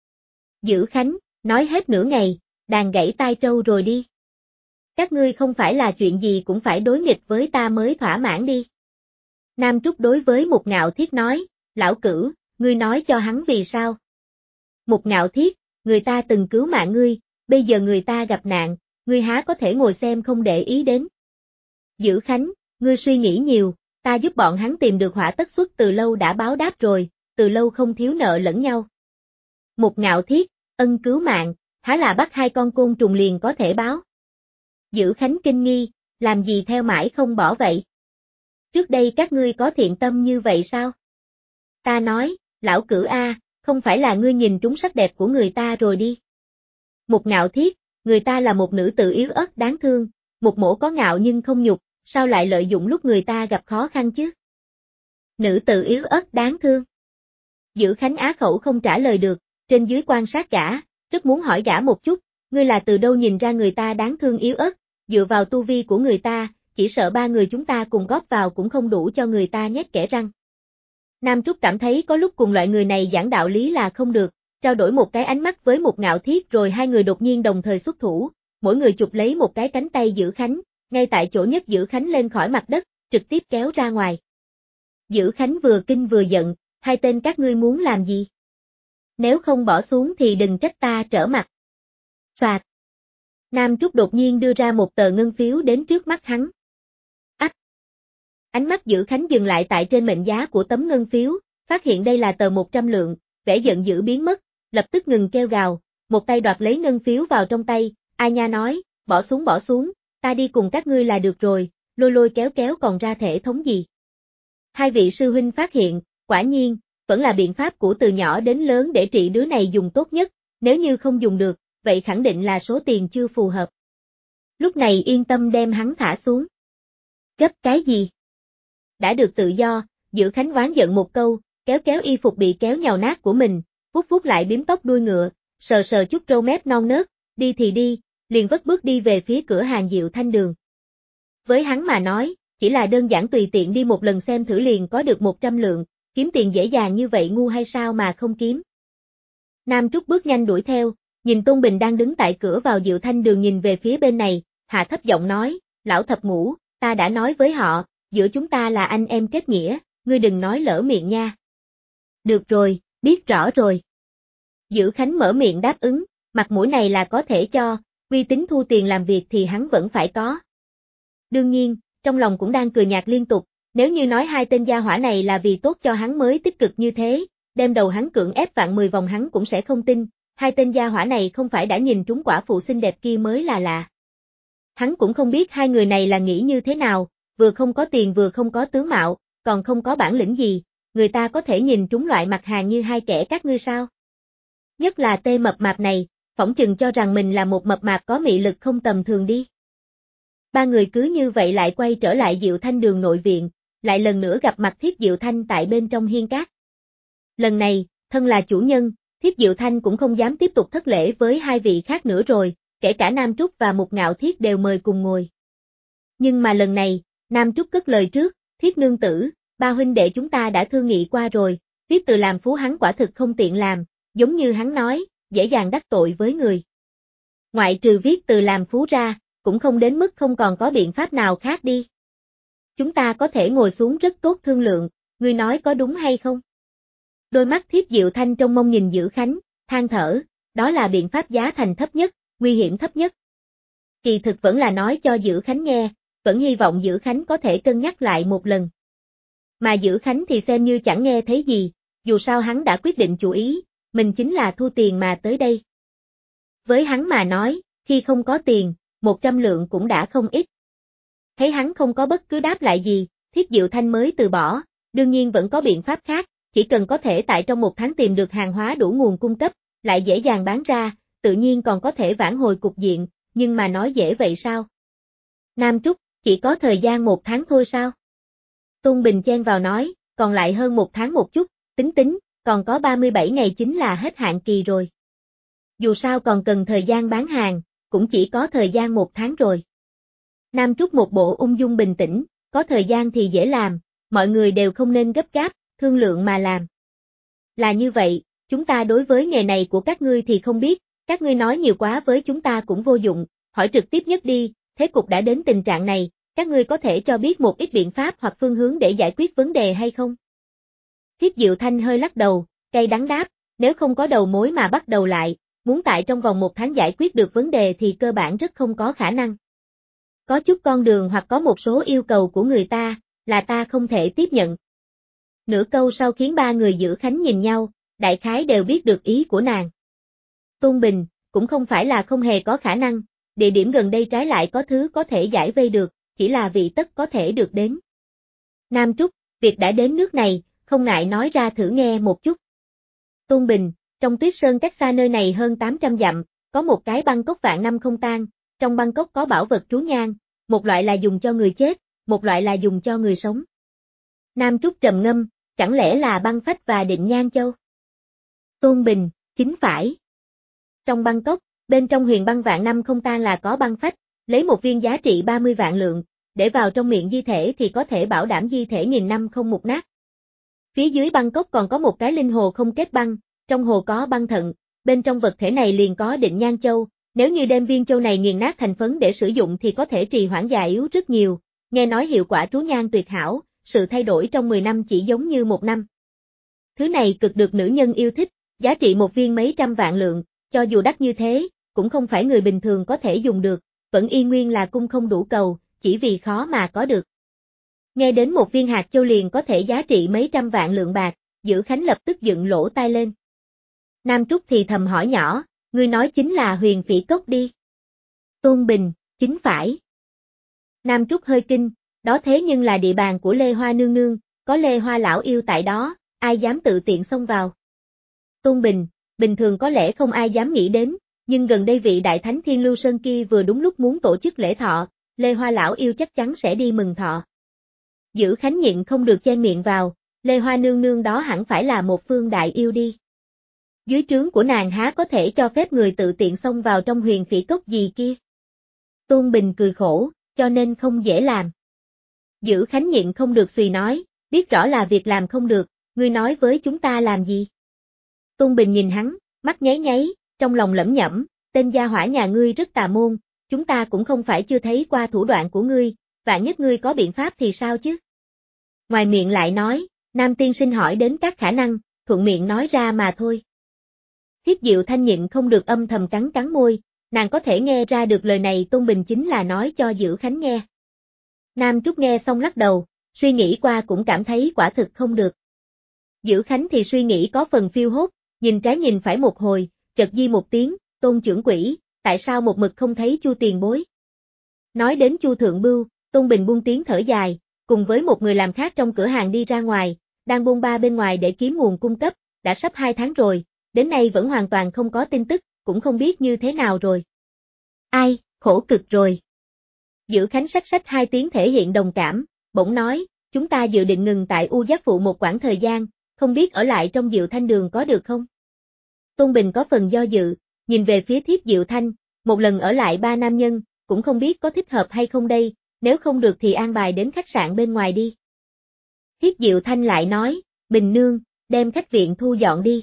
Dữ Khánh, nói hết nửa ngày, đàn gãy tai trâu rồi đi. Các ngươi không phải là chuyện gì cũng phải đối nghịch với ta mới thỏa mãn đi. Nam Trúc đối với Một Ngạo Thiết nói, lão cửu, ngươi nói cho hắn vì sao. Một Ngạo Thiết, người ta từng cứu mạng ngươi, bây giờ người ta gặp nạn, ngươi há có thể ngồi xem không để ý đến. Dữ Khánh, ngươi suy nghĩ nhiều, ta giúp bọn hắn tìm được hỏa tất xuất từ lâu đã báo đáp rồi, từ lâu không thiếu nợ lẫn nhau. Một Ngạo Thiết, ân cứu mạng, há là bắt hai con côn trùng liền có thể báo. Dữ Khánh kinh nghi, làm gì theo mãi không bỏ vậy? Trước đây các ngươi có thiện tâm như vậy sao? Ta nói, lão cửu A, không phải là ngươi nhìn trúng sắc đẹp của người ta rồi đi. Một Ngạo Thiết, người ta là một nữ tử yếu ớt đáng thương, một mổ có ngạo nhưng không nhục, sao lại lợi dụng lúc người ta gặp khó khăn chứ? Nữ tử yếu ớt đáng thương. Dữ Khánh á khẩu không trả lời được, trên dưới quan sát gã, rất muốn hỏi gã một chút, ngươi là từ đâu nhìn ra người ta đáng thương yếu ớt, dựa vào tu vi của người ta, chỉ sợ ba người chúng ta cùng góp vào cũng không đủ cho người ta nhét kẽ răng. Nam Trúc cảm thấy có lúc cùng loại người này giảng đạo lý là không được, trao đổi một cái ánh mắt với Một Ngạo Thiết rồi hai người đột nhiên đồng thời xuất thủ, mỗi người chụp lấy một cái cánh tay Dữ Khánh, ngay tại chỗ nhấc Dữ Khánh lên khỏi mặt đất, trực tiếp kéo ra ngoài. Dữ Khánh vừa kinh vừa giận, hai tên các ngươi muốn làm gì? Nếu không bỏ xuống thì đừng trách ta trở mặt. Soạt. Nam Trúc đột nhiên đưa ra một tờ ngân phiếu đến trước mắt hắn. Ách. Ánh mắt Dữ Khánh dừng lại tại trên mệnh giá của tấm ngân phiếu, phát hiện đây là tờ 100 lượng, vẻ giận dữ biến mất, lập tức ngừng kêu gào, một tay đoạt lấy ngân phiếu vào trong tay, ai nha nói, bỏ xuống, ta đi cùng các ngươi là được rồi, lôi lôi kéo kéo còn ra thể thống gì. Hai vị sư huynh phát hiện, quả nhiên, vẫn là biện pháp của từ nhỏ đến lớn để trị đứa này dùng tốt nhất, nếu như không dùng được, vậy khẳng định là số tiền chưa phù hợp. Lúc này yên tâm đem hắn thả xuống. Gấp cái gì? Đã được tự do, Dữ Khánh oán giận một câu, kéo kéo y phục bị kéo nhào nát của mình, vuốt lại bím tóc đuôi ngựa, sờ sờ chút râu mép non nớt, đi thì đi, liền vất bước đi về phía cửa hàng Diệu Thanh Đường. Với hắn mà nói, chỉ là đơn giản tùy tiện đi một lần xem thử liền có được 100 lượng, kiếm tiền dễ dàng như vậy ngu hay sao mà không kiếm. Nam Trúc bước nhanh đuổi theo, nhìn Tôn Bình đang đứng tại cửa vào Diệu Thanh Đường nhìn về phía bên này, hạ thấp giọng nói, lão thập ngũ, ta đã nói với họ, giữa chúng ta là anh em kết nghĩa, ngươi đừng nói lỡ miệng nha. Được rồi, biết rõ rồi. Dữ Khánh mở miệng đáp ứng, mặt mũi này là có thể cho, uy tín thu tiền làm việc thì hắn vẫn phải có. Đương nhiên, trong lòng cũng đang cười nhạt liên tục, nếu như nói hai tên gia hỏa này là vì tốt cho hắn mới tích cực như thế, đem đầu hắn cưỡng ép vạn 10 vòng hắn cũng sẽ không tin, hai tên gia hỏa này không phải đã nhìn trúng quả phụ xinh đẹp kia mới là lạ. Hắn cũng không biết hai người này là nghĩ như thế nào, vừa không có tiền vừa không có tướng mạo, còn không có bản lĩnh gì, người ta có thể nhìn trúng loại mặt hàng như hai kẻ các ngươi sao? Nhất là Tê mập mạp này, phỏng chừng cho rằng mình là một mập mạp có mị lực không tầm thường đi. Ba người cứ như vậy lại quay trở lại Diệu Thanh Đường nội viện, lại lần nữa gặp mặt Thiếp Diệu Thanh tại bên trong hiên cát. Lần này, thân là chủ nhân, Thiếp Diệu Thanh cũng không dám tiếp tục thất lễ với hai vị khác nữa rồi, kể cả Nam Trúc và Một Ngạo Thiết đều mời cùng ngồi. Nhưng mà lần này, Nam Trúc cất lời trước, Thiết nương tử, ba huynh đệ chúng ta đã thương nghị qua rồi, viết từ làm phú hắn quả thực không tiện làm, giống như hắn nói, dễ dàng đắc tội với người. Ngoại trừ viết từ làm phú ra, cũng không đến mức không còn có biện pháp nào khác đi. Chúng ta có thể ngồi xuống rất tốt thương lượng, ngươi nói có đúng hay không? Đôi mắt Thiếp Diệu Thanh trong mông nhìn Dữ Khánh, than thở, đó là biện pháp giá thành thấp nhất, nguy hiểm thấp nhất. Kỳ thực vẫn là nói cho Dữ Khánh nghe, vẫn hy vọng Dữ Khánh có thể cân nhắc lại một lần. Mà Dữ Khánh thì xem như chẳng nghe thấy gì, dù sao hắn đã quyết định chủ ý, mình chính là thu tiền mà tới đây. Với hắn mà nói, khi không có tiền, 100 lượng cũng đã không ít. Thấy hắn không có bất cứ đáp lại gì, Thiết Diệu Thanh mới từ bỏ, đương nhiên vẫn có biện pháp khác, chỉ cần có thể tại trong 1 tháng tìm được hàng hóa đủ nguồn cung cấp, lại dễ dàng bán ra, tự nhiên còn có thể vãn hồi cục diện, nhưng mà nói dễ vậy sao? Nam Trúc, chỉ có thời gian 1 tháng thôi sao? Tôn Bình chen vào nói, còn lại hơn 1 tháng một chút, tính, còn có 37 ngày chính là hết hạn kỳ rồi. Dù sao còn cần thời gian bán hàng, cũng chỉ có thời gian 1 tháng rồi. Nam Trúc một bộ ung dung bình tĩnh, có thời gian thì dễ làm, mọi người đều không nên gấp gáp, thương lượng mà làm. Là như vậy, chúng ta đối với nghề này của các ngươi thì không biết, các ngươi nói nhiều quá với chúng ta cũng vô dụng, hỏi trực tiếp nhất đi, thế cục đã đến tình trạng này, các ngươi có thể cho biết một ít biện pháp hoặc phương hướng để giải quyết vấn đề hay không? Thiết Diệu Thanh hơi lắc đầu, cay đắng đáp, nếu không có đầu mối mà bắt đầu lại, muốn tại trong vòng 1 tháng giải quyết được vấn đề thì cơ bản rất không có khả năng. Có chút con đường hoặc có một số yêu cầu của người ta, là ta không thể tiếp nhận. Nửa câu sau khiến 3 người Dữ Khánh nhìn nhau, đại khái đều biết được ý của nàng. Tôn Bình, cũng không phải là không hề có khả năng, địa điểm gần đây trái lại có thứ có thể giải vây được, chỉ là vị tất có thể được đến. Nam Trúc, việc đã đến nước này, không ngại nói ra thử nghe một chút. Tôn Bình, trong Tuyết Sơn cách xa nơi này hơn 800 dặm, có một cái băng cốc vạn năm không tan, trong băng cốc có bảo vật trú nhang, một loại là dùng cho người chết, một loại là dùng cho người sống. Nam Trúc trầm ngâm, chẳng lẽ là băng phách và định nhang châu? Tôn Bình, chính phải. Trong băng cốc, bên trong huyền băng vạn năm không tan là có băng phách, lấy một viên giá trị 30 vạn lượng, để vào trong miệng di thể thì có thể bảo đảm di thể nghìn năm không mục nát. Phía dưới băng cốc còn có một cái linh hồ không kết băng, trong hồ có băng thận, bên trong vật thể này liền có định nhang châu, nếu như đem viên châu này nghiền nát thành phấn để sử dụng thì có thể trì hoãn già yếu rất nhiều, nghe nói hiệu quả trú nhang tuyệt hảo, sự thay đổi trong 10 năm chỉ giống như 1 năm. Thứ này cực được nữ nhân yêu thích, giá trị một viên mấy trăm vạn lượng, cho dù đắt như thế, cũng không phải người bình thường có thể dùng được, vẫn y nguyên là cung không đủ cầu, chỉ vì khó mà có được. Nghe đến một viên hạt châu liền có thể giá trị mấy trăm vạn lượng bạc, Dữ Khánh lập tức dựng lỗ tai lên. Nam Trúc thì thầm hỏi nhỏ, ngươi nói chính là huyền phỉ cốc đi. Tôn Bình, chính phải. Nam Trúc hơi kinh, đó thế nhưng là địa bàn của Lê Hoa nương nương, có Lê Hoa lão yêu tại đó, ai dám tự tiện xông vào. Tôn Bình, bình thường có lẽ không ai dám nghĩ đến, nhưng gần đây vị đại thánh Thiên Lưu Sơn kia vừa đúng lúc muốn tổ chức lễ thọ, Lê Hoa lão yêu chắc chắn sẽ đi mừng thọ. Dữ Khánh nhịn không được chen miệng vào, Lê Hoa nương nương đó hẳn phải là một phương đại yêu đi. Dưới trướng của nàng há có thể cho phép người tự tiện xông vào trong huyền phỉ cốc gì kia. Tôn Bình cười khổ, cho nên không dễ làm. Dữ Khánh nhịn không được suy nói, biết rõ là việc làm không được, ngươi nói với chúng ta làm gì? Tôn Bình nhìn hắn, mắt nháy nháy, trong lòng lẩm nhẩm, tên gia hỏa nhà ngươi rất tà môn, chúng ta cũng không phải chưa thấy qua thủ đoạn của ngươi, vạn nhất ngươi có biện pháp thì sao chứ? Ngoài miệng lại nói, Nam tiên sinh hỏi đến các khả năng, thuận miệng nói ra mà thôi. Thiết Diệu Thanh nhịn không được âm thầm cắn môi, nàng có thể nghe ra được lời này Tôn Bình chính là nói cho Dữ Khánh nghe. Nam Trúc nghe xong lắc đầu, suy nghĩ qua cũng cảm thấy quả thực không được. Dữ Khánh thì suy nghĩ có phần phiêu hốt, nhìn trái nhìn phải một hồi, chợt di một tiếng, Tôn trưởng quỹ, tại sao một mực không thấy Chu tiền bối? Nói đến Chu thượng bưu, Tôn Bình buông tiếng thở dài, cùng với một người làm khác trong cửa hàng đi ra ngoài, đang bôn ba bên ngoài để kiếm nguồn cung cấp, đã sắp 2 tháng rồi, đến nay vẫn hoàn toàn không có tin tức, cũng không biết như thế nào rồi. Ai, khổ cực rồi. Dữ Khánh sách 2 tiếng thể hiện đồng cảm, bỗng nói, chúng ta dự định ngừng tại U Giác Phụ một quãng thời gian, không biết ở lại trong Diệu Thanh đường có được không? Tôn Bình có phần do dự, nhìn về phía Thiết Diệu Thanh, một lần ở lại 3 nam nhân, cũng không biết có thích hợp hay không đây, nếu không được thì an bài đến khách sạn bên ngoài đi. Thiết Diệu Thanh lại nói, Bình nương, đem khách viện thu dọn đi.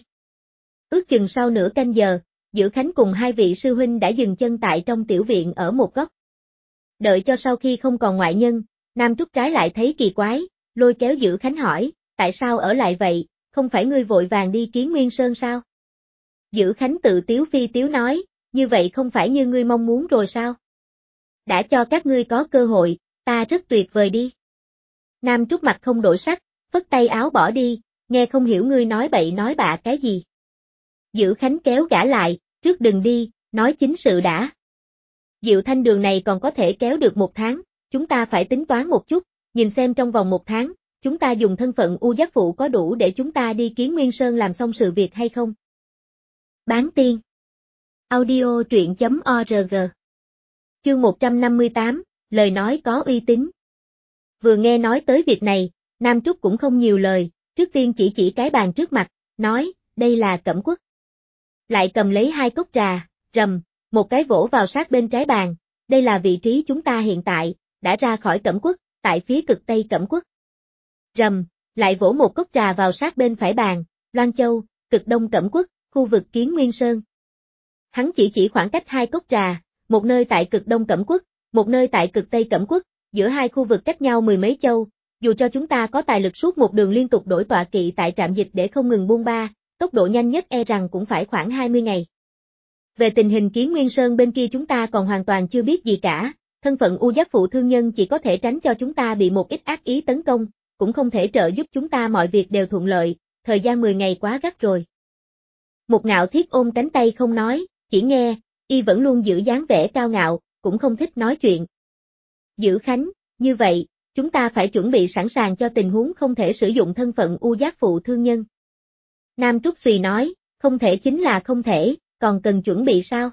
Ước chừng sau nửa canh giờ, Dữ Khánh cùng 2 vị sư huynh đã dừng chân tại trong tiểu viện ở một góc. Đợi cho sau khi không còn ngoại nhân, Nam Trúc trái lại thấy kỳ quái, lôi kéo Dữ Khánh hỏi, tại sao ở lại vậy, không phải ngươi vội vàng đi Kiến Nguyên Sơn sao? Dữ Khánh tự tiếu phi tiếu nói, như vậy không phải như ngươi mong muốn rồi sao? Đã cho các ngươi có cơ hội, ta rất tuyệt vời đi. Nam Trúc mặt không đổi sắc, phất tay áo bỏ đi, nghe không hiểu ngươi nói bậy nói bạ cái gì. Dữ Khánh kéo gã lại, trước đừng đi, nói chính sự đã. Diệu Thanh đường này còn có thể kéo được 1 tháng, chúng ta phải tính toán một chút, nhìn xem trong vòng 1 tháng, chúng ta dùng thân phận U Giác Phụ có đủ để chúng ta đi Kiến Nguyên Sơn làm xong sự việc hay không? Bán tiên. Audio truyện.org. Chương 158, lời nói có uy tín. Vừa nghe nói tới việc này, Nam Trúc cũng không nhiều lời, trước tiên chỉ cái bàn trước mặt, nói, đây là Cẩm Quốc. Lại cầm lấy 2 cốc trà, rầm, một cái vỗ vào sát bên trái bàn, đây là vị trí chúng ta hiện tại, đã ra khỏi Cẩm Quốc, tại phía cực Tây Cẩm Quốc. Rầm, lại vỗ một cốc trà vào sát bên phải bàn, Loan Châu, cực Đông Cẩm Quốc, khu vực Kiến Nguyên Sơn. Hắn chỉ khoảng cách 2 cốc trà, một nơi tại cực Đông Cẩm Quốc, một nơi tại cực Tây Cẩm Quốc, giữa hai khu vực cách nhau 10 mấy châu, dù cho chúng ta có tài lực suốt một đường liên tục đổi tọa kỵ tại trạm dịch để không ngừng buôn ba, tốc độ nhanh nhất e rằng cũng phải khoảng 20 ngày. Về tình hình Kiến Nguyên Sơn bên kia chúng ta còn hoàn toàn chưa biết gì cả, thân phận U Giác Phụ thương nhân chỉ có thể tránh cho chúng ta bị một ít ác ý tấn công, cũng không thể trợ giúp chúng ta mọi việc đều thuận lợi, thời gian 10 ngày quá gắt rồi. Một Ngạo Thiết ôm cánh tay không nói, chỉ nghe, y vẫn luôn giữ dáng vẻ cao ngạo, cũng không thích nói chuyện. Dữ Khánh, như vậy, chúng ta phải chuẩn bị sẵn sàng cho tình huống không thể sử dụng thân phận U Giác Phụ thương nhân. Nam Trúc Xùy nói, không thể chính là không thể, còn cần chuẩn bị sao?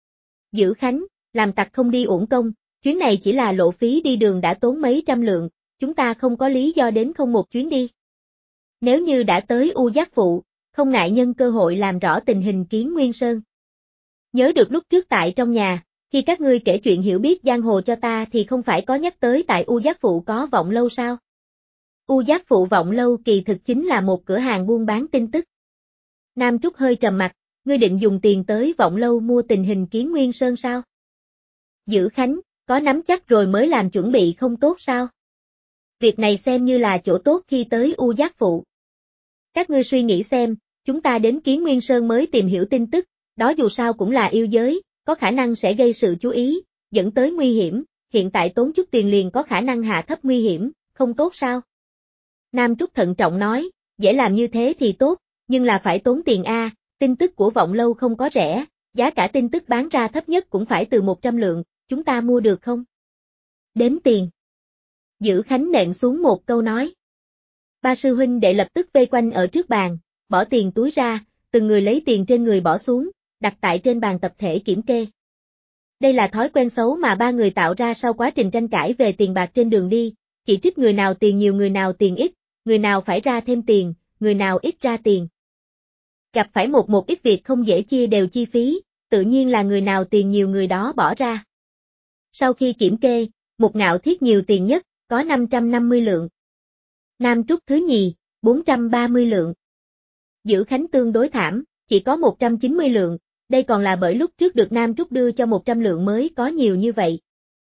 Dữ Khánh, làm tặc không đi uổng công, chuyến này chỉ là lộ phí đi đường đã tốn mấy trăm lượng, chúng ta không có lý do đến không một chuyến đi. Nếu như đã tới U Giác Phụ, không ngại nhân cơ hội làm rõ tình hình Kiến Nguyên Sơn. Nhớ được lúc trước tại trong nhà, khi các ngươi kể chuyện hiểu biết giang hồ cho ta thì không phải có nhắc tới tại U Giác Phụ có Vọng Lâu sao? U Giác Phụ Vọng Lâu kỳ thực chính là một cửa hàng buôn bán tin tức. Nam Trúc hơi trầm mặt, ngươi định dùng tiền tới Vọng Lâu mua tình hình Kiến Nguyên Sơn sao? Dữ Khánh, có nắm chắc rồi mới làm chuẩn bị không tốt sao? Việc này xem như là chỗ tốt khi tới U Giác Phụ. Các ngươi suy nghĩ xem, chúng ta đến Kiến Nguyên Sơn mới tìm hiểu tin tức, đó dù sao cũng là yêu giới, có khả năng sẽ gây sự chú ý, dẫn tới nguy hiểm, hiện tại tốn chút tiền liền có khả năng hạ thấp nguy hiểm, không tốt sao? Nam Trúc thận trọng nói, dễ làm như thế thì tốt, nhưng là phải tốn tiền a, tin tức của Vọng Lâu không có rẻ, giá cả tin tức bán ra thấp nhất cũng phải từ 100 lượng, chúng ta mua được không? Đếm tiền. Dữ Khánh nện xuống một câu nói. Ba sư huynh đệ lập tức vây quanh ở trước bàn, bỏ tiền túi ra, từng người lấy tiền trên người bỏ xuống, đặt tại trên bàn tập thể kiểm kê. Đây là thói quen xấu mà ba người tạo ra sau quá trình tranh cãi về tiền bạc trên đường đi, chỉ trích người nào tiền nhiều người nào tiền ít, người nào phải ra thêm tiền, người nào ít ra tiền. Gặp phải một ít việc không dễ chia đều chi phí, tự nhiên là người nào tiền nhiều người đó bỏ ra. Sau khi kiểm kê, Một Ngạo Thiết nhiều tiền nhất, có 550 lượng. Nam Trúc thứ nhì, 430 lượng. Dữ Khánh tương đối thảm, chỉ có 190 lượng, đây còn là bởi lúc trước được Nam Trúc đưa cho 100 lượng mới có nhiều như vậy.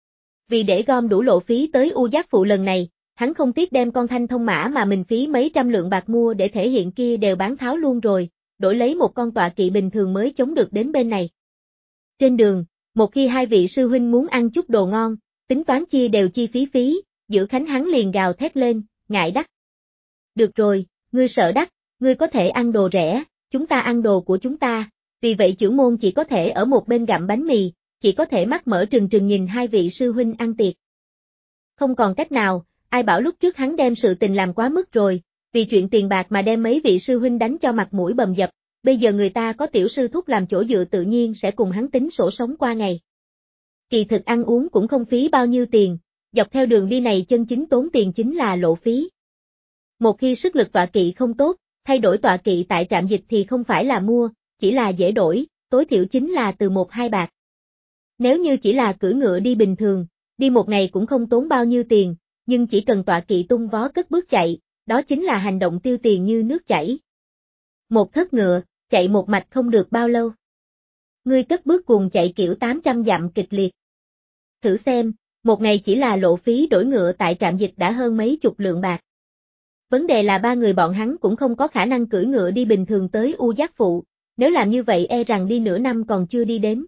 Vì để gom đủ lộ phí tới U Giác Phụ lần này, hắn không tiếc đem con thanh thông mã mà mình phí mấy trăm lượng bạc mua để thể hiện kia đều bán tháo luôn rồi, đổi lấy một con tọa kỵ bình thường mới chống được đến bên này. Trên đường, một khi hai vị sư huynh muốn ăn chút đồ ngon, tính toán chia đều chi phí, Dữ Khánh hắn liền gào thét lên, ngại đắt. Được rồi, ngươi sợ đắt, ngươi có thể ăn đồ rẻ, chúng ta ăn đồ của chúng ta, vì vậy chưởng môn chỉ có thể ở một bên gặm bánh mì, chỉ có thể mắt mở trừng trừng nhìn hai vị sư huynh ăn tiệc. Không còn cách nào, ai bảo lúc trước hắn đem sự tình làm quá mức rồi, vì chuyện tiền bạc mà đem mấy vị sư huynh đánh cho mặt mũi bầm dập, bây giờ người ta có tiểu sư thúc làm chỗ dựa tự nhiên sẽ cùng hắn tính sổ sống qua ngày. Kỳ thực ăn uống cũng không phí bao nhiêu tiền, dọc theo đường đi này chân chính tốn tiền chính là lộ phí. Một khi sức lực tọa kỵ không tốt, thay đổi tọa kỵ tại trạm dịch thì không phải là mua, chỉ là dễ đổi, tối thiểu chính là từ 1-2 bạc. Nếu như chỉ là cưỡi ngựa đi bình thường, đi một ngày cũng không tốn bao nhiêu tiền, nhưng chỉ cần tọa kỵ tung vó cất bước chạy, đó chính là hành động tiêu tiền như nước chảy. Một thất ngựa, chạy một mạch không được bao lâu. Ngươi cất bước cùng chạy kiểu 800 dặm kịch liệt. Thử xem, một ngày chỉ là lộ phí đổi ngựa tại trạm dịch đã hơn mấy chục lượng bạc. Vấn đề là ba người bọn hắn cũng không có khả năng cưỡi ngựa đi bình thường tới U Giác Phụ, nếu làm như vậy e rằng đi nửa năm còn chưa đi đến.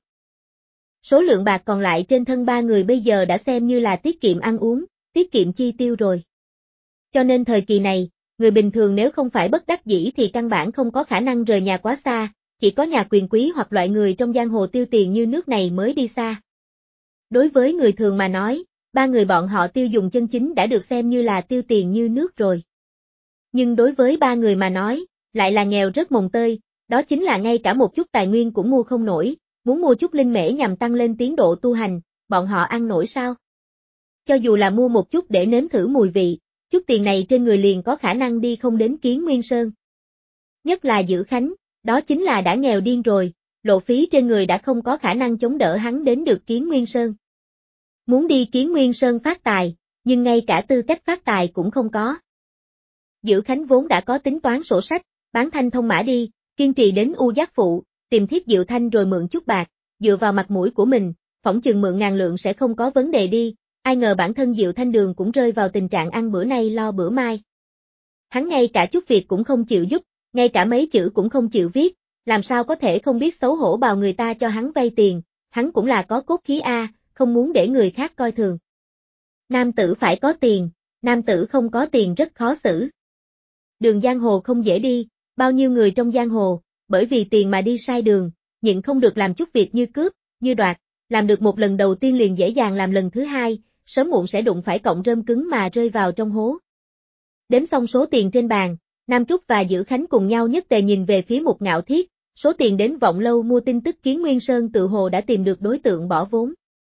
Số lượng bạc còn lại trên thân ba người bây giờ đã xem như là tiết kiệm ăn uống, tiết kiệm chi tiêu rồi. Cho nên thời kỳ này, người bình thường nếu không phải bất đắc dĩ thì căn bản không có khả năng rời nhà quá xa, chỉ có nhà quyền quý hoặc loại người trong giang hồ tiêu tiền như nước này mới đi xa. Đối với người thường mà nói, ba người bọn họ tiêu dùng chân chính đã được xem như là tiêu tiền như nước rồi. Nhưng đối với ba người mà nói, lại là nghèo rất mồng tơi, đó chính là ngay cả một chút tài nguyên cũng mua không nổi, muốn mua chút linh mễ nhằm tăng lên tiến độ tu hành, bọn họ ăn nổi sao? Cho dù là mua một chút để nếm thử mùi vị, chút tiền này trên người liền có khả năng đi không đến Kiến Nguyên Sơn. Nhất là Dữ Khánh, đó chính là đã nghèo điên rồi, lộ phí trên người đã không có khả năng chống đỡ hắn đến được Kiến Nguyên Sơn. Muốn đi Kiến Nguyên Sơn phát tài, nhưng ngay cả tư cách phát tài cũng không có. Dữ Khánh vốn đã có tính toán sổ sách, bán thanh thông mã đi, kiên trì đến U Giác Phụ, tìm Thiết Diệu Thanh rồi mượn chút bạc, dựa vào mặt mũi của mình, phỏng chừng mượn ngàn lượng sẽ không có vấn đề đi, ai ngờ bản thân Diệu Thanh Đường cũng rơi vào tình trạng ăn bữa nay lo bữa mai. Hắn ngay cả chút việc cũng không chịu giúp, ngay cả mấy chữ cũng không chịu viết, làm sao có thể không biết xấu hổ bào người ta cho hắn vay tiền, hắn cũng là có cốt khí a, không muốn để người khác coi thường. Nam tử phải có tiền, nam tử không có tiền rất khó xử. Đường giang hồ không dễ đi, bao nhiêu người trong giang hồ, bởi vì tiền mà đi sai đường, nhịn không được làm chút việc như cướp, như đoạt, làm được một lần đầu tiên liền dễ dàng làm lần thứ hai, sớm muộn sẽ đụng phải cọng rơm cứng mà rơi vào trong hố. Đếm xong số tiền trên bàn, Nam Trúc và Dữ Khánh cùng nhau nhất tề nhìn về phía Mục Ngạo Thiết, số tiền đến Vọng Lâu mua tin tức Kiến Nguyên Sơn tự hồ đã tìm được đối tượng bỏ vốn.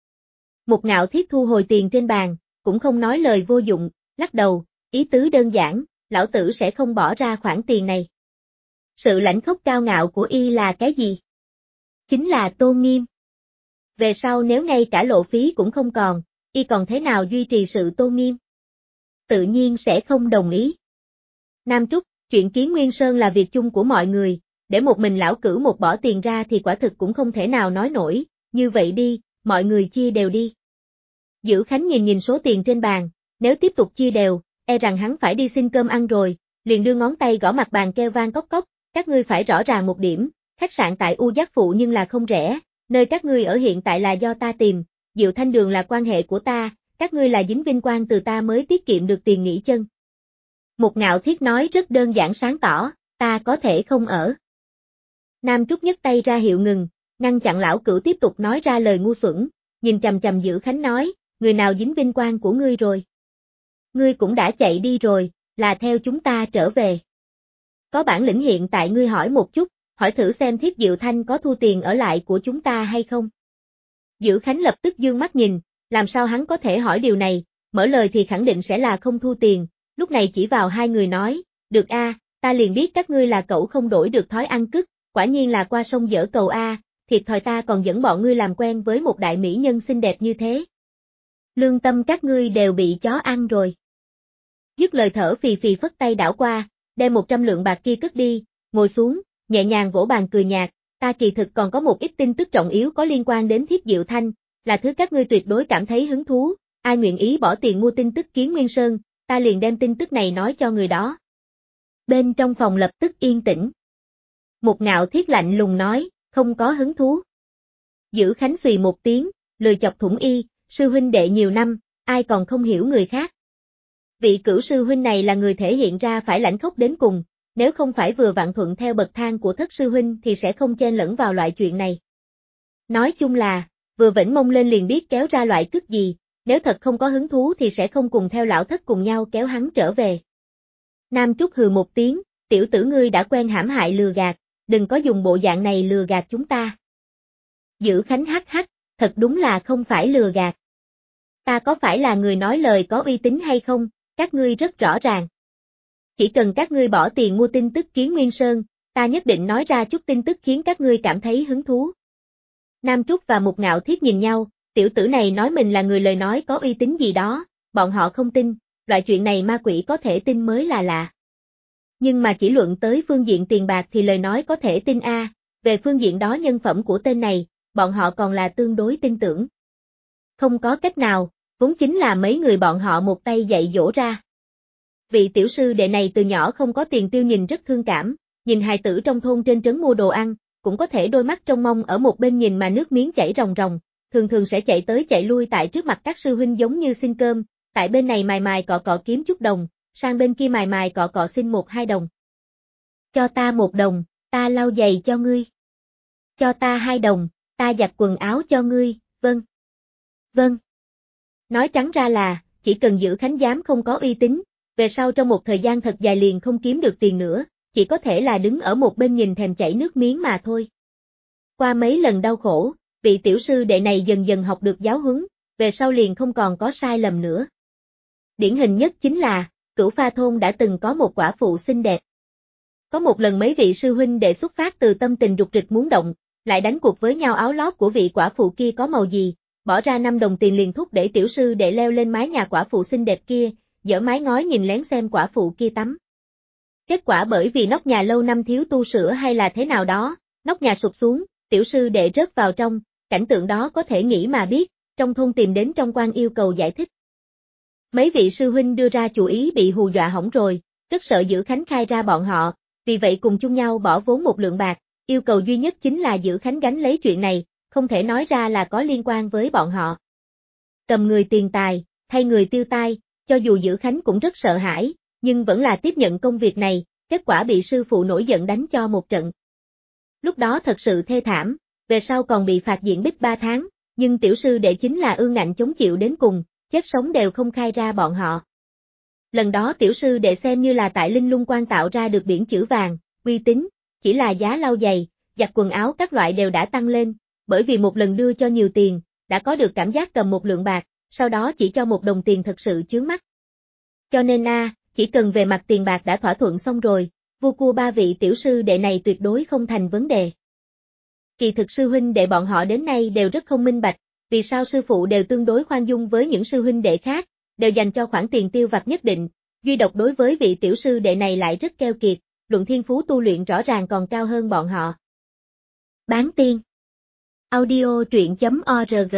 Mục Ngạo Thiết thu hồi tiền trên bàn, cũng không nói lời vô dụng, lắc đầu, ý tứ đơn giản, lão tử sẽ không bỏ ra khoản tiền này. Sự lãnh khốc cao ngạo của y là cái gì? Chính là tôn nghiêm. Về sau nếu ngay cả lộ phí cũng không còn, y còn thế nào duy trì sự tôn nghiêm? Tự nhiên sẽ không đồng ý. Nam Trúc, chuyện Kiến Nguyên Sơn là việc chung của mọi người, để một mình lão cửu một bỏ tiền ra thì quả thực cũng không thể nào nói nổi, như vậy đi, mọi người chia đều đi. Dữ Khánh nhìn nhìn số tiền trên bàn, nếu tiếp tục chia đều, e rằng hắn phải đi xin cơm ăn rồi, liền đưa ngón tay gõ mặt bàn kêu vang cốc cốc, các ngươi phải rõ ràng một điểm, khách sạn tại U Giác Phụ nhưng là không rẻ, nơi các ngươi ở hiện tại là do ta tìm, Diệu Thanh Đường là quan hệ của ta, các ngươi là dính vinh quang từ ta mới tiết kiệm được tiền nghỉ chân. Mục Ngạo Thiết nói rất đơn giản sáng tỏ, ta có thể không ở. Nam Trúc nhấc tay ra hiệu ngừng, ngăn chặn lão cửu tiếp tục nói ra lời ngu xuẩn, nhìn chằm chằm Dữ Khánh nói, người nào dính vinh quang của ngươi rồi? Ngươi cũng đã chạy đi rồi, là theo chúng ta trở về. Có bản lĩnh hiện tại ngươi hỏi một chút, hỏi thử xem Thiết Diệu Thanh có thu tiền ở lại của chúng ta hay không? Dữ Khánh lập tức dương mắt nhìn, làm sao hắn có thể hỏi điều này, mở lời thì khẳng định sẽ là không thu tiền, lúc này chỉ vào hai người nói, được a, ta liền biết các ngươi là cẩu không đổi được thói ăn cứt, quả nhiên là qua sông dở cầu a, thiệt thòi ta còn dẫn bọn ngươi làm quen với một đại mỹ nhân xinh đẹp như thế. Lương tâm các ngươi đều bị chó ăn rồi. Dứt lời thở phì phì phất tay đảo qua, đem 100 lượng bạc kia cất đi, ngồi xuống, nhẹ nhàng vỗ bàn cười nhạt, ta kỳ thực còn có một ít tin tức trọng yếu có liên quan đến Thiết Diệu Thanh, là thứ các ngươi tuyệt đối cảm thấy hứng thú, ai nguyện ý bỏ tiền mua tin tức Kiến Nguyên Sơn, ta liền đem tin tức này nói cho người đó. Bên trong phòng lập tức yên tĩnh. Mục Ngạo Thiết lạnh lùng nói, không có hứng thú. Dữ Khánh xùy một tiếng, lười chọc thủng y, sư huynh đệ nhiều năm, ai còn không hiểu người khác. Vị cửu sư huynh này là người thể hiện ra phải lãnh khốc đến cùng, nếu không phải vừa vặn thuận theo bậc thang của thất sư huynh thì sẽ không chen lẫn vào loại chuyện này. Nói chung là, vừa vểnh mông lên liền biết kéo ra loại cứt gì, nếu thật không có hứng thú thì sẽ không cùng theo lão thất cùng nhau kéo hắn trở về. Nam Trúc hừ một tiếng, tiểu tử ngươi đã quen hãm hại lừa gạt, đừng có dùng bộ dạng này lừa gạt chúng ta. Dữ Khánh hắc hắc, thật đúng là không phải lừa gạt. Ta có phải là người nói lời có uy tín hay không, các ngươi rất rõ ràng. Chỉ cần các ngươi bỏ tiền mua tin tức Kiến Nguyên Sơn, ta nhất định nói ra chút tin tức khiến các ngươi cảm thấy hứng thú. Nam Trúc và Mục Ngạo Thiết nhìn nhau, tiểu tử này nói mình là người lời nói có uy tín gì đó, bọn họ không tin, loại chuyện này ma quỷ có thể tin mới là lạ. Nhưng mà chỉ luận tới phương diện tiền bạc thì lời nói có thể tin a, về phương diện đó nhân phẩm của tên này, bọn họ còn là tương đối tin tưởng. Không có cách nào, vốn chính là mấy người bọn họ một tay dạy dỗ ra. Vị tiểu sư đệ này từ nhỏ không có tiền tiêu nhìn rất thương cảm, nhìn hài tử trong thôn trên trấn mua đồ ăn, cũng có thể đôi mắt trông mong ở một bên nhìn mà nước miếng chảy ròng ròng, thường thường sẽ chạy tới chạy lui tại trước mặt các sư huynh giống như xin cơm, tại bên này mài mài cọ cọ kiếm chút đồng, sang bên kia mài mài cọ cọ xin 1-2 đồng. Cho ta 1 đồng, ta lau giày cho ngươi. Cho ta 2 đồng, ta giặt quần áo cho ngươi, vâng. Vâng. Nói trắng ra là, chỉ cần Dữ Khánh dám không có uy tín, về sau trong một thời gian thật dài liền không kiếm được tiền nữa, chỉ có thể là đứng ở một bên nhìn thèm chảy nước miếng mà thôi. Qua mấy lần đau khổ, vị tiểu sư đệ này dần dần học được giáo huấn, về sau liền không còn có sai lầm nữa. Điển hình nhất chính là, Cửu Pha thôn đã từng có một quả phụ xinh đẹp. Có một lần mấy vị sư huynh đệ xuất phát từ tâm tình rục rịch muốn động, lại đánh cuộc với nhau áo lót của vị quả phụ kia có màu gì, bỏ ra 5 đồng tiền liền thúc để tiểu sư đệ leo lên mái nhà quả phụ xinh đẹp kia, dỡ mái ngói nhìn lén xem quả phụ kia tắm. Kết quả bởi vì nóc nhà lâu năm thiếu tu sửa hay là thế nào đó, nóc nhà sụp xuống, tiểu sư đệ rớt vào trong, cảnh tượng đó có thể nghĩ mà biết, trong thôn tìm đến trong quan yêu cầu giải thích. Mấy vị sư huynh đưa ra chủ ý bị hù dọa hỏng rồi, rất sợ Dữ Khánh khai ra bọn họ, vì vậy cùng chung nhau bỏ vốn 1 lượng bạc, yêu cầu duy nhất chính là Dữ Khánh gánh lấy chuyện này, không thể nói ra là có liên quan với bọn họ. Cầm người tiền tài, thay người tiêu tai, cho dù Dữ Khánh cũng rất sợ hãi, nhưng vẫn là tiếp nhận công việc này, kết quả bị sư phụ nổi giận đánh cho một trận. Lúc đó thật sự thê thảm, về sau còn bị phạt diện bích 3 tháng, nhưng tiểu sư đệ chính là ương ngạnh chống chịu đến cùng, chết sống đều không khai ra bọn họ. Lần đó tiểu sư đệ xem như là tại Linh Lung Quan tạo ra được biển chữ vàng, uy tín, chỉ là giá lau giày, giặt quần áo các loại đều đã tăng lên, bởi vì một lần đưa cho nhiều tiền, đã có được cảm giác cầm 1 lượng bạc, sau đó chỉ cho 1 đồng tiền thật sự chướng mắt. Cho nên chỉ cần về mặt tiền bạc đã thỏa thuận xong rồi, vua cua 3 vị tiểu sư đệ này tuyệt đối không thành vấn đề. Kỳ thực sư huynh đệ bọn họ đến nay đều rất không minh bạch, vì sao sư phụ đều tương đối khoan dung với những sư huynh đệ khác, đều dành cho khoản tiền tiêu vặt nhất định, duy độc đối với vị tiểu sư đệ này lại rất keo kiệt, luận thiên phú tu luyện rõ ràng còn cao hơn bọn họ. Bán tiên. Audio truyện.org.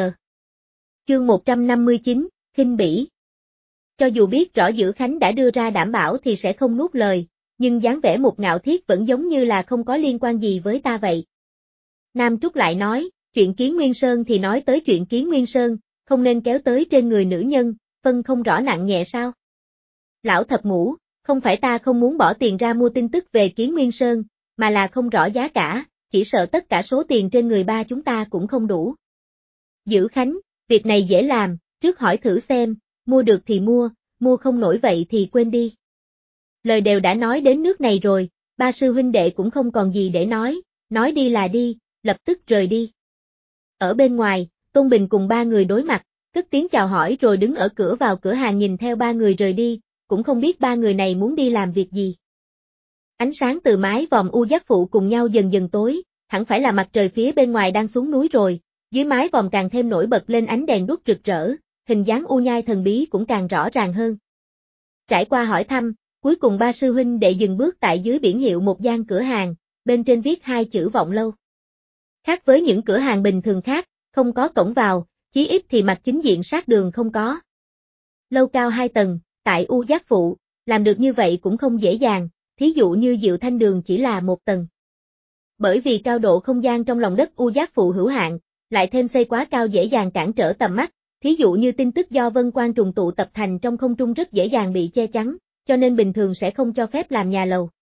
Chương 159, khinh bỉ. Cho dù biết rõ Dữ Khánh đã đưa ra đảm bảo thì sẽ không nuốt lời, nhưng dáng vẻ một ngạo thiết vẫn giống như là không có liên quan gì với ta vậy. Nam Trúc lại nói, chuyện Kiến Nguyên Sơn thì nói tới chuyện Kiến Nguyên Sơn, không nên kéo tới trên người nữ nhân, phân không rõ nặng nhẹ sao? Lão thập ngũ, không phải ta không muốn bỏ tiền ra mua tin tức về Kiến Nguyên Sơn, mà là không rõ giá cả, chỉ sợ tất cả số tiền trên người ba chúng ta cũng không đủ. Dữ Khánh, việc này dễ làm, trước hỏi thử xem, mua được thì mua không nổi vậy thì quên đi. Lời đều đã nói đến nước này rồi, 3 sư huynh đệ cũng không còn gì để nói đi là đi, lập tức rời đi. Ở bên ngoài, Tôn Bình cùng 3 người đối mặt, cất tiếng chào hỏi rồi đứng ở cửa vào cửa hàng nhìn theo 3 người rời đi, cũng không biết 3 người này muốn đi làm việc gì. Ánh sáng từ mái vòm u giác phụ cùng nhau dần dần tối, hẳn phải là mặt trời phía bên ngoài đang xuống núi rồi, dưới mái vòm càng thêm nổi bật lên ánh đèn đuốc rực rỡ, hình dáng u nhai thần bí cũng càng rõ ràng hơn. Trải qua hỏi thăm, cuối cùng 3 sư huynh đệ dừng bước tại dưới biển hiệu một gian cửa hàng, bên trên viết 2 chữ Vọng Lâu. Khác với những cửa hàng bình thường khác, không có cổng vào, chí ít thì mặt chính diện sát đường không có. Lâu cao 2 tầng, tại U Giác Phụ, làm được như vậy cũng không dễ dàng, thí dụ như Diệu Thanh Đường chỉ là 1 tầng. Bởi vì cao độ không gian trong lòng đất U Giác Phụ hữu hạn, lại thêm xây quá cao dễ dàng cản trở tầm mắt, thí dụ như tin tức do vân quang trùng tụ tập thành trong không trung rất dễ dàng bị che chắn, cho nên bình thường sẽ không cho phép làm nhà lầu.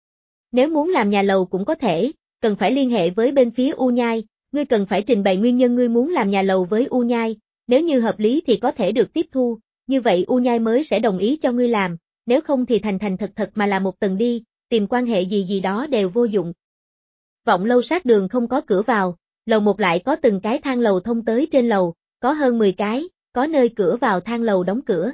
Nếu muốn làm nhà lầu cũng có thể, cần phải liên hệ với bên phía U Nhai, ngươi cần phải trình bày nguyên nhân ngươi muốn làm nhà lầu với U Nhai, nếu như hợp lý thì có thể được tiếp thu, như vậy U Nhai mới sẽ đồng ý cho ngươi làm, nếu không thì thành thành thật mà là 1 tầng đi, tìm quan hệ gì đó đều vô dụng. Vọng Lâu sát đường không có cửa vào, lầu 1 lại có từng cái thang lầu thông tới trên lầu, có hơn 10 cái, có nơi cửa vào thang lầu đóng cửa.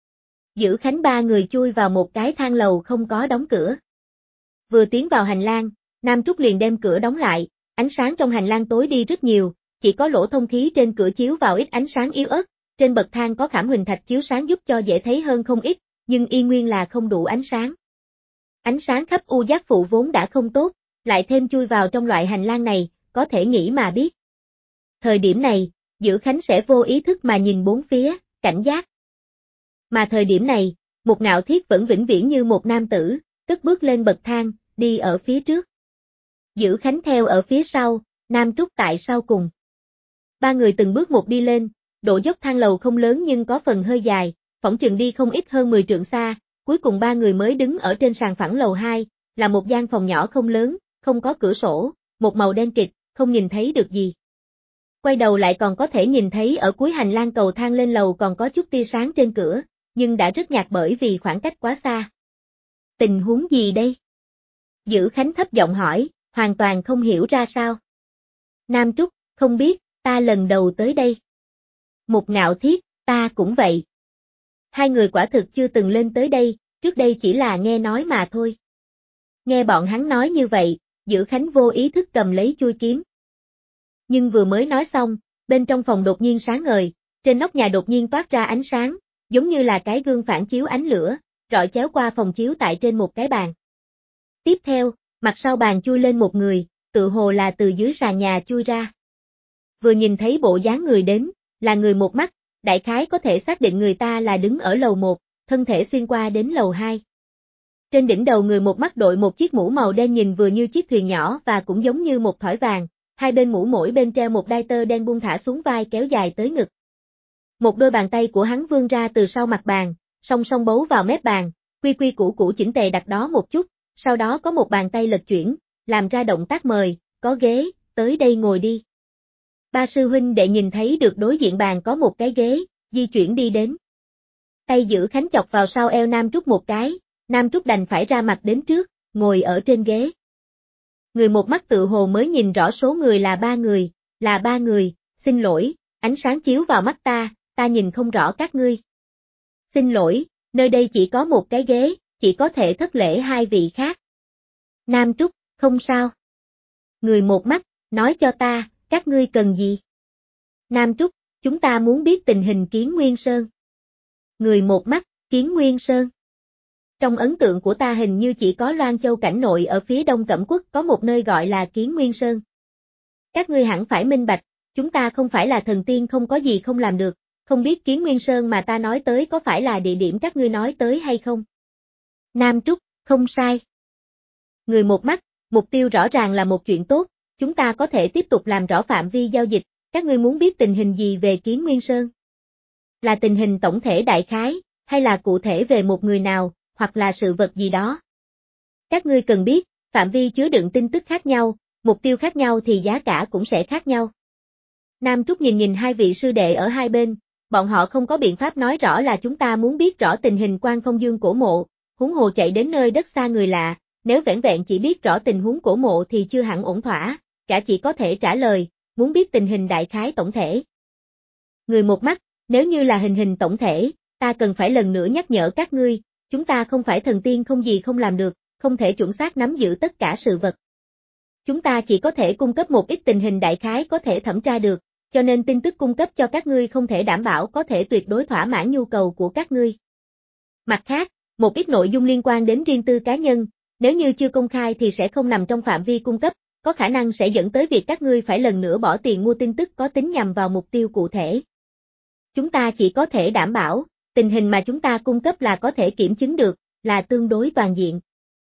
Dữ Khánh 3 người chui vào một cái thang lầu không có đóng cửa. Vừa tiến vào hành lang, Nam Trúc liền đem cửa đóng lại, ánh sáng trong hành lang tối đi rất nhiều, chỉ có lỗ thông khí trên cửa chiếu vào ít ánh sáng yếu ớt, trên bậc thang có khảm huỳnh thạch chiếu sáng giúp cho dễ thấy hơn không ít, nhưng y nguyên là không đủ ánh sáng. Ánh sáng khắp U Giác Phụ vốn đã không tốt, lại thêm chui vào trong loại hành lang này, có thể nghĩ mà biết. Thời điểm này, Dữ Khánh sẽ vô ý thức mà nhìn bốn phía, cảnh giác. Mà thời điểm này, một Ngạo Thiết vẫn vĩnh viễn như một nam tử, cất bước lên bậc thang, đi ở phía trước. Dữ Khánh theo ở phía sau, Nam Trúc tại sau cùng. 3 người từng bước một đi lên, độ dốc thang lầu không lớn nhưng có phần hơi dài, phỏng chừng đi không ít hơn 10 trượng xa, cuối cùng ba người mới đứng ở trên sàn phẳng lầu 2, là một gian phòng nhỏ không lớn, không có cửa sổ, một màu đen kịt, không nhìn thấy được gì. Quay đầu lại còn có thể nhìn thấy ở cuối hành lang cầu thang lên lầu còn có chút tia sáng trên cửa, nhưng đã rất nhạt bởi vì khoảng cách quá xa. Tình huống gì đây? Dữ Khánh thấp giọng hỏi, hoàn toàn không hiểu ra sao. Nam Trúc, không biết, ta lần đầu tới đây. Một Ngạo Thiết, ta cũng vậy. Hai người quả thực chưa từng lên tới đây, trước đây chỉ là nghe nói mà thôi. Nghe bọn hắn nói như vậy, Dữ Khánh vô ý thức cầm lấy chuôi kiếm. Nhưng vừa mới nói xong, bên trong phòng đột nhiên sáng ngời, trên nóc nhà đột nhiên toát ra ánh sáng, giống như là cái gương phản chiếu ánh lửa, rọi chéo qua phòng chiếu tại trên một cái bàn. Tiếp theo, mặt sau bàn chui lên một người, tự hồ là từ dưới sàn nhà chui ra. Vừa nhìn thấy bộ dáng người đến, là người một mắt, đại khái có thể xác định người ta là đứng ở lầu 1, thân thể xuyên qua đến lầu 2. Trên đỉnh đầu người một mắt đội một chiếc mũ màu đen nhìn vừa như chiếc thuyền nhỏ và cũng giống như một thỏi vàng, hai bên mũ mỗi bên treo một đai tơ đen buông thả xuống vai kéo dài tới ngực. Một đôi bàn tay của hắn vươn ra từ sau mặt bàn, song song bấu vào mép bàn, quy quy củ củ chỉnh tề đặt đó một chút, sau đó có một bàn tay lật chuyển, làm ra động tác mời, có ghế, tới đây ngồi đi. Ba sư huynh đệ nhìn thấy được đối diện bàn có một cái ghế, di chuyển đi đến. Tay Dữ Khánh chọc vào sau eo Nam Trúc một cái, Nam Trúc đành phải ra mặt đến trước, ngồi ở trên ghế. Người một mắt tự hồ mới nhìn rõ số người là ba người, xin lỗi, ánh sáng chiếu vào mắt ta nhìn không rõ các ngươi. Xin lỗi, nơi đây chỉ có một cái ghế, chỉ có thể thất lễ hai vị khác. Nam Trúc, không sao. Người một mắt, nói cho ta, các ngươi cần gì? Nam Trúc, chúng ta muốn biết tình hình Kiến Nguyên Sơn. Người một mắt, Kiến Nguyên Sơn. Trong ấn tượng của ta hình như chỉ có Loan Châu cảnh nội ở phía đông Cẩm Quốc có một nơi gọi là Kiến Nguyên Sơn. Các ngươi hẳn phải minh bạch, chúng ta không phải là thần tiên không có gì không làm được, không biết Kiến Nguyên Sơn mà ta nói tới có phải là địa điểm các ngươi nói tới hay không? Nam Trúc, không sai. Người một mắt, mục tiêu rõ ràng là một chuyện tốt, chúng ta có thể tiếp tục làm rõ phạm vi giao dịch, các ngươi muốn biết tình hình gì về Kiến Nguyên Sơn? Là tình hình tổng thể đại khái, hay là cụ thể về một người nào, hoặc là sự vật gì đó? Các ngươi cần biết, phạm vi chứa đựng tin tức khác nhau, mục tiêu khác nhau thì giá cả cũng sẽ khác nhau. Nam Trúc nhìn hai vị sư đệ ở hai bên, bọn họ không có biện pháp nói rõ là chúng ta muốn biết rõ tình hình Quan Phong Dương cổ mộ, huống hồ chạy đến nơi đất xa người lạ, nếu vẻn vẹn chỉ biết rõ tình huống cổ mộ thì chưa hẳn ổn thỏa, cả chỉ có thể trả lời, muốn biết tình hình đại khái tổng thể. Người một mắt, nếu như là hình tổng thể, ta cần phải lần nữa nhắc nhở các ngươi, chúng ta không phải thần tiên không gì không làm được, không thể chuẩn xác nắm giữ tất cả sự vật. Chúng ta chỉ có thể cung cấp một ít tình hình đại khái có thể thẩm tra được, cho nên tin tức cung cấp cho các ngươi không thể đảm bảo có thể tuyệt đối thỏa mãn nhu cầu của các ngươi. Mặt khác, một ít nội dung liên quan đến riêng tư cá nhân, nếu như chưa công khai thì sẽ không nằm trong phạm vi cung cấp, có khả năng sẽ dẫn tới việc các ngươi phải lần nữa bỏ tiền mua tin tức có tính nhằm vào mục tiêu cụ thể. Chúng ta chỉ có thể đảm bảo, tình hình mà chúng ta cung cấp là có thể kiểm chứng được, là tương đối toàn diện.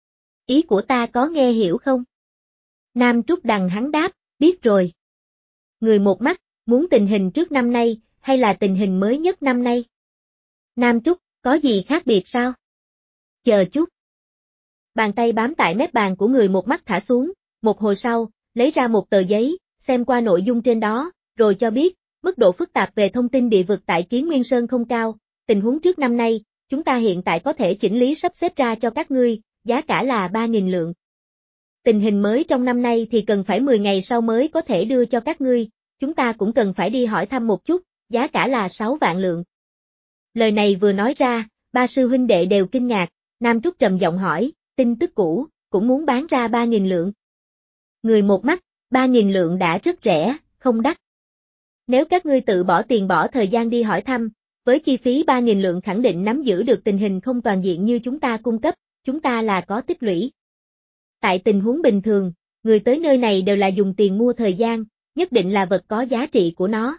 Ý của ta có nghe hiểu không? Nam Trúc đằng hắn đáp, biết rồi. Người một mắt, muốn tình hình trước năm nay, hay là tình hình mới nhất năm nay? Nam Trúc, có gì khác biệt sao? Chờ chút. Bàn tay bám tại mép bàn của người một mắt thả xuống, một hồi sau, lấy ra một tờ giấy, xem qua nội dung trên đó, rồi cho biết, mức độ phức tạp về thông tin địa vực tại Kiến Nguyên Sơn không cao, tình huống trước năm nay, chúng ta hiện tại có thể chỉnh lý sắp xếp ra cho các ngươi, giá cả là 3.000 lượng. Tình hình mới trong năm nay thì cần phải 10 ngày sau mới có thể đưa cho các ngươi, chúng ta cũng cần phải đi hỏi thăm một chút, giá cả là 6 vạn lượng. Lời này vừa nói ra, ba sư huynh đệ đều kinh ngạc, Nam Trúc trầm giọng hỏi, tin tức cũ, cũng muốn bán ra 3.000 lượng. Người một mắt, 3.000 lượng đã rất rẻ, không đắt. Nếu các ngươi tự bỏ tiền bỏ thời gian đi hỏi thăm, với chi phí 3.000 lượng khẳng định nắm giữ được tình hình không toàn diện như chúng ta cung cấp, chúng ta là có tích lũy. Tại tình huống bình thường, người tới nơi này đều là dùng tiền mua thời gian, nhất định là vật có giá trị của nó.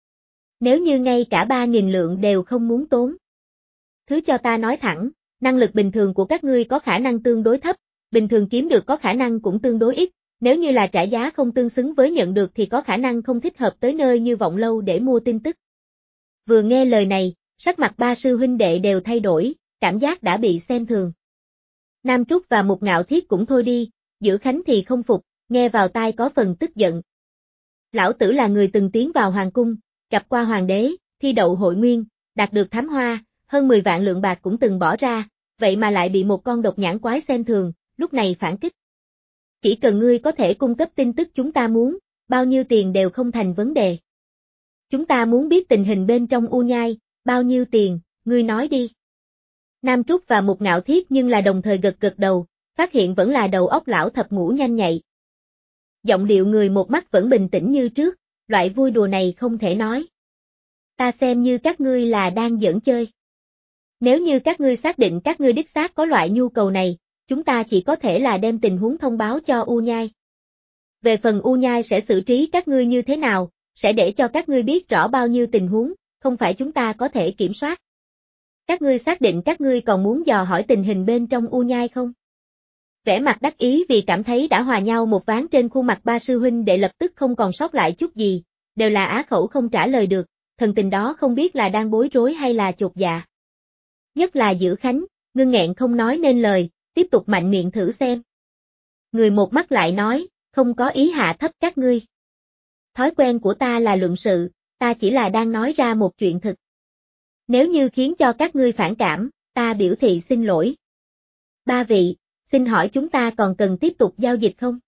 Nếu như ngay cả 3.000 lượng đều không muốn tốn. Thứ cho ta nói thẳng, năng lực bình thường của các ngươi có khả năng tương đối thấp, bình thường kiếm được có khả năng cũng tương đối ít, nếu như là trả giá không tương xứng với nhận được thì có khả năng không thích hợp tới nơi như Vọng Lâu để mua tin tức. Vừa nghe lời này, sắc mặt ba sư huynh đệ đều thay đổi, cảm giác đã bị xem thường. Nam Trúc và Mục Ngạo Thiết cũng thôi đi, Dữ Khánh thì không phục, nghe vào tai có phần tức giận. Lão tử là người từng tiến vào hoàng cung, gặp qua hoàng đế, thi đậu hội nguyên, đạt được thám hoa, hơn 10 vạn lượng bạc cũng từng bỏ ra, vậy mà lại bị một con độc nhãn quái xem thường, lúc này phản kích. Chỉ cần ngươi có thể cung cấp tin tức chúng ta muốn, bao nhiêu tiền đều không thành vấn đề. Chúng ta muốn biết tình hình bên trong U Nhai, bao nhiêu tiền, ngươi nói đi. Nam Trúc và Mục Ngạo Thiết nhưng là đồng thời gật đầu, phát hiện vẫn là đầu óc lão thập ngũ nhanh nhạy. Giọng điệu người một mắt vẫn bình tĩnh như trước, loại vui đùa này không thể nói. Ta xem như các ngươi là đang giỡn chơi. Nếu như các ngươi xác định các ngươi đích xác có loại nhu cầu này, chúng ta chỉ có thể là đem tình huống thông báo cho U Nhai. Về phần U Nhai sẽ xử trí các ngươi như thế nào, sẽ để cho các ngươi biết rõ bao nhiêu tình huống, không phải chúng ta có thể kiểm soát. Các ngươi xác định các ngươi còn muốn dò hỏi tình hình bên trong U Nhai không? Vẻ mặt đắc ý vì cảm thấy đã hòa nhau một ván trên khuôn mặt ba sư huynh đệ lập tức không còn sót lại chút gì, đều là á khẩu không trả lời được, thần tình đó không biết là đang bối rối hay là chột dạ. Nhất là Dữ Khánh, ngưng nghẹn không nói nên lời, tiếp tục mạnh miệng thử xem. Người một mắt lại nói, không có ý hạ thấp các ngươi. Thói quen của ta là luận sự, ta chỉ là đang nói ra một chuyện thực. Nếu như khiến cho các ngươi phản cảm, ta biểu thị xin lỗi. Ba vị, xin hỏi chúng ta còn cần tiếp tục giao dịch không?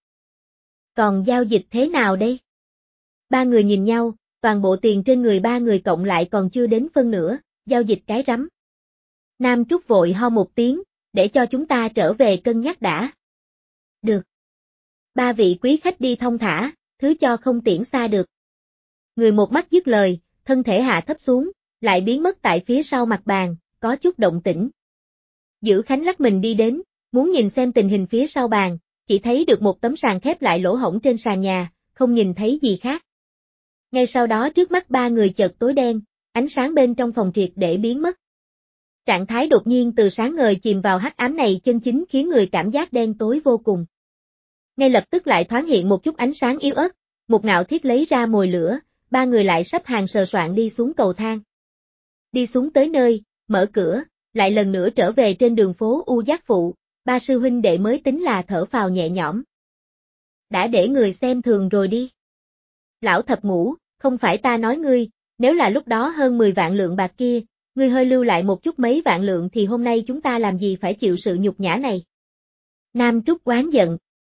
Còn giao dịch thế nào đây? Ba người nhìn nhau, toàn bộ tiền trên người ba người cộng lại còn chưa đến phân nửa, giao dịch cái rắm. Nam Trúc vội ho một tiếng, để cho chúng ta trở về cân nhắc đã. Được. Ba vị quý khách đi thong thả, thứ cho không tiễn xa được. Người một mắt dứt lời, thân thể hạ thấp xuống, lại biến mất tại phía sau mặt bàn, có chút động tĩnh. Dữ Khánh lắc mình đi đến, muốn nhìn xem tình hình phía sau bàn, chỉ thấy được một tấm sàn khép lại lỗ hổng trên sàn nhà, không nhìn thấy gì khác. Ngay sau đó trước mắt ba người chợt tối đen, ánh sáng bên trong phòng triệt để biến mất. Trạng thái đột nhiên từ sáng ngời chìm vào hắc ám này chân chính khiến người cảm giác đen tối vô cùng. Ngay lập tức lại thoáng hiện một chút ánh sáng yếu ớt, Mục Ngạo Thiết lấy ra mồi lửa, ba người lại sắp hàng sờ soạn đi xuống cầu thang. Đi xuống tới nơi, mở cửa, lại lần nữa trở về trên đường phố U Giác Phụ, ba sư huynh đệ mới tính là thở phào nhẹ nhõm. Đã để người xem thường rồi đi. Lão thập ngũ, không phải ta nói ngươi, nếu là lúc đó hơn 10 vạn lượng bạc kia, ngươi hơi lưu lại một chút mấy vạn lượng thì hôm nay chúng ta làm gì phải chịu sự nhục nhã này. Nam Trúc oán giận.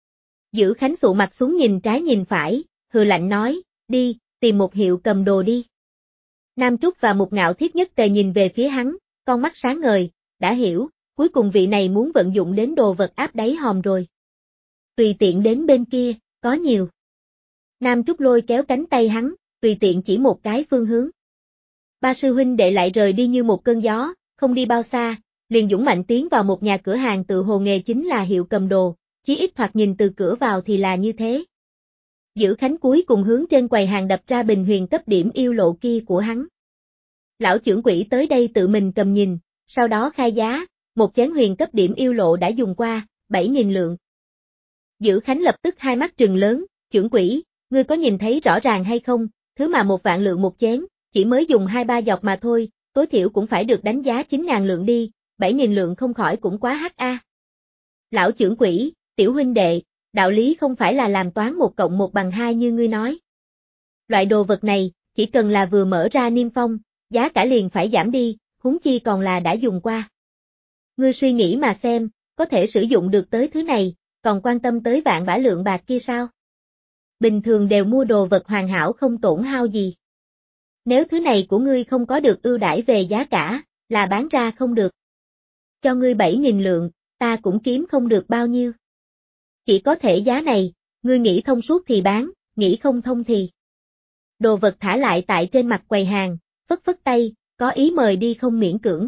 Dữ Khánh sụ mặt xuống nhìn trái nhìn phải, hừ lạnh nói, đi, tìm một hiệu cầm đồ đi. Nam Trúc và Mục Ngạo Thiết nhất tề nhìn về phía hắn, con mắt sáng ngời, đã hiểu, cuối cùng vị này muốn vận dụng đến đồ vật áp đáy hòm rồi. Tùy tiện đến bên kia, có nhiều. Nam Trúc lôi kéo cánh tay hắn, tùy tiện chỉ một cái phương hướng. Ba sư huynh đệ lại rời đi như một cơn gió, không đi bao xa, liền dũng mạnh tiến vào một nhà cửa hàng tự hồ nghề chính là hiệu cầm đồ, chí ít thoạt nhìn từ cửa vào thì là như thế. Dữ Khánh cuối cùng hướng trên quầy hàng đập ra bình huyền cấp điểm yêu lộ kia của hắn. Lão trưởng quỹ tới đây tự mình cầm nhìn, sau đó khai giá, một chén huyền cấp điểm yêu lộ đã dùng qua, 7.000 lượng. Dữ Khánh lập tức hai mắt trừng lớn, trưởng quỹ, ngươi có nhìn thấy rõ ràng hay không, thứ mà 1 vạn lượng một chén, chỉ mới dùng 2-3 giọt mà thôi, tối thiểu cũng phải được đánh giá 9.000 lượng đi, 7.000 lượng không khỏi cũng quá hắc a. Lão trưởng quỹ, tiểu huynh đệ, đạo lý không phải là làm toán 1 cộng 1 bằng 2 như ngươi nói. Loại đồ vật này, chỉ cần là vừa mở ra niêm phong, giá cả liền phải giảm đi, huống chi còn là đã dùng qua. Ngươi suy nghĩ mà xem, có thể sử dụng được tới thứ này, còn quan tâm tới vạn bả lượng bạc kia sao? Bình thường đều mua đồ vật hoàn hảo không tổn hao gì. Nếu thứ này của ngươi không có được ưu đãi về giá cả, là bán ra không được. Cho ngươi 7.000 lượng, ta cũng kiếm không được bao nhiêu. Chỉ có thể giá này, ngươi nghĩ thông suốt thì bán, nghĩ không thông thì. Đồ vật thả lại tại trên mặt quầy hàng, phất phất tay, có ý mời đi không miễn cưỡng.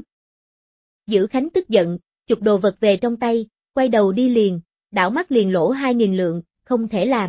Dữ Khánh tức giận, chụp đồ vật về trong tay, quay đầu đi liền, đảo mắt liền lỗ 2.000 lượng, không thể làm.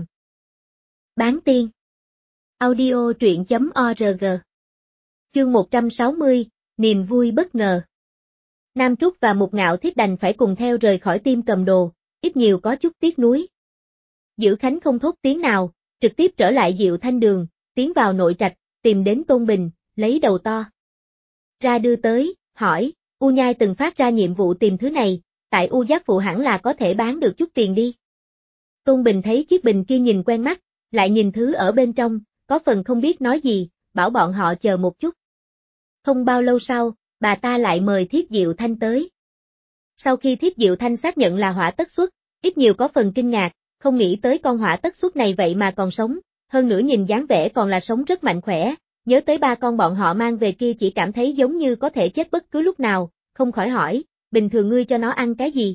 Bán tiên. Audio truyện.org. Chương 160, niềm vui bất ngờ. Nam Trúc và Mục Ngạo Thiết đành phải cùng theo rời khỏi tiệm cầm đồ, ít nhiều có chút tiếc nuối. Dữ Khánh không thốt tiếng nào, trực tiếp trở lại Diệu Thanh Đường, tiến vào nội trạch, tìm đến Tôn Bình, lấy đầu to ra đưa tới, hỏi, U Nhai từng phát ra nhiệm vụ tìm thứ này, tại U Giác Phụ hẳn là có thể bán được chút tiền đi. Tôn Bình thấy chiếc bình kia nhìn quen mắt, lại nhìn thứ ở bên trong, có phần không biết nói gì, bảo bọn họ chờ một chút. Không bao lâu sau, bà ta lại mời Thiết Diệu Thanh tới. Sau khi Thiết Diệu Thanh xác nhận là hỏa tất xuất, ít nhiều có phần kinh ngạc, không nghĩ tới con hỏa tất xuất này vậy mà còn sống, hơn nữa nhìn dáng vẻ còn là sống rất mạnh khỏe, nhớ tới 3 con bọn họ mang về kia chỉ cảm thấy giống như có thể chết bất cứ lúc nào, không khỏi hỏi, bình thường ngươi cho nó ăn cái gì?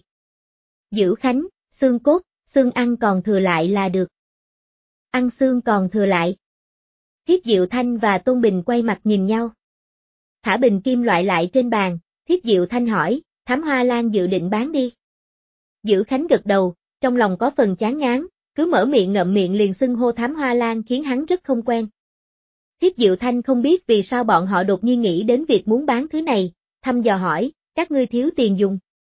Dữ Khánh, xương cốt, xương ăn còn thừa lại là được. Ăn xương còn thừa lại. Thiết Diệu Thanh và Tôn Bình quay mặt nhìn nhau. Thả bình kim loại lại trên bàn, Thiết Diệu Thanh hỏi, Thám Hoa Lan dự định bán đi. Dữ Khánh gật đầu, trong lòng có phần chán ngán, cứ mở miệng ngậm miệng liền xưng hô Thám Hoa Lan khiến hắn rất không quen. Thiết Diệu Thanh không biết vì sao bọn họ đột nhiên nghĩ đến việc muốn bán thứ này, thăm dò hỏi, các ngươi thiếu tiền dùng.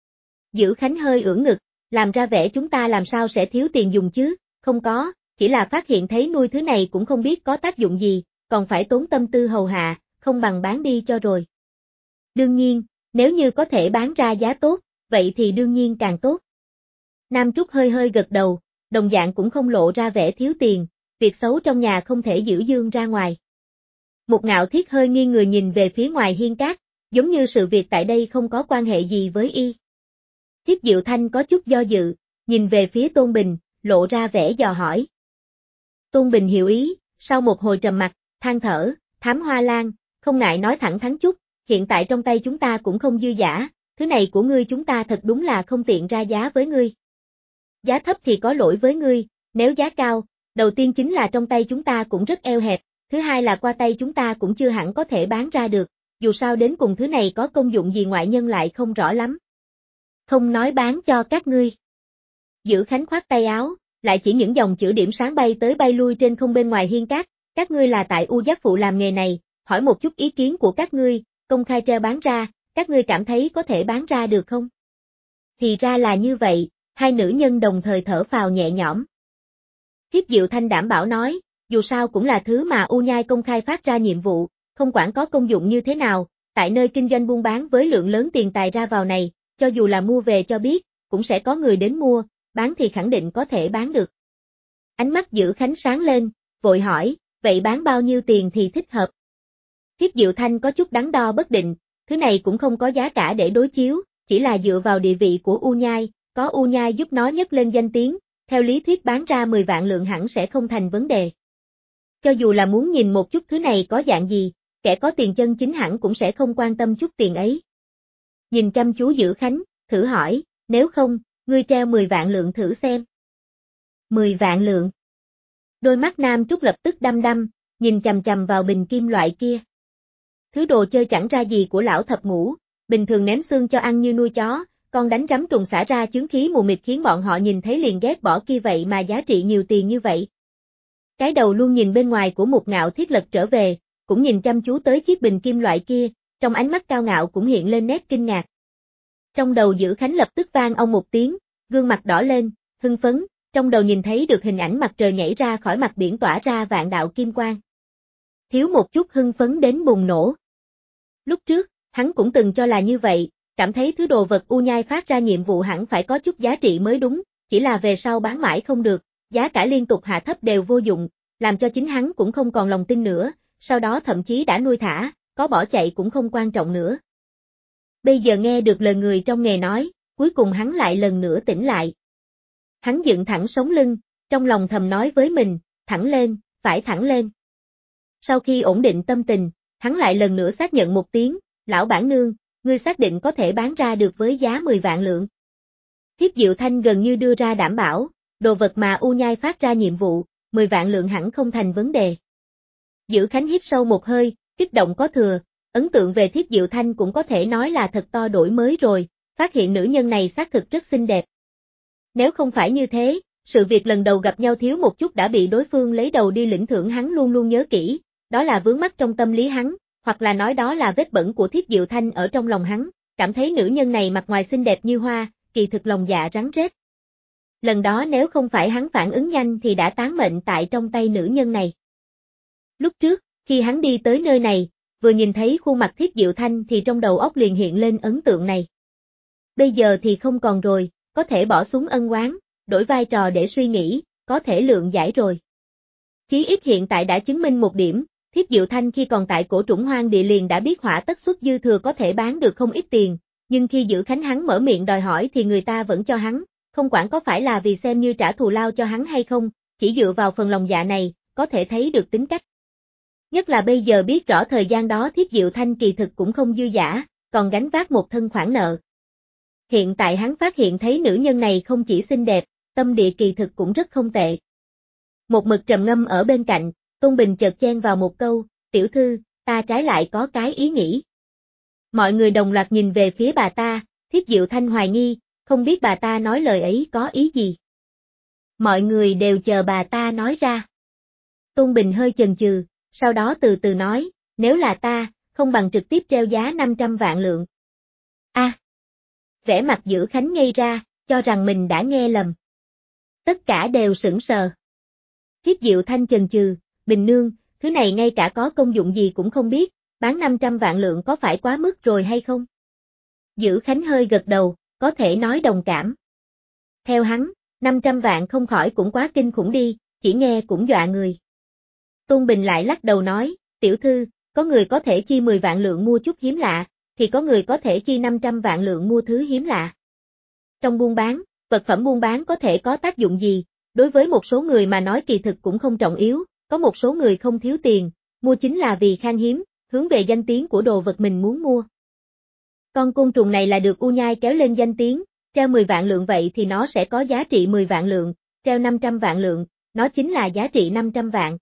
Dữ Khánh hơi ưỡn ngực, làm ra vẻ chúng ta làm sao sẽ thiếu tiền dùng chứ, không có, chỉ là phát hiện thấy nuôi thứ này cũng không biết có tác dụng gì, còn phải tốn tâm tư hầu hạ, không bằng bán đi cho rồi. Đương nhiên, nếu như có thể bán ra giá tốt, vậy thì đương nhiên càng tốt. Nam Trúc hơi hơi gật đầu, đồng dạng cũng không lộ ra vẻ thiếu tiền, việc xấu trong nhà không thể giễu dương ra ngoài. Một Ngạo Thiết hơi nghiêng người nhìn về phía ngoài hiên cát, giống như sự việc tại đây không có quan hệ gì với y. Thiết Diệu Thanh có chút do dự, nhìn về phía Tôn Bình, lộ ra vẻ dò hỏi. Tôn Bình hiểu ý, sau một hồi trầm mặc, than thở, Thám Hoa Lan, không ngại nói thẳng thắn chút, hiện tại trong tay chúng ta cũng không dư giả, thứ này của ngươi chúng ta thật đúng là không tiện ra giá với ngươi. Giá thấp thì có lỗi với ngươi, nếu giá cao, đầu tiên chính là trong tay chúng ta cũng rất eo hẹp, thứ hai là qua tay chúng ta cũng chưa hẳn có thể bán ra được, dù sao đến cùng thứ này có công dụng gì ngoại nhân lại không rõ lắm. Không nói bán cho các ngươi. Dữ Khánh khoát tay áo, lại chỉ những dòng chữ điểm sáng bay tới bay lui trên không bên ngoài hiên cát, các ngươi là tại U Giác Phụ làm nghề này, hỏi một chút ý kiến của các ngươi, công khai treo bán ra, các ngươi cảm thấy có thể bán ra được không? Thì ra là như vậy, hai nữ nhân đồng thời thở phào nhẹ nhõm. Thiết Diệu Thanh đảm bảo nói, dù sao cũng là thứ mà U Nhai công khai phát ra nhiệm vụ, không quản có công dụng như thế nào, tại nơi kinh doanh buôn bán với lượng lớn tiền tài ra vào này, cho dù là mua về cho biết, cũng sẽ có người đến mua, bán thì khẳng định có thể bán được. Ánh mắt Dữ Khánh sáng lên, vội hỏi, vậy bán bao nhiêu tiền thì thích hợp? Thiết Diệu Thanh có chút đắn đo bất định, thứ này cũng không có giá cả để đối chiếu, chỉ là dựa vào địa vị của U Nhai, có U Nhai giúp nó nhấc lên danh tiếng, theo lý thuyết bán ra 10 vạn lượng hẳn sẽ không thành vấn đề. Cho dù là muốn nhìn một chút thứ này có dạng gì, kẻ có tiền chân chính hẳn cũng sẽ không quan tâm chút tiền ấy. Nhìn chăm chú Dữ Khánh, thử hỏi, nếu không, ngươi treo 10 vạn lượng thử xem. 10 vạn lượng. Đôi mắt Nam Trúc lập tức đăm đăm, nhìn chằm chằm vào bình kim loại kia. Thứ đồ chơi chẳng ra gì của lão thập ngũ, bình thường ném xương cho ăn như nuôi chó, con đánh rắm trùng xả ra chướng khí mù mịt khiến bọn họ nhìn thấy liền ghét bỏ kia vậy mà giá trị nhiều tiền như vậy. Cái đầu luôn nhìn bên ngoài của Một Ngạo Thiết lật trở về, cũng nhìn chăm chú tới chiếc bình kim loại kia, trong ánh mắt cao ngạo cũng hiện lên nét kinh ngạc. Trong đầu Dữ Khánh lập tức vang ông một tiếng, gương mặt đỏ lên, hưng phấn, trong đầu nhìn thấy được hình ảnh mặt trời nhảy ra khỏi mặt biển tỏa ra vạn đạo kim quang. Thiếu một chút hưng phấn đến bùng nổ. Lúc trước, hắn cũng từng cho là như vậy, cảm thấy thứ đồ vật U Nhai phát ra nhiệm vụ hẳn phải có chút giá trị mới đúng, chỉ là về sau bán mãi không được, giá cả liên tục hạ thấp đều vô dụng, làm cho chính hắn cũng không còn lòng tin nữa, sau đó thậm chí đã nuôi thả, có bỏ chạy cũng không quan trọng nữa. Bây giờ nghe được lời người trong nghề nói, cuối cùng hắn lại lần nữa tỉnh lại. Hắn dựng thẳng sống lưng, trong lòng thầm nói với mình, thẳng lên, phải thẳng lên. Sau khi ổn định tâm tình, hắn lại lần nữa xác nhận một tiếng, lão bản nương, ngươi xác định có thể bán ra được với giá 10 vạn lượng. Thiết Diệu Thanh gần như đưa ra đảm bảo, đồ vật mà U Nhai phát ra nhiệm vụ, 10 vạn lượng hẳn không thành vấn đề. Dữ Khánh hít sâu một hơi, kích động có thừa, ấn tượng về Thiết Diệu Thanh cũng có thể nói là thật to đổi mới rồi, phát hiện nữ nhân này xác thực rất xinh đẹp. Nếu không phải như thế, sự việc lần đầu gặp nhau thiếu một chút đã bị đối phương lấy đầu đi lĩnh thưởng hắn luôn luôn nhớ kỹ, đó là vướng mắc trong tâm lý hắn, hoặc là nói đó là vết bẩn của Thiết Diệu Thanh ở trong lòng hắn, cảm thấy nữ nhân này mặt ngoài xinh đẹp như hoa, kỳ thực lòng dạ rắn rết. Lần đó nếu không phải hắn phản ứng nhanh thì đã tán mệnh tại trong tay nữ nhân này. Lúc trước, khi hắn đi tới nơi này, vừa nhìn thấy khuôn mặt Thiết Diệu Thanh thì trong đầu óc liền hiện lên ấn tượng này. Bây giờ thì không còn rồi, có thể bỏ xuống ân oán, đổi vai trò để suy nghĩ, có thể lượng giải rồi. Chí ít hiện tại đã chứng minh một điểm, Thiết Diệu Thanh khi còn tại Cổ Trũng Hoang Địa liền đã biết hỏa tất xuất dư thừa có thể bán được không ít tiền, nhưng khi Dữ Khánh hắn mở miệng đòi hỏi thì người ta vẫn cho hắn, không quản có phải là vì xem như trả thù lao cho hắn hay không, chỉ dựa vào phần lòng dạ này, có thể thấy được tính cách. Nhất là bây giờ biết rõ thời gian đó Thiết Diệu Thanh kỳ thực cũng không dư giả, còn gánh vác một thân khoản nợ. Hiện tại hắn phát hiện thấy nữ nhân này không chỉ xinh đẹp, tâm địa kỳ thực cũng rất không tệ. Một mực trầm ngâm ở bên cạnh, Tôn Bình chợt chen vào một câu, tiểu thư, ta trái lại có cái ý nghĩ. Mọi người đồng loạt nhìn về phía bà ta, Thiết Diệu Thanh hoài nghi, không biết bà ta nói lời ấy có ý gì. Mọi người đều chờ bà ta nói ra. Tôn Bình hơi chần chừ, sau đó từ từ nói, nếu là ta, không bằng trực tiếp treo giá 500 vạn lượng. Vẻ mặt Dữ Khánh ngây ra, cho rằng mình đã nghe lầm. Tất cả đều sững sờ. Thiết Diệu Thanh chần chừ, Bình nương, thứ này ngay cả có công dụng gì cũng không biết, bán 500 vạn lượng có phải quá mức rồi hay không? Dữ Khánh hơi gật đầu, có thể nói đồng cảm. Theo hắn, 500 vạn không khỏi cũng quá kinh khủng đi, chỉ nghe cũng dọa người. Tôn Bình lại lắc đầu nói, tiểu thư, có người có thể chi 10 vạn lượng mua chút hiếm lạ, thì có người có thể chi 500 vạn lượng mua thứ hiếm lạ. Trong buôn bán, vật phẩm buôn bán có thể có tác dụng gì, đối với một số người mà nói kỳ thực cũng không trọng yếu, có một số người không thiếu tiền, mua chính là vì khan hiếm, hướng về danh tiếng của đồ vật mình muốn mua. Con côn trùng này là được U Nhai kéo lên danh tiếng, treo 10 vạn lượng vậy thì nó sẽ có giá trị 10 vạn lượng, treo 500 vạn lượng, nó chính là giá trị 500 vạn.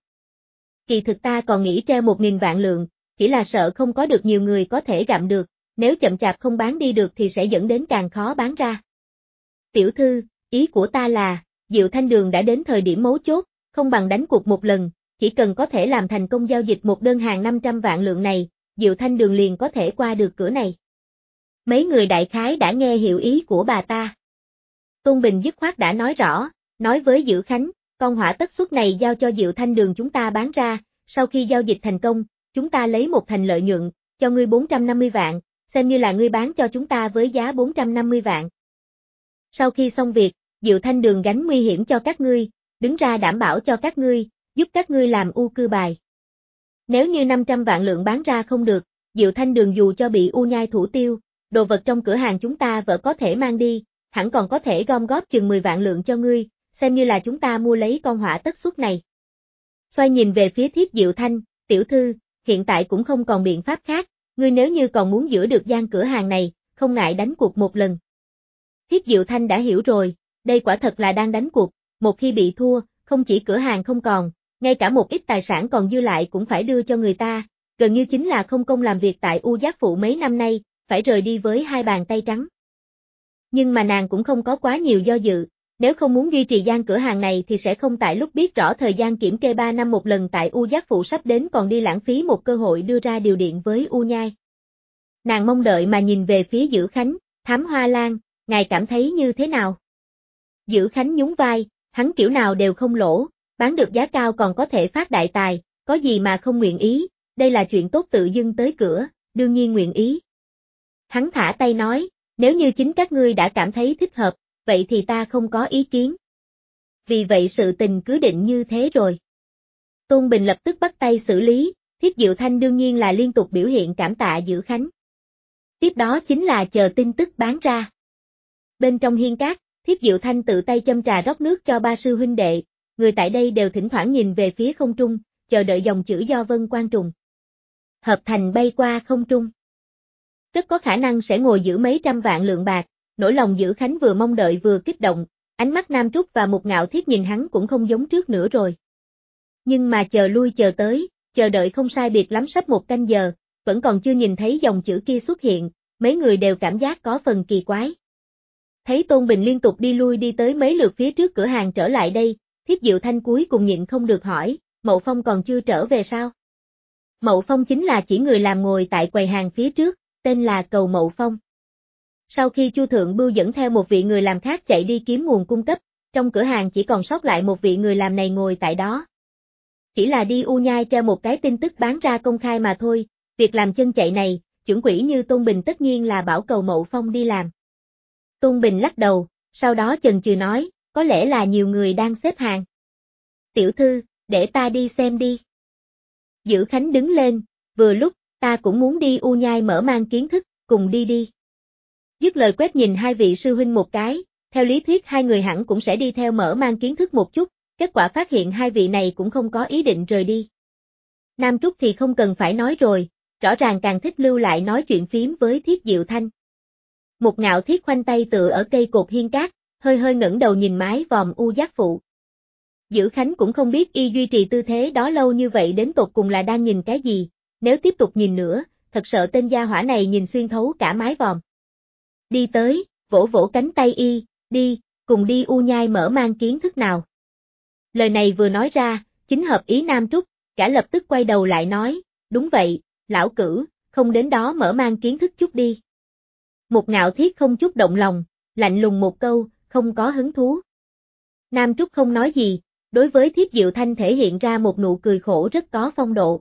Kỳ thực ta còn nghĩ treo 1.000 vạn lượng, chỉ là sợ không có được nhiều người có thể gặm được, nếu chậm chạp không bán đi được thì sẽ dẫn đến càng khó bán ra. Tiểu thư, ý của ta là, Diệu Thanh Đường đã đến thời điểm mấu chốt, không bằng đánh cuộc một lần, chỉ cần có thể làm thành công giao dịch một đơn hàng 500 vạn lượng này, Diệu Thanh Đường liền có thể qua được cửa này. Mấy người đại khái đã nghe hiểu ý của bà ta. Tôn Bình dứt khoát đã nói rõ, nói với Dữ Khánh, con hỏa tất xuất này giao cho Diệu Thanh Đường chúng ta bán ra, sau khi giao dịch thành công, chúng ta lấy một thành lợi nhuận, cho ngươi 450 vạn, xem như là ngươi bán cho chúng ta với giá 450 vạn. Sau khi xong việc, Diệu Thanh Đường gánh nguy hiểm cho các ngươi, đứng ra đảm bảo cho các ngươi, giúp các ngươi làm u cư bài. Nếu như 500 vạn lượng bán ra không được, Diệu Thanh Đường dù cho bị U Nhai thủ tiêu, đồ vật trong cửa hàng chúng ta vẫn có thể mang đi, hẳn còn có thể gom góp chừng 10 vạn lượng cho ngươi, xem như là chúng ta mua lấy con hỏa tất xuất này. Xoay nhìn về phía Thiết Diệu Thanh, tiểu thư, hiện tại cũng không còn biện pháp khác, ngươi nếu như còn muốn giữ được gian cửa hàng này, không ngại đánh cuộc một lần. Thiết Diệu Thanh đã hiểu rồi, đây quả thật là đang đánh cuộc, một khi bị thua, không chỉ cửa hàng không còn, ngay cả một ít tài sản còn dư lại cũng phải đưa cho người ta, gần như chính là không công làm việc tại U Giác Phụ mấy năm nay, phải rời đi với hai bàn tay trắng. Nhưng mà nàng cũng không có quá nhiều do dự, nếu không muốn duy trì gian cửa hàng này thì sẽ không tại lúc biết rõ thời gian kiểm kê 3 năm một lần tại U Giác Phụ sắp đến còn đi lãng phí một cơ hội đưa ra điều điện với U Nhai. Nàng mong đợi mà nhìn về phía Dữ Khánh, Thám Hoa Lan, ngài cảm thấy như thế nào? Dữ Khánh nhún vai, hắn kiểu nào đều không lỗ, bán được giá cao còn có thể phát đại tài, có gì mà không nguyện ý, đây là chuyện tốt tự dưng tới cửa, đương nhiên nguyện ý. Hắn thả tay nói, nếu như chính các ngươi đã cảm thấy thích hợp, vậy thì ta không có ý kiến. Vì vậy sự tình cứ định như thế rồi. Tôn Bình lập tức bắt tay xử lý, Thiết Diệu Thanh đương nhiên là liên tục biểu hiện cảm tạ Dữ Khánh. Tiếp đó chính là chờ tin tức bán ra. Bên trong hiên cát, Thiết Diệu Thanh tự tay châm trà rót nước cho ba sư huynh đệ, người tại đây đều thỉnh thoảng nhìn về phía không trung, chờ đợi dòng chữ do Vân Quan Trùng. Hợp thành bay qua không trung. Rất có khả năng sẽ ngồi giữ mấy trăm vạn lượng bạc, nỗi lòng Dữ Khánh vừa mong đợi vừa kích động, ánh mắt Nam Trúc và Mục Ngạo Thiết nhìn hắn cũng không giống trước nữa rồi. Nhưng mà chờ lui chờ tới, chờ đợi không sai biệt lắm sắp một canh giờ, vẫn còn chưa nhìn thấy dòng chữ kia xuất hiện, mấy người đều cảm giác có phần kỳ quái. Thấy Tôn Bình liên tục đi lui đi tới mấy lượt phía trước cửa hàng trở lại đây, Thiết Diệu Thanh cuối cùng nhịn không được hỏi, Mậu Phong còn chưa trở về sao? Mậu Phong chính là chỉ người làm ngồi tại quầy hàng phía trước, tên là Cầu Mậu Phong. Sau khi Chu Thượng Bưu dẫn theo một vị người làm khác chạy đi kiếm nguồn cung cấp, trong cửa hàng chỉ còn sót lại một vị người làm này ngồi tại đó. Chỉ là đi U Nhai treo một cái tin tức bán ra công khai mà thôi, việc làm chân chạy này, chưởng quỹ như Tôn Bình tất nhiên là bảo cầu Mậu Phong đi làm. Tôn Bình lắc đầu, sau đó chần chừ nói, có lẽ là nhiều người đang xếp hàng. Tiểu thư, để ta đi xem đi. Dữ Khánh đứng lên, vừa lúc, ta cũng muốn đi U Nhai mở mang kiến thức, cùng đi đi. Dứt lời quét nhìn hai vị sư huynh một cái, theo lý thuyết hai người hẳn cũng sẽ đi theo mở mang kiến thức một chút, kết quả phát hiện hai vị này cũng không có ý định rời đi. Nam Trúc thì không cần phải nói rồi, rõ ràng càng thích lưu lại nói chuyện phím với Thiết Diệu Thanh. Một Ngạo Thiết khoanh tay tựa ở cây cột hiên cát, hơi hơi ngẩng đầu nhìn mái vòm u giác phụ. Dữ Khánh cũng không biết y duy trì tư thế đó lâu như vậy đến tột cùng là đang nhìn cái gì, nếu tiếp tục nhìn nữa, thật sợ tên gia hỏa này nhìn xuyên thấu cả mái vòm. Đi tới, vỗ vỗ cánh tay y, đi, cùng đi U Nhai mở mang kiến thức nào. Lời này vừa nói ra, chính hợp ý Nam Trúc, cả lập tức quay đầu lại nói, đúng vậy, lão cửu, không đến đó mở mang kiến thức chút đi. Một Ngạo Thiết không chút động lòng, lạnh lùng một câu, không có hứng thú. Nam Trúc không nói gì, đối với Thiết Diệu Thanh thể hiện ra một nụ cười khổ rất có phong độ.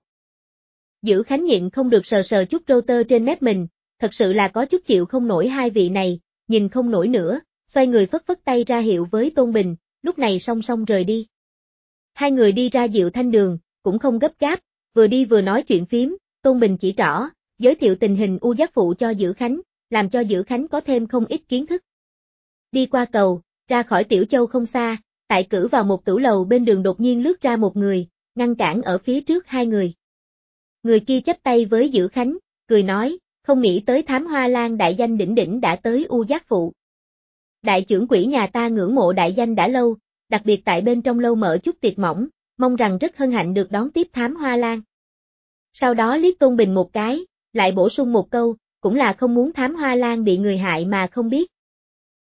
Dữ Khánh nhịn không được sờ sờ chút râu tơ trên mép mình, thật sự là có chút chịu không nổi hai vị này, nhìn không nổi nữa, xoay người phất phất tay ra hiệu với Tôn Bình, lúc này song song rời đi. Hai người đi ra Diệu Thanh đường, cũng không gấp gáp, vừa đi vừa nói chuyện phím, Tôn Bình chỉ rõ, giới thiệu tình hình u giác phụ cho Dữ Khánh, làm cho Dữ Khánh có thêm không ít kiến thức. Đi qua cầu, ra khỏi Tiểu Châu không xa, tại cử vào một tửu lầu bên đường đột nhiên lướt ra một người, ngăn cản ở phía trước hai người. Người kia chắp tay với Dữ Khánh, cười nói, không nghĩ tới Thám Hoa Lan đại danh đỉnh đỉnh đã tới u giác phụ. Đại trưởng quỹ nhà ta ngưỡng mộ đại danh đã lâu, đặc biệt tại bên trong lâu mở chút tiệc mỏng, mong rằng rất hân hạnh được đón tiếp Thám Hoa Lan. Sau đó liếc Tôn Bình một cái, lại bổ sung một câu, cũng là không muốn Thám Hoa Lan bị người hại mà không biết,